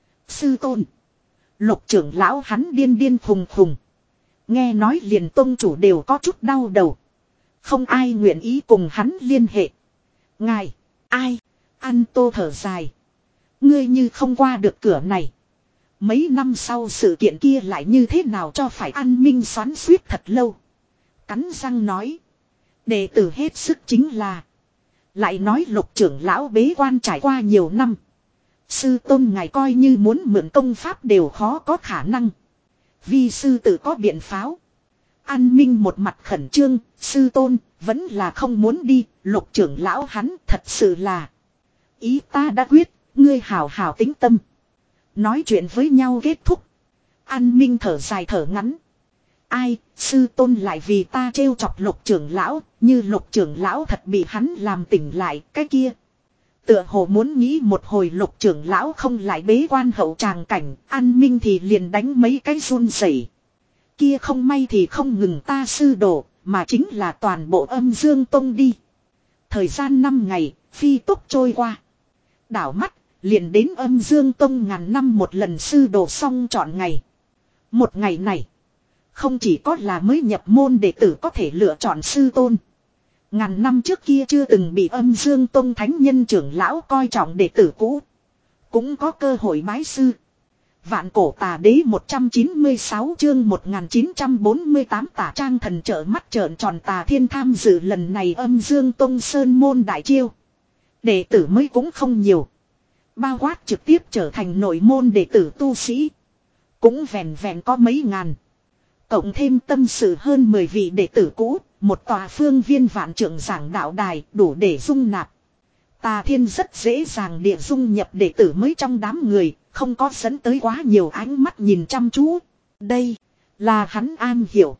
[SPEAKER 1] Sư tôn. Lục trưởng lão hắn điên điên khùng khùng. Nghe nói liền tông chủ đều có chút đau đầu. Không ai nguyện ý cùng hắn liên hệ. Ngài. Ai. An tô thở dài. Ngươi như không qua được cửa này. Mấy năm sau sự kiện kia lại như thế nào cho phải. An Minh xoắn suýt thật lâu. Cắn răng nói. Đệ tử hết sức chính là. Lại nói lục trưởng lão bế quan trải qua nhiều năm. Sư tôn ngài coi như muốn mượn công pháp đều khó có khả năng. Vi sư tự có biện pháo. An Minh một mặt khẩn trương. Sư tôn vẫn là không muốn đi. Lục trưởng lão hắn thật sự là. Ý ta đã quyết. Ngươi hào hào tính tâm. Nói chuyện với nhau kết thúc. An Minh thở dài thở ngắn. Ai, sư tôn lại vì ta trêu chọc lục trưởng lão, như lục trưởng lão thật bị hắn làm tỉnh lại, cái kia. Tựa hồ muốn nghĩ một hồi lục trưởng lão không lại bế quan hậu tràng cảnh, An Minh thì liền đánh mấy cái run rẩy. Kia không may thì không ngừng ta sư đồ, mà chính là toàn bộ Âm Dương Tông đi. Thời gian năm ngày, phi tốc trôi qua. Đảo mắt, liền đến Âm Dương Tông ngàn năm một lần sư đồ xong trọn ngày. Một ngày này, không chỉ có là mới nhập môn đệ tử có thể lựa chọn sư tôn. Ngàn năm trước kia chưa từng bị Âm Dương Tông thánh nhân trưởng lão coi trọng đệ tử cũ, cũng có cơ hội bái sư. Vạn cổ tà đế một trăm chín mươi sáu chương một nghìn chín trăm bốn mươi tám tả trang thần trợ mắt trợn tròn Tà Thiên tham dự lần này Âm Dương Tông Sơn môn đại chiêu. Đệ tử mới cũng không nhiều. Bao quát trực tiếp trở thành nội môn đệ tử tu sĩ, cũng vẹn vẹn có mấy ngàn. Cộng thêm tâm sự hơn mười vị đệ tử cũ, một tòa phương viên vạn trượng giảng đạo đài đủ để dung nạp. Tà Thiên rất dễ dàng địa dung nhập đệ tử mới trong đám người, không có dẫn tới quá nhiều ánh mắt nhìn chăm chú. Đây là hắn an hiểu.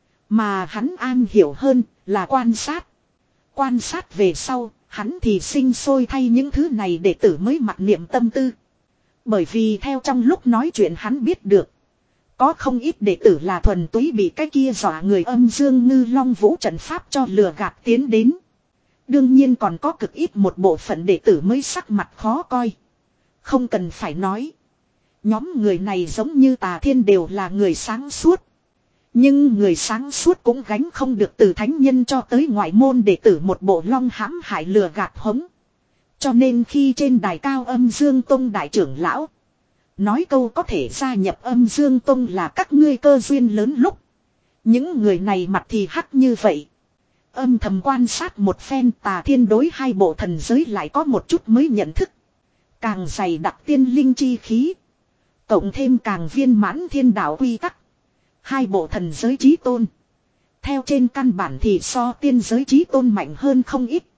[SPEAKER 1] Mà hắn an hiểu hơn là quan sát. Quan sát về sau, hắn thì sinh sôi thay những thứ này đệ tử mới mặc niệm tâm tư. Bởi vì theo trong lúc nói chuyện hắn biết được, có không ít đệ tử là thuần túy bị cái kia dọa người Âm Dương Ngư Long Vũ trận pháp cho lừa gạt tiến đến. Đương nhiên còn có cực ít một bộ phận đệ tử mới sắc mặt khó coi. Không cần phải nói, nhóm người này giống như Tà Thiên đều là người sáng suốt. Nhưng người sáng suốt cũng gánh không được từ thánh nhân cho tới ngoại môn đệ tử một bộ long hãm hại lừa gạt hống. Cho nên khi trên đài cao Âm Dương Tông đại trưởng lão nói câu có thể gia nhập Âm Dương Tông là các ngươi cơ duyên lớn lúc, những người này mặt thì hắc như vậy. Âm thầm quan sát một phen, Tà Thiên đối hai bộ thần giới lại có một chút mới nhận thức. Càng dày đặc tiên linh chi khí, cộng thêm càng viên mãn thiên đạo quy tắc. Hai bộ thần giới chí tôn, theo trên căn bản thì so tiên giới chí tôn mạnh hơn không ít.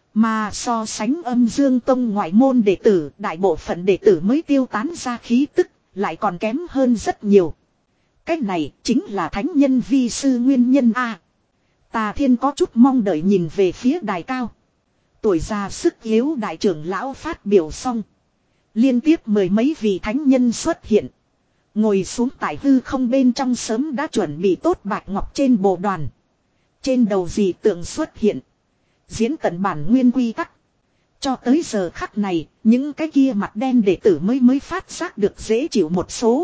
[SPEAKER 1] Mà so sánh Âm Dương Tông ngoại môn đệ tử, đại bộ phận đệ tử mới tiêu tán ra khí tức, lại còn kém hơn rất nhiều. Cái này chính là thánh nhân vi sư nguyên nhân a. Tà Thiên có chút mong đợi nhìn về phía đài cao. Tuổi già sức yếu đại trưởng lão phát biểu xong, liên tiếp mười mấy vị thánh nhân xuất hiện. Ngồi xuống tại hư không bên trong sớm đã chuẩn bị tốt bạch ngọc trên bồ đoàn. Trên đầu dị tượng xuất hiện, diễn tận bản nguyên quy tắc. Cho tới giờ khắc này, những cái kia mặt đen đệ tử mới mới phát giác được dễ chịu một số.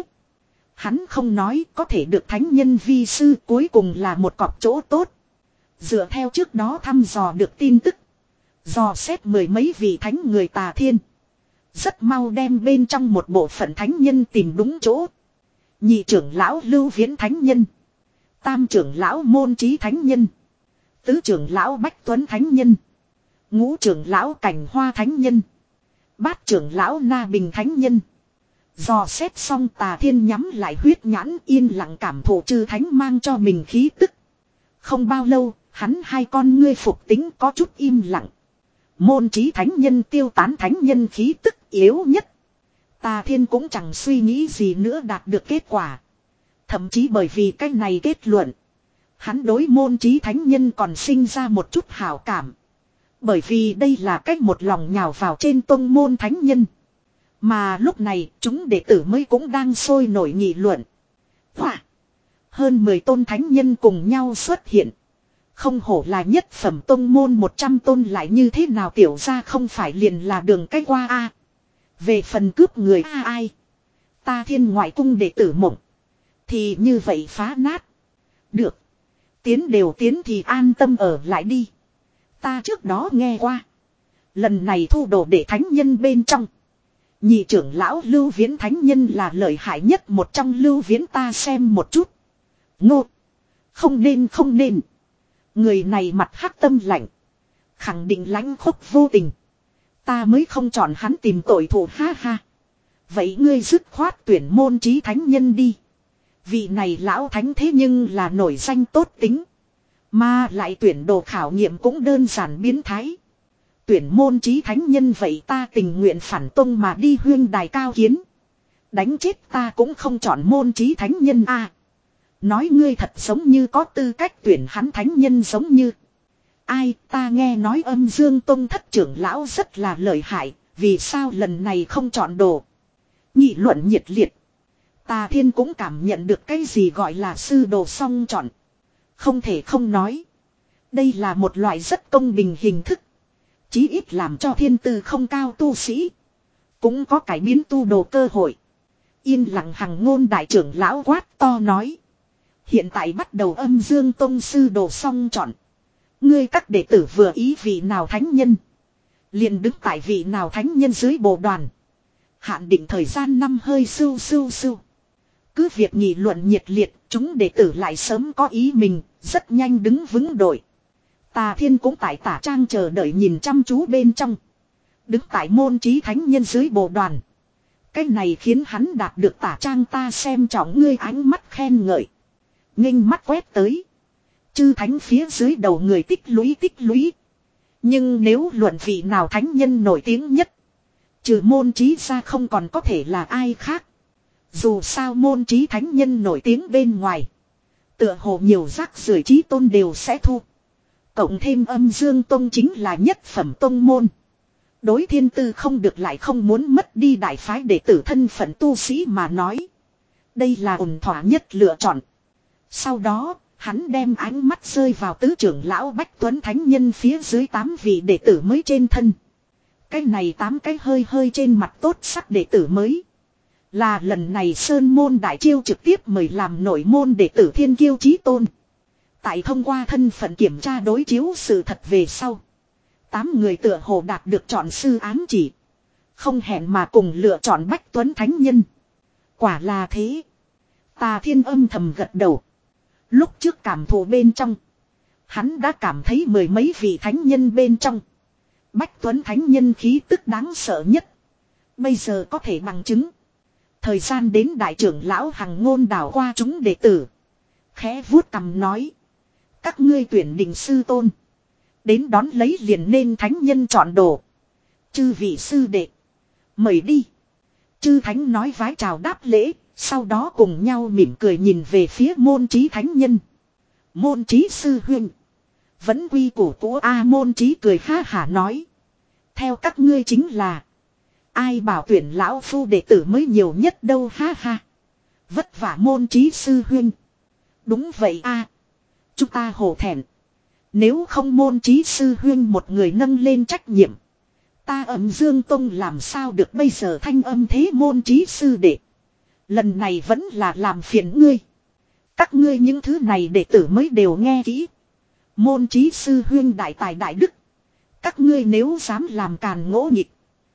[SPEAKER 1] Hắn không nói có thể được thánh nhân vi sư cuối cùng là một cọc chỗ tốt. Dựa theo trước đó thăm dò được tin tức, dò xét mười mấy vị thánh người Tà Thiên rất mau đem bên trong một bộ phận thánh nhân tìm đúng chỗ. Nhị trưởng lão Lưu Viễn thánh nhân, tam trưởng lão Môn Chí thánh nhân, tứ trưởng lão Bách Tuấn thánh nhân, ngũ trưởng lão Cảnh Hoa thánh nhân, bát trưởng lão Na Bình thánh nhân. Dò xét xong, Tà Thiên nhắm lại huyết nhãn yên lặng cảm thụ chư thánh mang cho mình khí tức. Không bao lâu, hắn hai con ngươi phục tính có chút im lặng. Môn Chí thánh nhân tiêu tán thánh nhân khí tức yếu nhất. Tà Thiên cũng chẳng suy nghĩ gì nữa đạt được kết quả. Thậm chí bởi vì cái này kết luận, hắn đối Môn Chí thánh nhân còn sinh ra một chút hảo cảm. Bởi vì đây là cách một lòng nhào vào trên tông môn thánh nhân. Mà lúc này chúng đệ tử mới cũng đang sôi nổi nghị luận. Hoa! Hơn mười tôn thánh nhân cùng nhau xuất hiện. Không hổ là nhất phẩm tông môn một trăm tôn lại như thế nào tiểu ra không phải liền là đường cách qua a. Về phần cướp người a ai. Ta Thiên ngoại cung đệ tử mộng. Thì như vậy phá nát. Được. Tiến đều tiến thì an tâm ở lại đi. Ta trước đó nghe qua. Lần này thu đồ để thánh nhân bên trong. Nhị trưởng lão Lưu Viễn thánh nhân là lợi hại nhất một trong. Lưu Viễn ta xem một chút. Ngô. Không nên không nên. Người này mặt hắc tâm lạnh. Khẳng định lãnh khốc vô tình. Ta mới không chọn hắn tìm tội thủ ha ha. Vậy ngươi dứt khoát tuyển Môn Chí thánh nhân đi. Vị này lão thánh thế nhưng là nổi danh tốt tính. Mà lại tuyển đồ khảo nghiệm cũng đơn giản biến thái. Tuyển Môn Chí thánh nhân vậy ta tình nguyện phản tông mà đi huyên đài cao kiến. Đánh chết ta cũng không chọn Môn Chí thánh nhân a. Nói ngươi thật giống như có tư cách tuyển hắn thánh nhân giống như. Ai, ta nghe nói Âm Dương Tông thất trưởng lão rất là lợi hại, vì sao lần này không chọn đồ. Nghị luận nhiệt liệt. Tà Thiên cũng cảm nhận được cái gì gọi là sư đồ song chọn. Không thể không nói. Đây là một loại rất công bình hình thức. Chí ít làm cho thiên tư không cao tu sĩ. Cũng có cải biến tu đồ cơ hội. Yên lặng hằng ngôn đại trưởng lão quát to nói. Hiện tại bắt đầu âm dương tông sư đồ song chọn. Ngươi các đệ tử vừa ý vị nào thánh nhân. Liền đứng tại vị nào thánh nhân dưới bộ đoàn. Hạn định thời gian năm hơi sưu sưu sưu. Cứ việc nghị luận nhiệt liệt, chúng đệ tử lại sớm có ý mình, rất nhanh đứng vững đội. Tà Thiên cũng tại tả trang chờ đợi nhìn chăm chú bên trong. Đứng tại môn trí thánh nhân dưới bộ đoàn. Cái này khiến hắn đạt được tả trang ta xem trọng ngươi ánh mắt khen ngợi. Nghênh mắt quét tới. Chư thánh phía dưới đầu người tích lũy tích lũy. Nhưng nếu luận vị nào thánh nhân nổi tiếng nhất. Trừ môn trí ra không còn có thể là ai khác. Dù sao môn trí thánh nhân nổi tiếng bên ngoài. Tựa hồ nhiều rác rưởi trí tôn đều sẽ thu. Cộng thêm âm dương tông chính là nhất phẩm tông môn. Đối thiên tư không được lại không muốn mất đi đại phái đệ tử thân phận tu sĩ mà nói. Đây là ổn thỏa nhất lựa chọn. Sau đó, hắn đem ánh mắt rơi vào tứ trưởng lão Bách Tuấn Thánh Nhân phía dưới tám vị đệ tử mới trên thân. Cái này tám cái hơi hơi trên mặt tốt sắc đệ tử mới. Là lần này Sơn Môn Đại Chiêu trực tiếp mời làm nội môn đệ tử Thiên Kiêu Chí Tôn. Tại thông qua thân phận kiểm tra đối chiếu sự thật về sau. Tám người tựa hồ đạt được chọn sư ám chỉ. Không hẹn mà cùng lựa chọn Bách Tuấn Thánh Nhân. Quả là thế. Tà Thiên âm thầm gật đầu. Lúc trước cảm thụ bên trong. Hắn đã cảm thấy mười mấy vị thánh nhân bên trong. Bách Tuấn Thánh Nhân khí tức đáng sợ nhất. Bây giờ có thể bằng chứng. Thời gian đến đại trưởng lão hằng ngôn đảo qua chúng đệ tử. Khẽ vuốt cằm nói. Các ngươi tuyển định sư tôn. Đến đón lấy liền nên thánh nhân chọn đồ. Chư vị sư đệ. Mời đi. Chư thánh nói vái chào đáp lễ. Sau đó cùng nhau mỉm cười nhìn về phía môn trí thánh nhân. Môn trí sư huynh. Vẫn quy củ cũ A môn trí cười ha hả nói. Theo các ngươi chính là. Ai bảo tuyển lão phu đệ tử mới nhiều nhất đâu ha ha. Vất vả môn trí sư huynh. Đúng vậy a, chúng ta hổ thẹn. Nếu không môn trí sư huyên một người nâng lên trách nhiệm. Ta Âm Dương Tông làm sao được bây giờ thanh âm thế môn trí sư đệ. Lần này vẫn là làm phiền ngươi. Các ngươi những thứ này đệ tử mới đều nghe kỹ. Môn trí sư huyên đại tài đại đức. Các ngươi nếu dám làm càn ngỗ nghịch.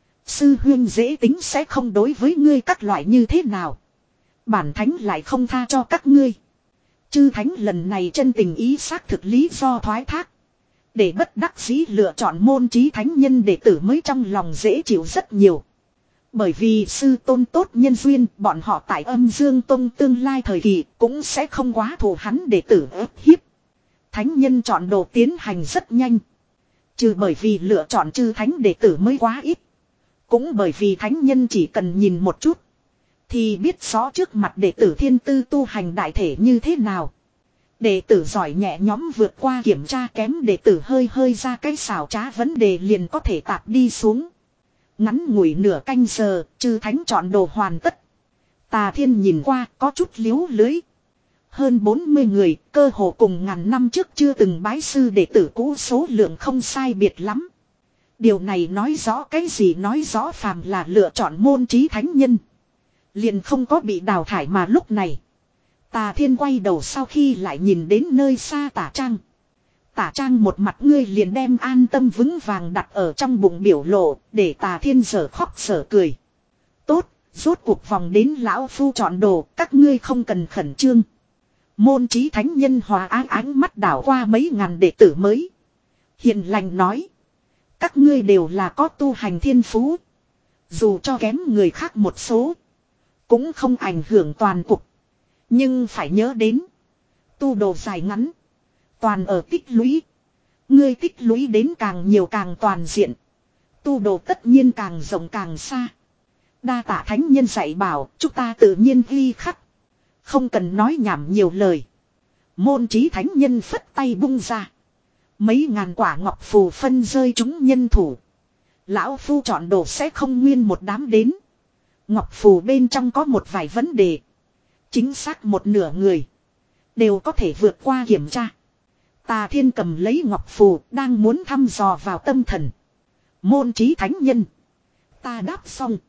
[SPEAKER 1] Sư huyên dễ tính sẽ không đối với ngươi các loại như thế nào. Bản thánh lại không tha cho các ngươi. Chư thánh lần này chân tình ý xác thực lý do thoái thác. Để bất đắc dĩ lựa chọn môn trí thánh nhân đệ tử mới trong lòng dễ chịu rất nhiều. Bởi vì sư tôn tốt nhân duyên, bọn họ tại Âm Dương Tông tương lai thời kỳ cũng sẽ không quá thù hắn đệ tử ép hiếp. Thánh nhân chọn đồ tiến hành rất nhanh. Trừ bởi vì lựa chọn chư thánh đệ tử mới quá ít. Cũng bởi vì thánh nhân chỉ cần nhìn một chút. Thì biết rõ trước mặt đệ tử thiên tư tu hành đại thể như thế nào. Đệ tử giỏi nhẹ nhóm vượt qua kiểm tra kém đệ tử hơi hơi ra cái xảo trá vấn đề liền có thể tạp đi xuống. Ngắn ngủi nửa canh giờ, chư thánh chọn đồ hoàn tất. Tà Thiên nhìn qua có chút liếu lưới. Hơn bốn mươi người, cơ hồ cùng ngàn năm trước chưa từng bái sư đệ tử cũ số lượng không sai biệt lắm. Điều này nói rõ cái gì, nói rõ phàm là lựa chọn môn trí thánh nhân. Liền không có bị đào thải mà lúc này. Tà Thiên quay đầu sau khi lại nhìn đến nơi xa Tả Trang. Tả Trang một mặt ngươi liền đem an tâm vững vàng đặt ở trong bụng biểu lộ, để Tà Thiên sở khóc sở cười. Tốt, rốt cuộc vòng đến lão phu chọn đồ, các ngươi không cần khẩn trương. Môn trí thánh nhân hòa ái ánh mắt đảo qua mấy ngàn đệ tử mới. Hiền lành nói. Các ngươi đều là có tu hành thiên phú. Dù cho kém người khác một số. Cũng không ảnh hưởng toàn cục. Nhưng phải nhớ đến. Tu đồ dài ngắn. Toàn ở tích lũy. Ngươi tích lũy đến càng nhiều càng toàn diện. Tu đồ tất nhiên càng rộng càng xa. Đa tạ thánh nhân dạy bảo. Chúng ta tự nhiên ghi khắc. Không cần nói nhảm nhiều lời. Môn trí thánh nhân phất tay bung ra. Mấy ngàn quả ngọc phù phân rơi chúng nhân thủ. Lão phu chọn đồ sẽ không nguyên một đám đến. Ngọc phù bên trong có một vài vấn đề. Chính xác một nửa người. Đều có thể vượt qua kiểm tra. Tà Thiên cầm lấy ngọc phù đang muốn thăm dò vào tâm thần. Môn trí thánh nhân. Ta đáp xong.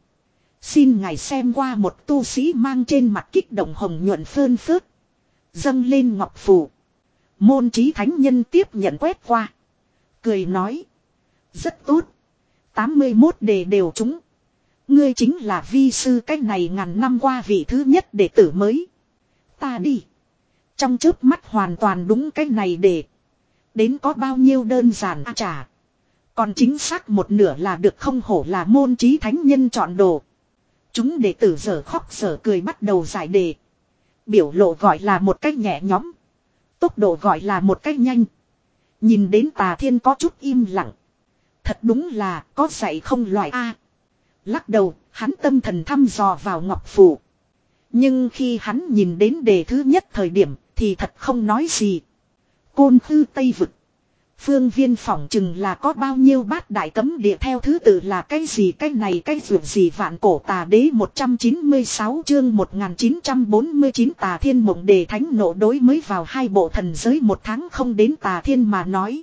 [SPEAKER 1] Xin ngài xem qua một tu sĩ mang trên mặt kích động hồng nhuận phơn phớt. Dâng lên ngọc phù. Môn trí thánh nhân tiếp nhận quét qua. Cười nói. Rất tốt. tám mươi mốt đề đều trúng. Ngươi chính là vi sư cách này ngàn năm qua vị thứ nhất đệ tử mới. Ta đi. Trong chớp mắt hoàn toàn đúng cái này để. Đến có bao nhiêu đơn giản a trả. Còn chính xác một nửa là được, không hổ là môn trí thánh nhân chọn đồ. Chúng đệ tử giờ khóc giờ cười bắt đầu giải đề. Biểu lộ gọi là một cách nhẹ nhõm. Tốc độ gọi là một cách nhanh. Nhìn đến Tà Thiên có chút im lặng. Thật đúng là có dạy không loại A. Lắc đầu, hắn tâm thần thăm dò vào ngọc phù. Nhưng khi hắn nhìn đến đề thứ nhất thời điểm thì thật không nói gì. Côn Khư Tây Vực. Phương viên phỏng chừng là có bao nhiêu bát đại cấm địa theo thứ tự là cái gì cái này cái vượt gì vạn cổ tà đế một trăm chín mươi sáu chương một nghìn chín trăm bốn mươi chín Tà Thiên mộng đề thánh nộ đối mới vào hai bộ thần giới một tháng không đến Tà Thiên mà nói.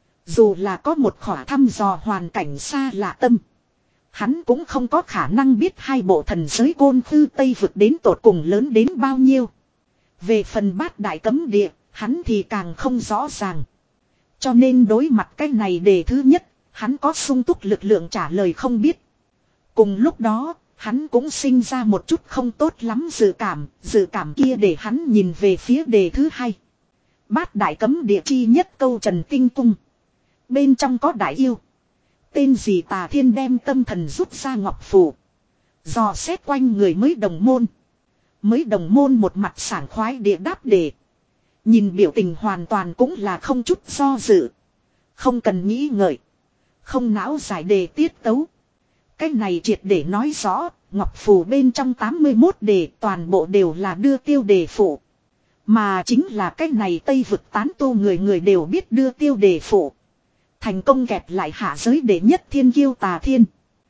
[SPEAKER 1] Dù là có một khỏa thăm dò hoàn cảnh xa lạ tâm. Hắn cũng không có khả năng biết hai bộ thần giới Côn Khư Tây Vực đến tột cùng lớn đến bao nhiêu. Về phần bát đại cấm địa, hắn thì càng không rõ ràng. Cho nên đối mặt cái này đề thứ nhất, hắn có sung túc lực lượng trả lời không biết. Cùng lúc đó, hắn cũng sinh ra một chút không tốt lắm dự cảm, dự cảm kia để hắn nhìn về phía đề thứ hai. Bát đại cấm địa chi nhất câu Trần Tinh Cung. Bên trong có đại yêu. Tên gì Tà Thiên đem tâm thần rút ra ngọc phù. Dò xét quanh người mới đồng môn. Mới đồng môn một mặt sảng khoái địa đáp đề. Nhìn biểu tình hoàn toàn cũng là không chút do dự. Không cần nghĩ ngợi. Không não giải đề tiết tấu. Cái này triệt để nói rõ, ngọc phù bên trong tám mươi mốt đề toàn bộ đều là đưa tiêu đề phụ. Mà chính là cái này Tây Vực tán tu người người đều biết đưa tiêu đề phụ. Thành công kẹp lại hạ giới đệ nhất thiên kiêu Tà Thiên.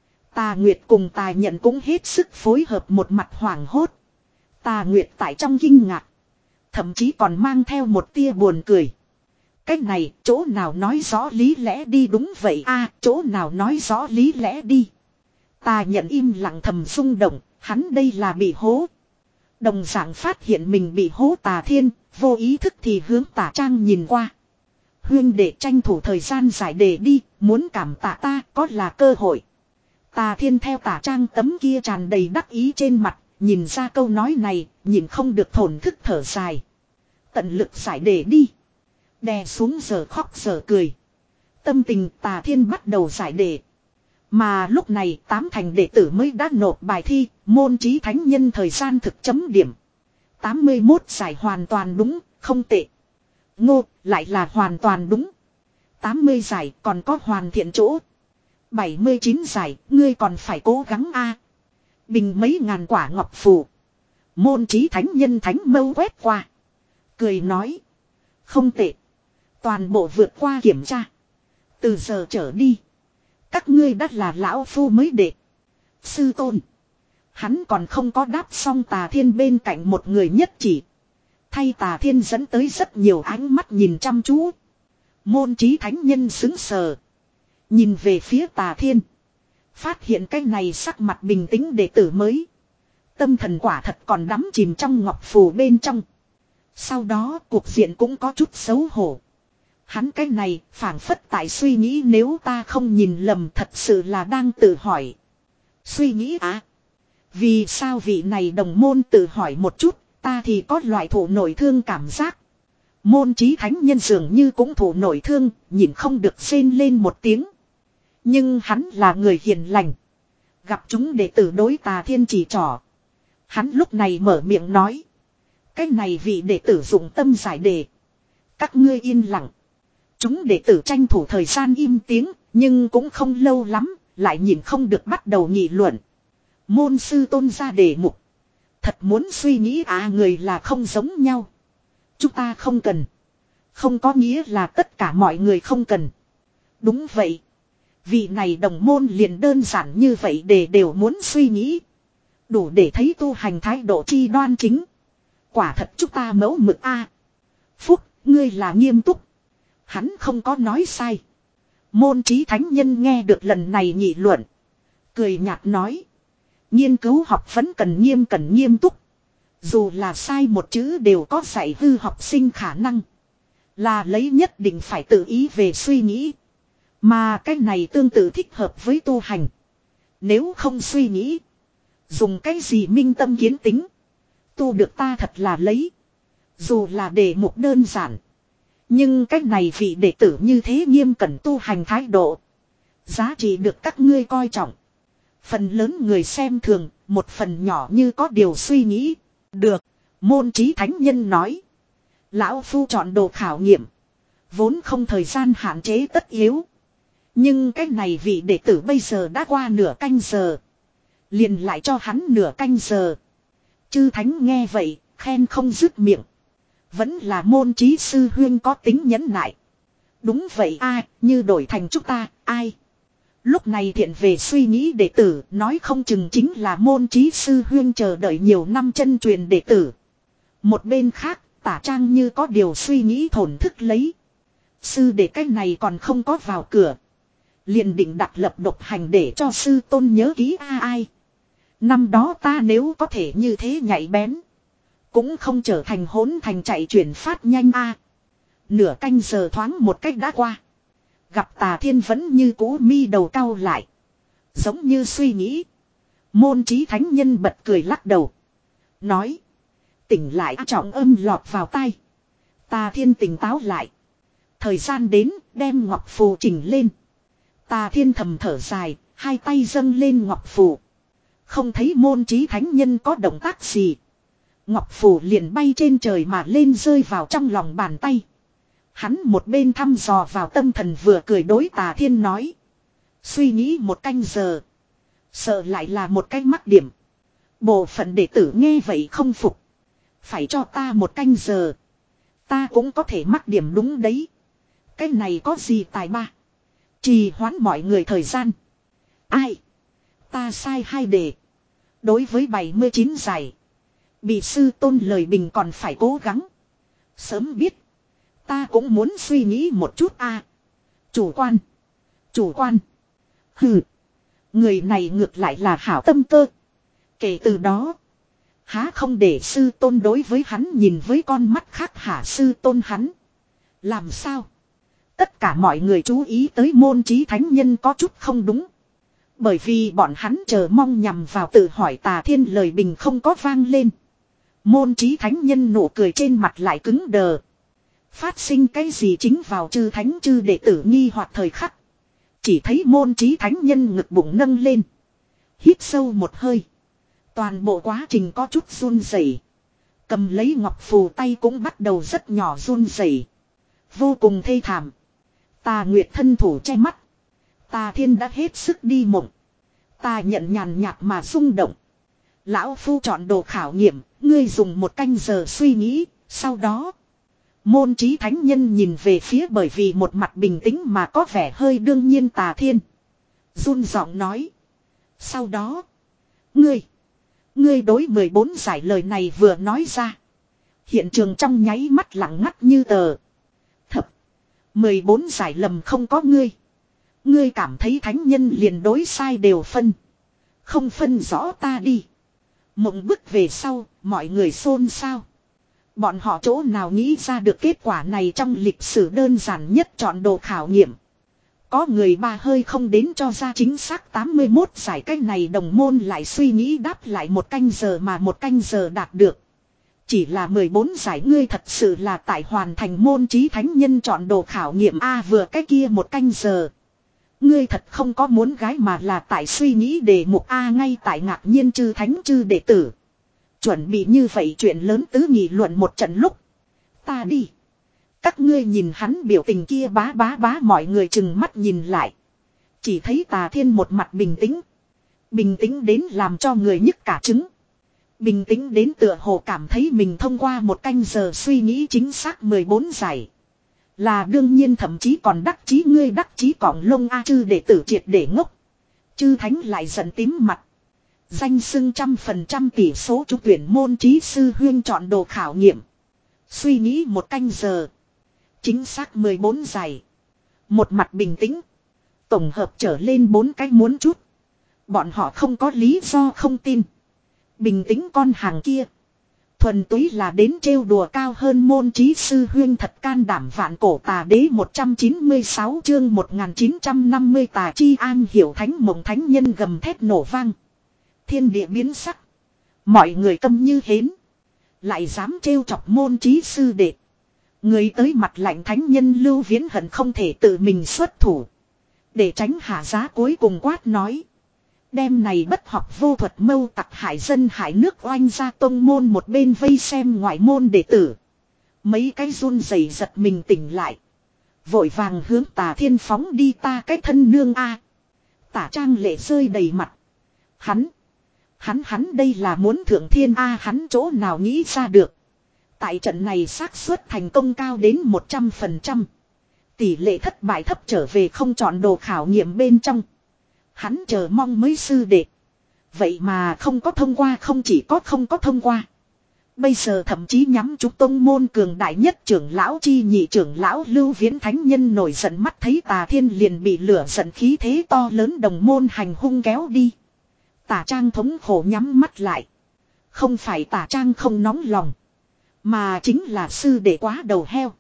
[SPEAKER 1] Tà Nguyệt cùng Tà Nhận cũng hết sức phối hợp một mặt hoảng hốt. Tà Nguyệt tại trong kinh ngạc. Thậm chí còn mang theo một tia buồn cười. Cái này chỗ nào nói rõ lý lẽ đi đúng vậy a chỗ nào nói rõ lý lẽ đi. Tà Nhận im lặng thầm rung động, hắn đây là bị hố. Đồng dạng phát hiện mình bị hố Tà Thiên, vô ý thức thì hướng Tà Trang nhìn qua. Huyên để tranh thủ thời gian giải đề đi, muốn cảm tạ ta có là cơ hội. Tà Thiên theo Tà Trang tấm kia tràn đầy đắc ý trên mặt, nhìn ra câu nói này, nhìn không được thổn thức thở dài. Tận lực giải đề đi. Đè xuống giờ khóc giờ cười. Tâm tình Tà Thiên bắt đầu giải đề. Mà lúc này tám thành đệ tử mới đã nộp bài thi, môn trí thánh nhân thời gian thực chấm điểm. tám mươi mốt giải hoàn toàn đúng, không tệ. Ngô, lại là hoàn toàn đúng. tám mươi giải còn có hoàn thiện chỗ. bảy mươi chín giải, ngươi còn phải cố gắng a. Bình mấy ngàn quả ngọc phù. Môn trí thánh nhân thánh mâu quét qua. Cười nói. Không tệ. Toàn bộ vượt qua kiểm tra. Từ giờ trở đi. Các ngươi đã là lão phu mới đệ. Sư tôn. Hắn còn không có đáp xong Tà Thiên bên cạnh một người nhất chỉ. Thay Tà Thiên dẫn tới rất nhiều ánh mắt nhìn chăm chú. Môn trí thánh nhân xứng sờ. Nhìn về phía Tà Thiên. Phát hiện cái này sắc mặt bình tĩnh đệ tử mới. Tâm thần quả thật còn đắm chìm trong ngọc phù bên trong. Sau đó cuộc diện cũng có chút xấu hổ. Hắn cái này phảng phất tại suy nghĩ nếu ta không nhìn lầm thật sự là đang tự hỏi. Suy nghĩ à? Vì sao vị này đồng môn tự hỏi một chút, ta thì có loại thụ nổi thương cảm giác. Môn trí thánh nhân dường như cũng thụ nổi thương, nhìn không được rên lên một tiếng. Nhưng hắn là người hiền lành. Gặp chúng đệ tử đối Tà Thiên chỉ trỏ. Hắn lúc này mở miệng nói. Cái này vị đệ tử dụng tâm giải đề. Các ngươi yên lặng. Chúng đệ tử tranh thủ thời gian im tiếng, nhưng cũng không lâu lắm, lại nhìn không được bắt đầu nghị luận. Môn sư tôn ra đề mục. Thật muốn suy nghĩ à người là không giống nhau. Chúng ta không cần. Không có nghĩa là tất cả mọi người không cần. Đúng vậy. Vị này đồng môn liền đơn giản như vậy để đều muốn suy nghĩ. Đủ để thấy tu hành thái độ chi đoan chính. Quả thật chúng ta mẫu mực a. Phúc, ngươi là nghiêm túc. Hắn không có nói sai. Môn trí thánh nhân nghe được lần này nghị luận. Cười nhạt nói. Nghiên cứu học vẫn cần nghiêm cần nghiêm túc. Dù là sai một chữ đều có dạy hư học sinh khả năng. Là lấy nhất định phải tự ý về suy nghĩ. Mà cái này tương tự thích hợp với tu hành. Nếu không suy nghĩ. Dùng cái gì minh tâm kiến tính. Tu được ta thật là lấy. Dù là đề mục đơn giản. Nhưng cái này vị đệ tử như thế nghiêm cẩn tu hành thái độ. Giá trị được các ngươi coi trọng. Phần lớn người xem thường, một phần nhỏ như có điều suy nghĩ. Được, môn trí thánh nhân nói. Lão phu chọn đồ khảo nghiệm. Vốn không thời gian hạn chế tất yếu. Nhưng cái này vị đệ tử bây giờ đã qua nửa canh giờ. Liền lại cho hắn nửa canh giờ. Chư thánh nghe vậy, khen không dứt miệng. Vẫn là môn trí sư huyên có tính nhẫn nại. Đúng vậy ai, như đổi thành chúng ta, ai. Lúc này thiện về suy nghĩ đệ tử, nói không chừng chính là môn trí sư huyên chờ đợi nhiều năm chân truyền đệ tử. Một bên khác, tả trang như có điều suy nghĩ thổn thức lấy. Sư đệ cái này còn không có vào cửa. Liền định đặt lập độc hành để cho sư tôn nhớ ký a ai. Năm đó ta nếu có thể như thế nhạy bén. Cũng không trở thành hỗn thành chạy chuyển phát nhanh a. Nửa canh giờ thoáng một cách đã qua. Gặp Tà Thiên vẫn như cũ mi đầu cau lại. Giống như suy nghĩ. Môn trí thánh nhân bật cười lắc đầu. Nói. Tỉnh lại trọng âm lọt vào tai. Tà Thiên tỉnh táo lại. Thời gian đến đem ngọc phù chỉnh lên. Tà Thiên thầm thở dài. Hai tay dâng lên ngọc phù. Không thấy môn trí thánh nhân có động tác gì. Ngọc phù liền bay trên trời mà lên rơi vào trong lòng bàn tay. Hắn một bên thăm dò vào tâm thần vừa cười đối Tà Thiên nói. Suy nghĩ một canh giờ. Sợ lại là một cái mắc điểm. Bộ phận đệ tử nghe vậy không phục. Phải cho ta một canh giờ. Ta cũng có thể mắc điểm đúng đấy. Cái này có gì tài ba. Trì hoãn mọi người thời gian. Ai? Ta sai hai đề. Đối với bảy mươi chín giải. Bị sư tôn lời bình còn phải cố gắng. Sớm biết. Ta cũng muốn suy nghĩ một chút a. À, chủ quan. Chủ quan. Hừ. Người này ngược lại là hảo tâm cơ. Kể từ đó. Há không để sư tôn đối với hắn nhìn với con mắt khác hả sư tôn hắn. Làm sao? Tất cả mọi người chú ý tới môn trí thánh nhân có chút không đúng. Bởi vì bọn hắn chờ mong nhằm vào tự hỏi Tà Thiên lời bình không có vang lên. Môn trí thánh nhân nụ cười trên mặt lại cứng đờ. Phát sinh cái gì chính vào chư thánh chư đệ tử nghi hoặc thời khắc. Chỉ thấy môn trí thánh nhân ngực bụng nâng lên. Hít sâu một hơi. Toàn bộ quá trình có chút run rẩy. Cầm lấy ngọc phù tay cũng bắt đầu rất nhỏ run rẩy. Vô cùng thê thảm. Tà Nguyệt thân thủ che mắt. Tà Thiên đã hết sức đi mộng. Ta nhận nhàn nhạt mà rung động. Lão phu chọn đồ khảo nghiệm. Ngươi dùng một canh giờ suy nghĩ. Sau đó. Môn trí thánh nhân nhìn về phía bởi vì một mặt bình tĩnh mà có vẻ hơi đương nhiên Tà Thiên. Run giọng nói. Sau đó. Ngươi. Ngươi đối mười bốn giải lời này vừa nói ra. Hiện trường trong nháy mắt lặng ngắt như tờ. Thập. mười bốn giải lầm không có ngươi. Ngươi cảm thấy thánh nhân liền đối sai đều phân. Không phân rõ ta đi. Mộng bức về sau, mọi người xôn xao. Bọn họ chỗ nào nghĩ ra được kết quả này trong lịch sử đơn giản nhất chọn đồ khảo nghiệm. Có người ba hơi không đến cho ra chính xác tám mươi mốt giải cách này đồng môn lại suy nghĩ đáp lại một canh giờ mà một canh giờ đạt được. Chỉ là mười bốn giải ngươi thật sự là tại hoàn thành môn trí thánh nhân chọn đồ khảo nghiệm A vừa cái kia một canh giờ. Ngươi thật không có muốn gái mà là tại suy nghĩ đề mục A ngay tại ngạc nhiên chư thánh chư đệ tử. Chuẩn bị như vậy chuyện lớn tứ nghị luận một trận lúc. Ta đi. Các ngươi nhìn hắn biểu tình kia bá bá bá mọi người chừng mắt nhìn lại. Chỉ thấy Tà Thiên một mặt bình tĩnh. Bình tĩnh đến làm cho người nhức cả trứng. Bình tĩnh đến tựa hồ cảm thấy mình thông qua một canh giờ suy nghĩ chính xác mười bốn giải. Là đương nhiên thậm chí còn đắc chí ngươi đắc chí cỏng lông A chư đệ tử triệt để ngốc. Chư thánh lại giận tím mặt. Danh xưng trăm phần trăm tỷ số trúng tuyển môn trí sư huyên chọn đồ khảo nghiệm. Suy nghĩ một canh giờ. Chính xác mười bốn giải. Một mặt bình tĩnh. Tổng hợp trở lên bốn cái muốn chút. Bọn họ không có lý do không tin. Bình tĩnh con hàng kia. Thuần túy là đến trêu đùa cao hơn môn trí sư huyên thật can đảm vạn cổ tà đế một trăm chín mươi sáu chương một nghìn chín trăm năm mươi tà chi an hiểu thánh mộng thánh nhân gầm thét nổ vang. Thiên địa biến sắc. Mọi người câm như hến. Lại dám trêu chọc môn trí sư đệ. Người tới mặt lạnh thánh nhân Lưu Viễn hận không thể tự mình xuất thủ. Để tránh hạ giá cuối cùng quát nói. Đêm này bất học vô thuật mâu tặc hải dân hải nước oanh ra tông môn một bên vây xem ngoại môn đệ tử. Mấy cái run rẩy giật mình tỉnh lại. Vội vàng hướng Tà Thiên phóng đi ta cái thân nương a. Tả Trang lệ rơi đầy mặt. Hắn. Hắn hắn đây là muốn thượng thiên a hắn chỗ nào nghĩ ra được. Tại trận này xác suất thành công cao đến một trăm phần trăm. Tỷ lệ thất bại thấp trở về không chọn đồ khảo nghiệm bên trong. Hắn chờ mong mới sư đệ. Vậy mà không có thông qua không chỉ có không có thông qua. Bây giờ thậm chí nhắm chúng tông môn cường đại nhất trưởng lão chi nhị trưởng lão Lưu Viễn thánh nhân nổi giận mắt thấy Tà Thiên liền bị lửa giận khí thế to lớn đồng môn hành hung kéo đi. Tả Trang thống khổ nhắm mắt lại. Không phải Tả Trang không nóng lòng. Mà chính là sư đệ quá đầu heo.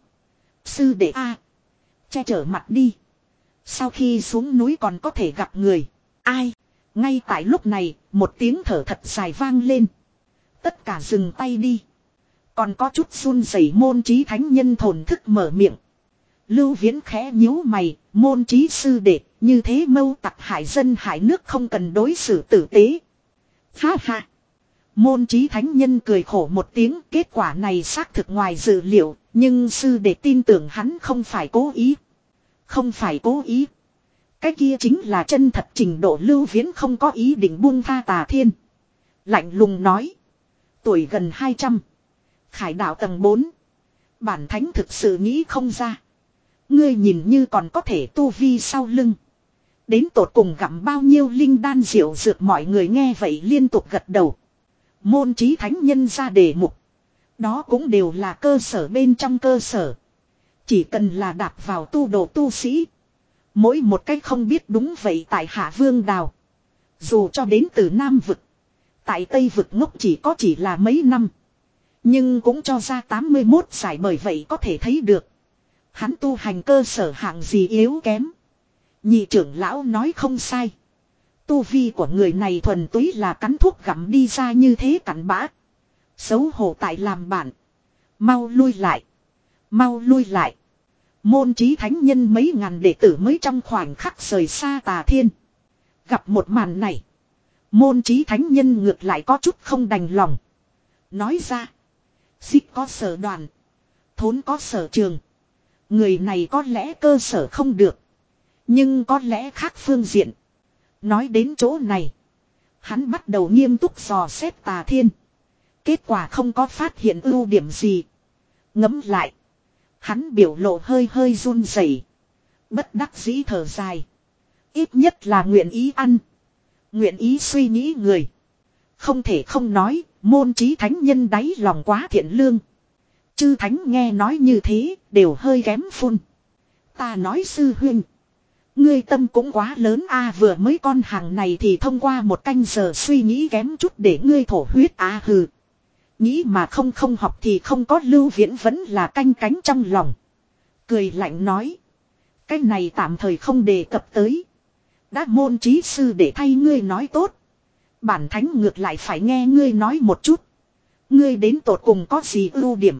[SPEAKER 1] Sư đệ A. Che chở mặt đi. Sau khi xuống núi còn có thể gặp người. Ai. Ngay tại lúc này một tiếng thở thật dài vang lên. Tất cả dừng tay đi. Còn có chút run rẩy môn trí thánh nhân thổn thức mở miệng. Lưu Viễn khẽ nhíu mày. Môn trí sư đệ. Như thế mâu tặc hải dân hải nước không cần đối xử tử tế. Ha ha. Môn trí thánh nhân cười khổ một tiếng. Kết quả này xác thực ngoài dự liệu. Nhưng sư đệ tin tưởng hắn không phải cố ý. Không phải cố ý. Cái kia chính là chân thật trình độ Lưu Viễn không có ý định buông tha Tà Thiên. Lạnh lùng nói. Tuổi gần hai trăm. Khải đạo tầng bốn. Bản thánh thực sự nghĩ không ra. Ngươi nhìn như còn có thể tu vi sau lưng. Đến tột cùng gặm bao nhiêu linh đan diệu dược mọi người nghe vậy liên tục gật đầu. Môn trí thánh nhân ra đề mục. Đó cũng đều là cơ sở bên trong cơ sở. Chỉ cần là đạp vào tu đồ tu sĩ. Mỗi một cách không biết đúng vậy tại Hạ Vương Đào. Dù cho đến từ Nam Vực. Tại Tây Vực ngốc chỉ có chỉ là mấy năm. Nhưng cũng cho ra tám mươi mốt giải bởi vậy có thể thấy được. Hắn tu hành cơ sở hạng gì yếu kém. Nhị trưởng lão nói không sai. Tu vi của người này thuần túy là cắn thuốc gặm đi ra như thế cặn bã. Xấu hổ tại làm bạn. Mau lui lại. Mau lui lại. Môn trí thánh nhân mấy ngàn đệ tử mới trong khoảnh khắc rời xa Tà Thiên. Gặp một màn này. Môn trí thánh nhân ngược lại có chút không đành lòng. Nói ra. Xích có sở đoàn. Thốn có sở trường. Người này có lẽ cơ sở không được. Nhưng có lẽ khác phương diện. Nói đến chỗ này. Hắn bắt đầu nghiêm túc dò xét Tà Thiên. Kết quả không có phát hiện ưu điểm gì. Ngẫm lại. Hắn biểu lộ hơi hơi run rẩy, bất đắc dĩ thở dài. Ít nhất là nguyện ý ăn. Nguyện ý suy nghĩ người. Không thể không nói, môn trí thánh nhân đáy lòng quá thiện lương. Chư thánh nghe nói như thế, đều hơi ghém phun. Ta nói sư huynh. Ngươi tâm cũng quá lớn a vừa mới con hàng này thì thông qua một canh giờ suy nghĩ kém chút để ngươi thổ huyết a hừ. Nghĩ mà không không học thì không có Lưu Viễn vẫn là canh cánh trong lòng. Cười lạnh nói. Cái này tạm thời không đề cập tới. Đã môn trí sư để thay ngươi nói tốt. Bản thánh ngược lại phải nghe ngươi nói một chút. Ngươi đến tột cùng có gì ưu điểm.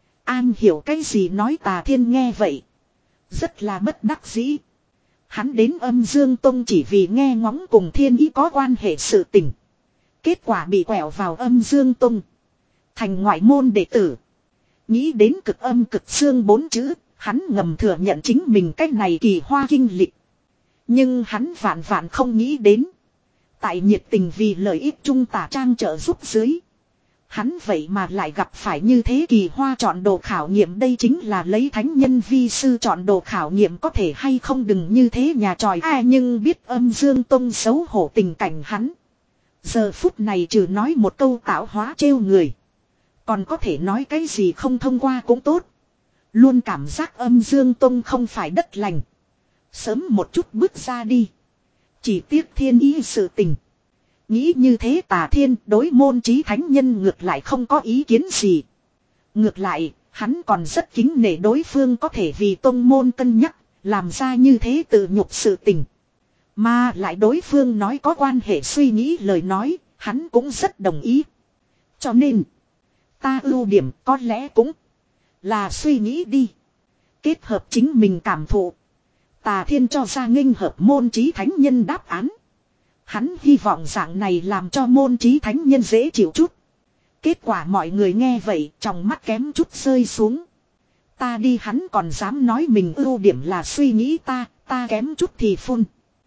[SPEAKER 1] An hiểu cái gì nói Tà Thiên nghe vậy. Rất là bất đắc dĩ. Hắn đến Âm Dương Tông chỉ vì nghe ngóng cùng thiên ý có quan hệ sự tình. Kết quả bị quẹo vào Âm Dương Tông. Thành ngoại môn đệ tử. Nghĩ đến cực âm cực xương bốn chữ. Hắn ngầm thừa nhận chính mình cách này kỳ hoa kinh lịch. Nhưng hắn vạn vạn không nghĩ đến. Tại nhiệt tình vì lợi ích trung Tả Trang trợ giúp dưới. Hắn vậy mà lại gặp phải như thế kỳ hoa chọn đồ khảo nghiệm. Đây chính là lấy thánh nhân vi sư chọn đồ khảo nghiệm có thể hay không đừng như thế nhà tròi. À nhưng biết Âm Dương Tông xấu hổ tình cảnh hắn. Giờ phút này trừ nói một câu tạo hóa trêu người. Còn có thể nói cái gì không thông qua cũng tốt. Luôn cảm giác âm dương tông không phải đất lành. Sớm một chút bước ra đi. Chỉ tiếc thiên ý sự tình. Nghĩ như thế Tà Thiên đối môn trí thánh nhân ngược lại không có ý kiến gì. Ngược lại, hắn còn rất kính nể đối phương có thể vì tông môn cân nhắc, làm ra như thế tự nhục sự tình. Mà lại đối phương nói có quan hệ suy nghĩ lời nói, hắn cũng rất đồng ý. Cho nên, ta ưu điểm có lẽ cũng là suy nghĩ đi. Kết hợp chính mình cảm thụ. Tà Thiên cho ra nghênh hợp môn trí thánh nhân đáp án. Hắn hy vọng dạng này làm cho môn trí thánh nhân dễ chịu chút. Kết quả mọi người nghe vậy trong mắt kém chút rơi xuống. Ta đi hắn còn dám nói mình ưu điểm là suy nghĩ ta, ta kém chút thì phun.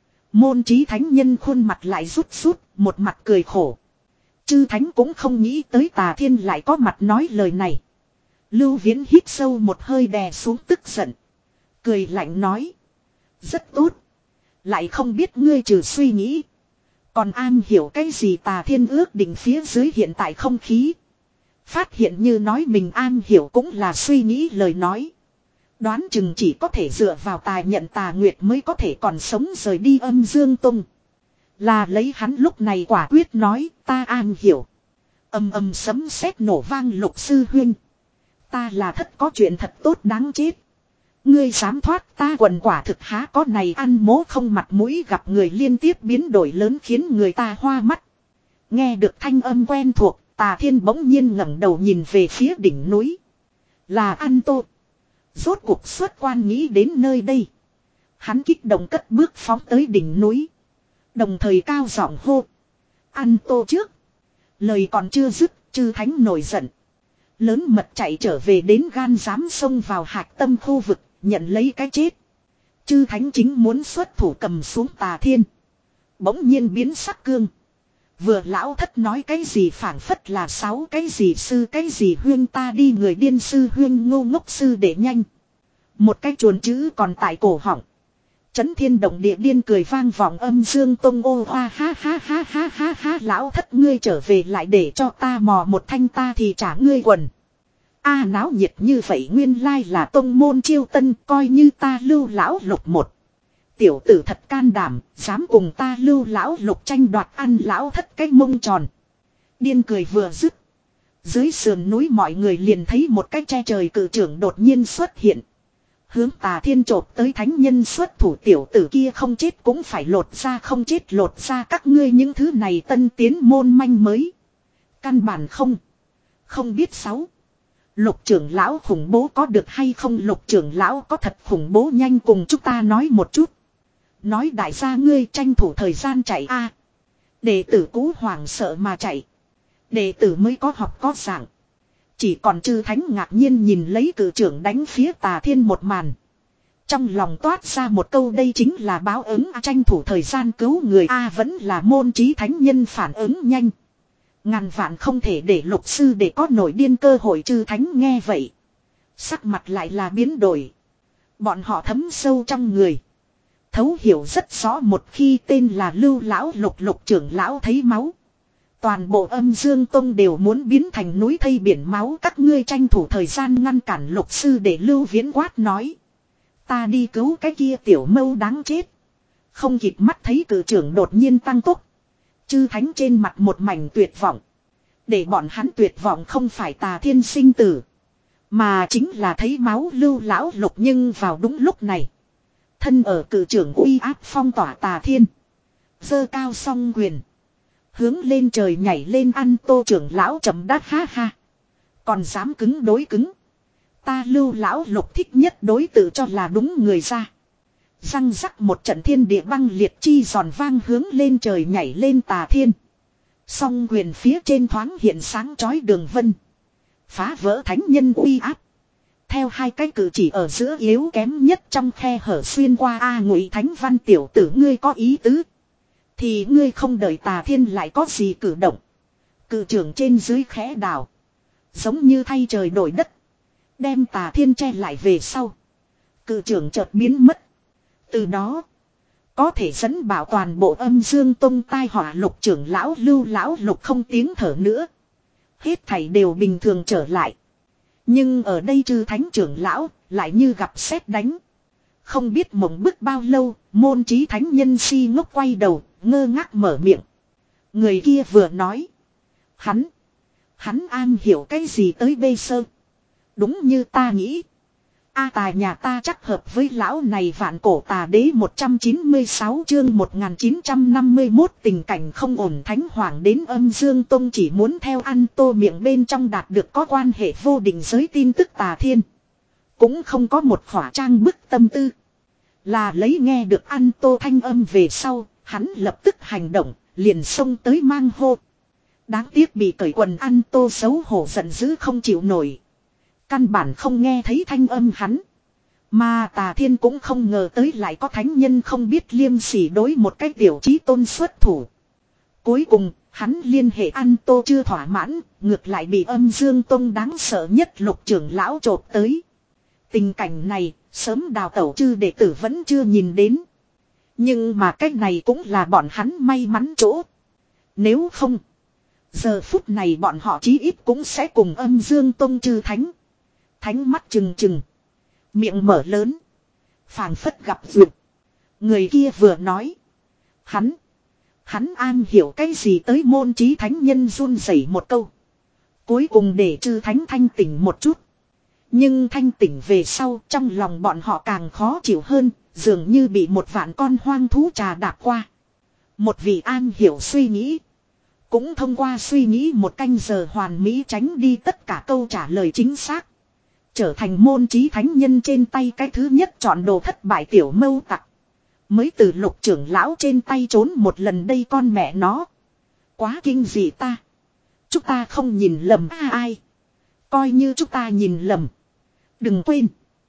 [SPEAKER 1] Môn trí thánh nhân khuôn mặt lại rút rút, một mặt cười khổ. Chư thánh cũng không nghĩ tới Tà Thiên lại có mặt nói lời này. Lưu Viễn hít sâu một hơi đè xuống tức giận. Cười lạnh nói. Rất tốt. Lại không biết ngươi trừ suy nghĩ. Còn an hiểu cái gì Tà Thiên ước định phía dưới hiện tại không khí. Phát hiện như nói mình an hiểu cũng là suy nghĩ lời nói. Đoán chừng chỉ có thể dựa vào tài nhận Tà Nguyệt mới có thể còn sống rời đi âm dương tung. Là lấy hắn lúc này quả quyết nói ta an hiểu. Âm âm sấm sét nổ vang Lục sư huynh. Ta là thất có chuyện thật tốt đáng chết. Ngươi dám thoát ta quần quả thực há có này ăn mố không mặt mũi gặp người liên tiếp biến đổi lớn khiến người ta hoa mắt. Nghe được thanh âm quen thuộc, Tà Thiên bỗng nhiên ngẩng đầu nhìn về phía đỉnh núi. Là An Tô. Rốt cuộc xuất quan nghĩ đến nơi đây. Hắn kích động cất bước phóng tới đỉnh núi. Đồng thời cao giọng hô. An Tô trước. Lời còn chưa dứt, chư thánh nổi giận. Lớn mật chạy trở về đến gan dám xông vào hạc tâm khu vực, nhận lấy cái chết. Chư thánh chính muốn xuất thủ cầm xuống Tà Thiên. Bỗng nhiên biến sắc cương. Vừa lão thất nói cái gì phảng phất là sáu cái gì sư cái gì huyên ta đi người điên sư huyên ngô ngốc sư để nhanh. Một cái chuồn chữ còn tại cổ họng. Chấn thiên động địa điên cười vang vọng âm dương tông ô hoa ha ha ha ha ha ha lão thất ngươi trở về lại để cho ta mò một thanh ta thì trả ngươi quần. A à, náo nhiệt như vậy nguyên lai là tông môn chiêu tân coi như ta lưu lão lục một. Tiểu tử thật can đảm, dám cùng ta lưu lão lục tranh đoạt ăn lão thất cái mông tròn. Điên cười vừa dứt. Dưới sườn núi mọi người liền thấy một cái che trời cự trưởng đột nhiên xuất hiện. Hướng Tà Thiên chộp tới thánh nhân xuất thủ tiểu tử kia không chết cũng phải lột ra không chết lột ra các ngươi những thứ này tân tiến môn manh mới. Căn bản không. Không biết sáu. Lục trưởng lão khủng bố có được hay không lục trưởng lão có thật khủng bố nhanh cùng chúng ta nói một chút. Nói đại gia ngươi tranh thủ thời gian chạy a. Đệ tử cũ hoảng sợ mà chạy. Đệ tử mới có học có giảng. Chỉ còn chư thánh ngạc nhiên nhìn lấy cử trưởng đánh phía Tà Thiên một màn. Trong lòng toát ra một câu đây chính là báo ứng a, tranh thủ thời gian cứu người a vẫn là môn trí thánh nhân phản ứng nhanh. Ngàn vạn không thể để lục sư để có nổi điên cơ hội chư thánh nghe vậy. Sắc mặt lại là biến đổi. Bọn họ thấm sâu trong người. Thấu hiểu rất rõ một khi tên là lưu lão lục lục trưởng lão thấy máu. Toàn bộ âm dương tông đều muốn biến thành núi thây biển máu các ngươi tranh thủ thời gian ngăn cản lục sư để lưu viễn quát nói. Ta đi cứu cái kia tiểu mâu đáng chết. Không kịp mắt thấy cử trưởng đột nhiên tăng tốc. Chư thánh trên mặt một mảnh tuyệt vọng. Để bọn hắn tuyệt vọng không phải Tà Thiên sinh tử. Mà chính là thấy máu lưu lão lục nhưng vào đúng lúc này. Thân ở cử trưởng uy áp phong tỏa Tà Thiên. Giơ cao song quyền. Hướng lên trời nhảy lên ăn tô trưởng lão chậm đát ha ha. Còn dám cứng đối cứng. Ta lưu lão lục thích nhất đối tự cho là đúng người ra. Răng rắc một trận thiên địa băng liệt chi giòn vang hướng lên trời nhảy lên Tà Thiên. Song quyền phía trên thoáng hiện sáng chói đường vân. Phá vỡ thánh nhân uy áp. Theo hai cái cử chỉ ở giữa yếu kém nhất trong khe hở xuyên qua A Ngụy Thánh Văn tiểu tử ngươi có ý tứ. Thì ngươi không đợi Tà Thiên lại có gì cử động. Cử trưởng trên dưới khẽ đảo. Giống như thay trời đổi đất. Đem Tà Thiên che lại về sau. Cử trưởng chợt biến mất. Từ đó. Có thể dẫn bảo toàn bộ Âm Dương Tông tai họa. Lục trưởng lão Lưu lão Lục không tiếng thở nữa. Hết thảy đều bình thường trở lại. Nhưng ở đây Trư Thánh trưởng lão lại như gặp sét đánh. Không biết mộng bức bao lâu, Môn Chí Thánh Nhân si ngốc quay đầu, ngơ ngác mở miệng. Người kia vừa nói. Hắn, hắn an hiểu cái gì tới bê sơ. Đúng như ta nghĩ. A tài nhà ta chắc hợp với lão này. Vạn cổ tà đế một trăm chín mươi sáu chương một nghìn chín trăm năm mươi mốt tình cảnh không ổn. Thánh Hoàng đến Âm Dương Tông chỉ muốn theo ăn tô miệng bên trong đạt được có quan hệ vô định giới tin tức tà thiên. Cũng không có một khỏa trang bức tâm tư. Là lấy nghe được ăn tô thanh âm về sau, hắn lập tức hành động, liền xông tới mang hô. Đáng tiếc bị cởi quần ăn tô xấu hổ giận dữ không chịu nổi. Căn bản không nghe thấy thanh âm hắn. Mà tà thiên cũng không ngờ tới lại có thánh nhân không biết liêm sỉ đối một cái tiểu chí tôn xuất thủ. Cuối cùng, hắn liên hệ ăn tô chưa thỏa mãn, ngược lại bị Âm Dương Tông đáng sợ nhất Lục trưởng lão chộp tới. Tình cảnh này, sớm đào tẩu chư đệ tử vẫn chưa nhìn đến. Nhưng mà cái này cũng là bọn hắn may mắn chỗ. Nếu không, giờ phút này bọn họ chí ít cũng sẽ cùng Âm Dương Tông chư thánh. Thánh mắt trừng trừng, miệng mở lớn, phảng phất gặp duyệt. Người kia vừa nói. Hắn, hắn an hiểu cái gì tới Môn Chí Thánh Nhân run rẩy một câu. Cuối cùng để chư thánh thanh tỉnh một chút. Nhưng thanh tỉnh về sau trong lòng bọn họ càng khó chịu hơn, dường như bị một vạn con hoang thú trà đạp qua. Một vị an hiểu suy nghĩ. Cũng thông qua suy nghĩ một canh giờ hoàn mỹ tránh đi tất cả câu trả lời chính xác. Trở thành Môn Chí Thánh Nhân trên tay cái thứ nhất chọn đồ thất bại tiểu mâu tặc. Mới từ Lục trưởng lão trên tay trốn một lần đây con mẹ nó. Quá kinh dị ta. Chúng ta không nhìn lầm à, ai. Coi như chúng ta nhìn lầm. Đừng quên.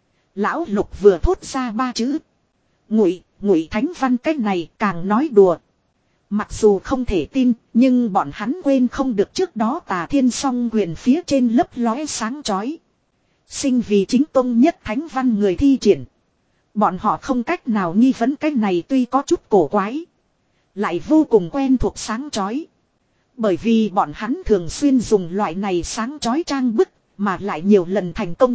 [SPEAKER 1] Lão Lục vừa thốt ra ba chữ. Ngụy, Ngụy Thánh Văn cách này càng nói đùa. Mặc dù không thể tin, nhưng bọn hắn quên không được trước đó Tà Thiên song quyền phía trên lấp lóe sáng chói. Sinh vì chính tông nhất Thánh Văn người thi triển. Bọn họ không cách nào nghi vấn cái này tuy có chút cổ quái. Lại vô cùng quen thuộc sáng chói. Bởi vì bọn hắn thường xuyên dùng loại này sáng chói trang bức, mà lại nhiều lần thành công.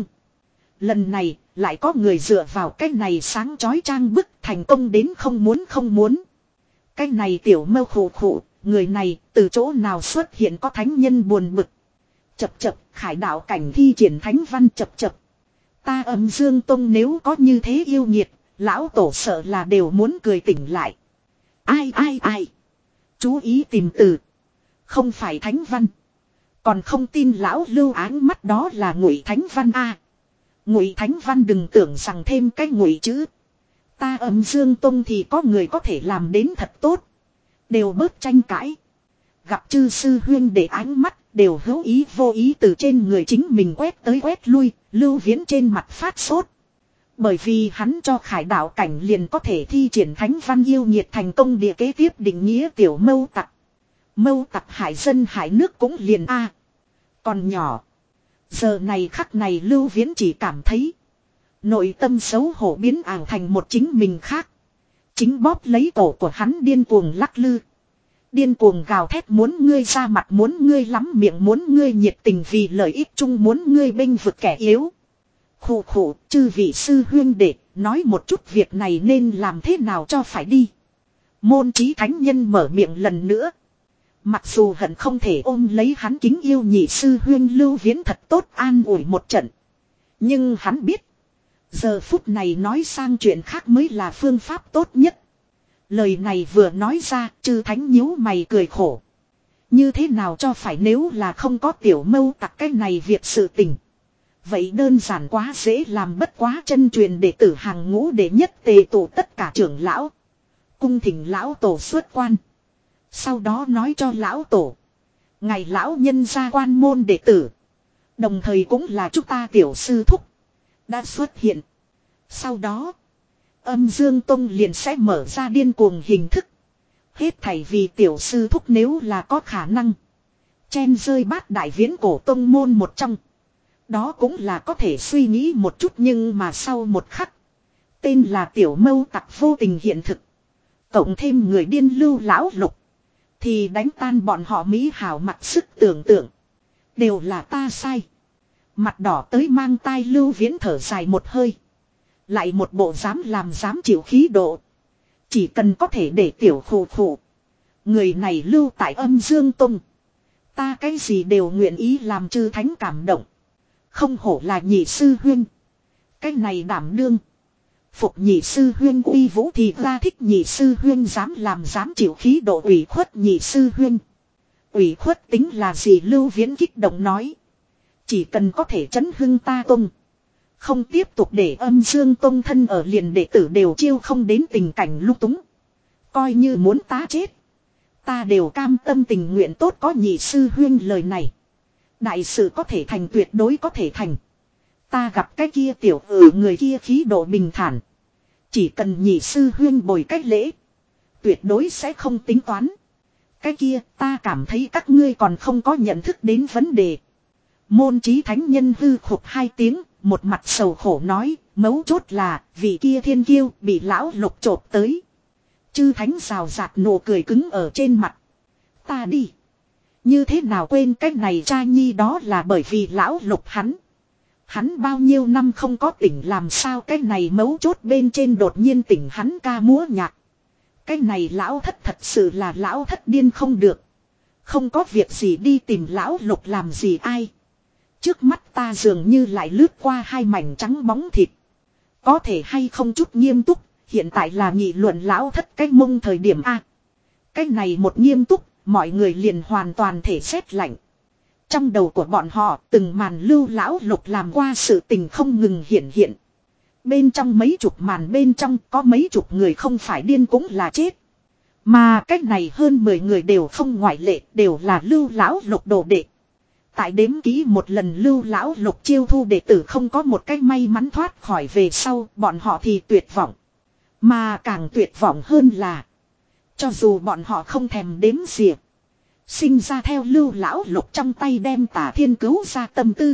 [SPEAKER 1] Lần này, lại có người dựa vào cái này sáng chói trang bức thành công đến không muốn không muốn. Cái này tiểu mâu khổ khổ, người này từ chỗ nào xuất hiện có thánh nhân buồn bực. Chập chập, khải đạo cảnh thi triển thánh văn chập chập. Ta Âm Dương Tông nếu có như thế yêu nghiệt, lão tổ sợ là đều muốn cười tỉnh lại. Ai ai ai. Chú ý tìm từ. Không phải thánh văn. Còn không tin lão Lưu áng mắt đó là Ngụy Thánh Văn a. À, Ngụy Thánh Văn đừng tưởng rằng thêm cái ngụy chữ. Ta Âm Dương Tông thì có người có thể làm đến thật tốt. Đều bớt tranh cãi. Gặp chư sư huyên để ánh mắt đều hữu ý vô ý từ trên người chính mình quét tới quét lui. Lưu Viễn trên mặt phát sốt. Bởi vì hắn cho khải đạo cảnh liền có thể thi triển thánh văn yêu nhiệt thành công địa kế tiếp định nghĩa tiểu mâu tặc. Mâu tặc hại dân hại nước cũng liền a. Còn nhỏ. Giờ này khắc này Lưu Viễn chỉ cảm thấy. Nội tâm xấu hổ biến ảo thành một chính mình khác. Chính bóp lấy cổ của hắn điên cuồng lắc lư. Điên cuồng gào thét muốn ngươi ra mặt muốn ngươi lắm miệng muốn ngươi nhiệt tình vì lợi ích chung muốn ngươi bênh vực kẻ yếu. Khủ khủ chư vị sư huyên đệ nói một chút việc này nên làm thế nào cho phải đi. Môn Chí Thánh Nhân mở miệng lần nữa. Mặc dù hận không thể ôm lấy hắn kính yêu nhị sư huyên Lưu Viễn thật tốt an ủi một trận. Nhưng hắn biết. Giờ phút này nói sang chuyện khác mới là phương pháp tốt nhất. Lời này vừa nói ra chư thánh nhíu mày cười khổ. Như thế nào cho phải nếu là không có tiểu mâu tặc cái này việc sự tình. Vậy đơn giản quá dễ làm bất quá chân truyền đệ tử hàng ngũ đệ nhất tề tụ tất cả trưởng lão. Cung thỉnh lão tổ xuất quan. Sau đó nói cho lão tổ. Ngày lão nhân gia quan môn đệ tử. Đồng thời cũng là chúng ta tiểu sư thúc. Đã xuất hiện. Sau đó. Âm Dương Tông liền sẽ mở ra điên cuồng hình thức. Hết thảy vì tiểu sư thúc nếu là có khả năng. Chen rơi bát đại viễn cổ tông môn một trong. Đó cũng là có thể suy nghĩ một chút nhưng mà sau một khắc. Tên là tiểu mâu tặc vô tình hiện thực. Cộng thêm người điên Lưu lão lục. Thì đánh tan bọn họ mỹ hảo mặt sức tưởng tượng. Đều là ta sai. Mặt đỏ tới mang tai Lưu Viễn thở dài một hơi. Lại một bộ dám làm dám chịu khí độ. Chỉ cần có thể để tiểu khổ khổ. Người này lưu tại Âm Dương Tông. Ta cái gì đều nguyện ý làm chư thánh cảm động. Không hổ là nhị sư huynh. Cái này đảm đương. Phục nhị sư huynh uy vũ thì ra thích nhị sư huynh dám làm dám chịu khí độ ủy khuất nhị sư huynh. Ủy khuất tính là gì Lưu Viễn kích động nói. Chỉ cần có thể chấn hưng ta tông. Không tiếp tục để Âm Dương Tông thân ở liền đệ tử đều chiêu không đến tình cảnh lung túng. Coi như muốn ta chết. Ta đều cam tâm tình nguyện tốt có nhị sư huynh lời này. Đại sự có thể thành tuyệt đối có thể thành. Ta gặp cái kia tiểu ừ người kia khí độ bình thản. Chỉ cần nhị sư huynh bồi cách lễ. Tuyệt đối sẽ không tính toán. Cái kia ta cảm thấy các ngươi còn không có nhận thức đến vấn đề. Môn trí thánh nhân hư khục hai tiếng. Một mặt sầu khổ nói. Mấu chốt là vị kia thiên kiêu bị lão lục chộp tới. Chư thánh rào rạt nụ cười cứng ở trên mặt. Ta đi. Như thế nào quên cách này cha nhi đó là bởi vì lão lục hắn. Hắn bao nhiêu năm không có tỉnh làm sao cái này mấu chốt bên trên đột nhiên tỉnh hắn ca múa nhạc. Cái này lão thất thật sự là lão thất điên không được. Không có việc gì đi tìm lão lục làm gì ai. Trước mắt ta dường như lại lướt qua hai mảnh trắng bóng thịt. Có thể hay không chút nghiêm túc, hiện tại là nghị luận lão thất cái mông thời điểm A. Cái này một nghiêm túc, mọi người liền hoàn toàn thể xét lạnh. Trong đầu của bọn họ từng màn Lưu lão lục làm qua sự tình không ngừng hiện hiện. Bên trong mấy chục màn bên trong có mấy chục người không phải điên cũng là chết. Mà cách này hơn mười người đều không ngoại lệ, đều là Lưu lão lục đồ đệ. Tại đếm kỹ một lần Lưu lão lục chiêu thu đệ tử không có một cách may mắn thoát khỏi về sau, bọn họ thì tuyệt vọng. Mà càng tuyệt vọng hơn là cho dù bọn họ không thèm đếm xỉa, sinh ra theo Lưu lão lục trong tay đem Tả Thiên cứu ra tâm tư.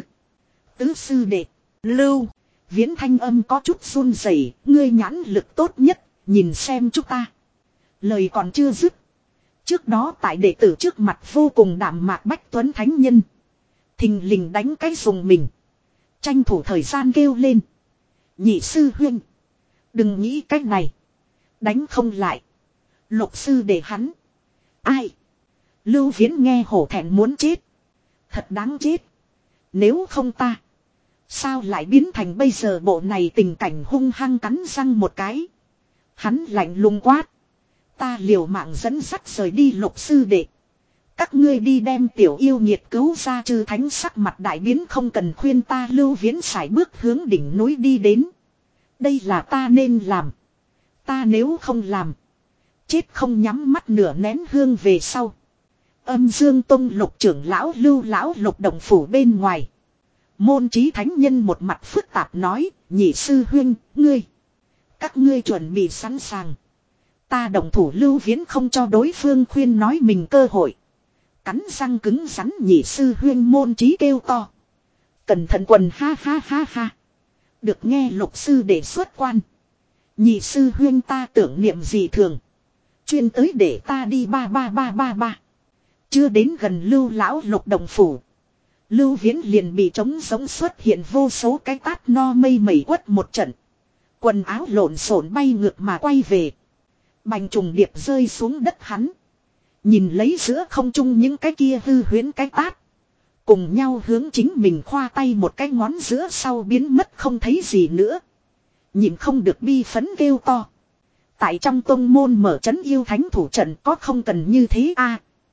[SPEAKER 1] Tứ sư đệ, Lưu Viễn thanh âm có chút run rẩy, ngươi nhãn lực tốt nhất, nhìn xem chúng ta. Lời còn chưa dứt. Trước đó tại đệ tử trước mặt vô cùng đạm mạc Bách Tuấn Thánh Nhân. Thình lình đánh cái dùng mình. Tranh thủ thời gian kêu lên. Nhị sư huynh. Đừng nghĩ cách này. Đánh không lại. Lục sư để hắn. Ai? Lưu Viễn nghe hổ thẹn muốn chết. Thật đáng chết. Nếu không ta. Sao lại biến thành bây giờ bộ này tình cảnh hung hăng cắn răng một cái. Hắn lạnh lùng quát. Ta liều mạng dẫn sắt rời đi lục sư đệ. Các ngươi đi đem tiểu yêu nhiệt cứu ra chư thánh sắc mặt đại biến không cần khuyên ta Lưu Viễn sải bước hướng đỉnh núi đi đến. Đây là ta nên làm. Ta nếu không làm. Chết không nhắm mắt nửa nén hương về sau. Âm Dương Tông lục trưởng lão Lưu lão lục động phủ bên ngoài. Môn trí thánh nhân một mặt phức tạp nói. Nhị sư huynh, ngươi. Các ngươi chuẩn bị sẵn sàng. Ta động thủ Lưu Viễn không cho đối phương khuyên nói mình cơ hội. Cắn răng cứng rắn nhị sư huyên môn trí kêu to. Cẩn thận quần ha ha ha ha. Được nghe lục sư để xuất quan. Nhị sư huyên ta tưởng niệm gì thường. Chuyên tới để ta đi ba ba ba ba ba. Chưa đến gần Lưu lão lục đồng phủ. Lưu Viễn liền bị trống giống xuất hiện vô số cái tát no mây mẩy quất một trận. Quần áo lộn xộn bay ngược mà quay về. Bành trùng điệp rơi xuống đất hắn. Nhìn lấy giữa không trung những cái kia hư huyễn cái tát. Cùng nhau hướng chính mình khoa tay một cái ngón giữa sau biến mất không thấy gì nữa. Nhìn không được bi phấn kêu to. Tại trong tông môn mở trấn yêu thánh thủ trận có không cần như thế a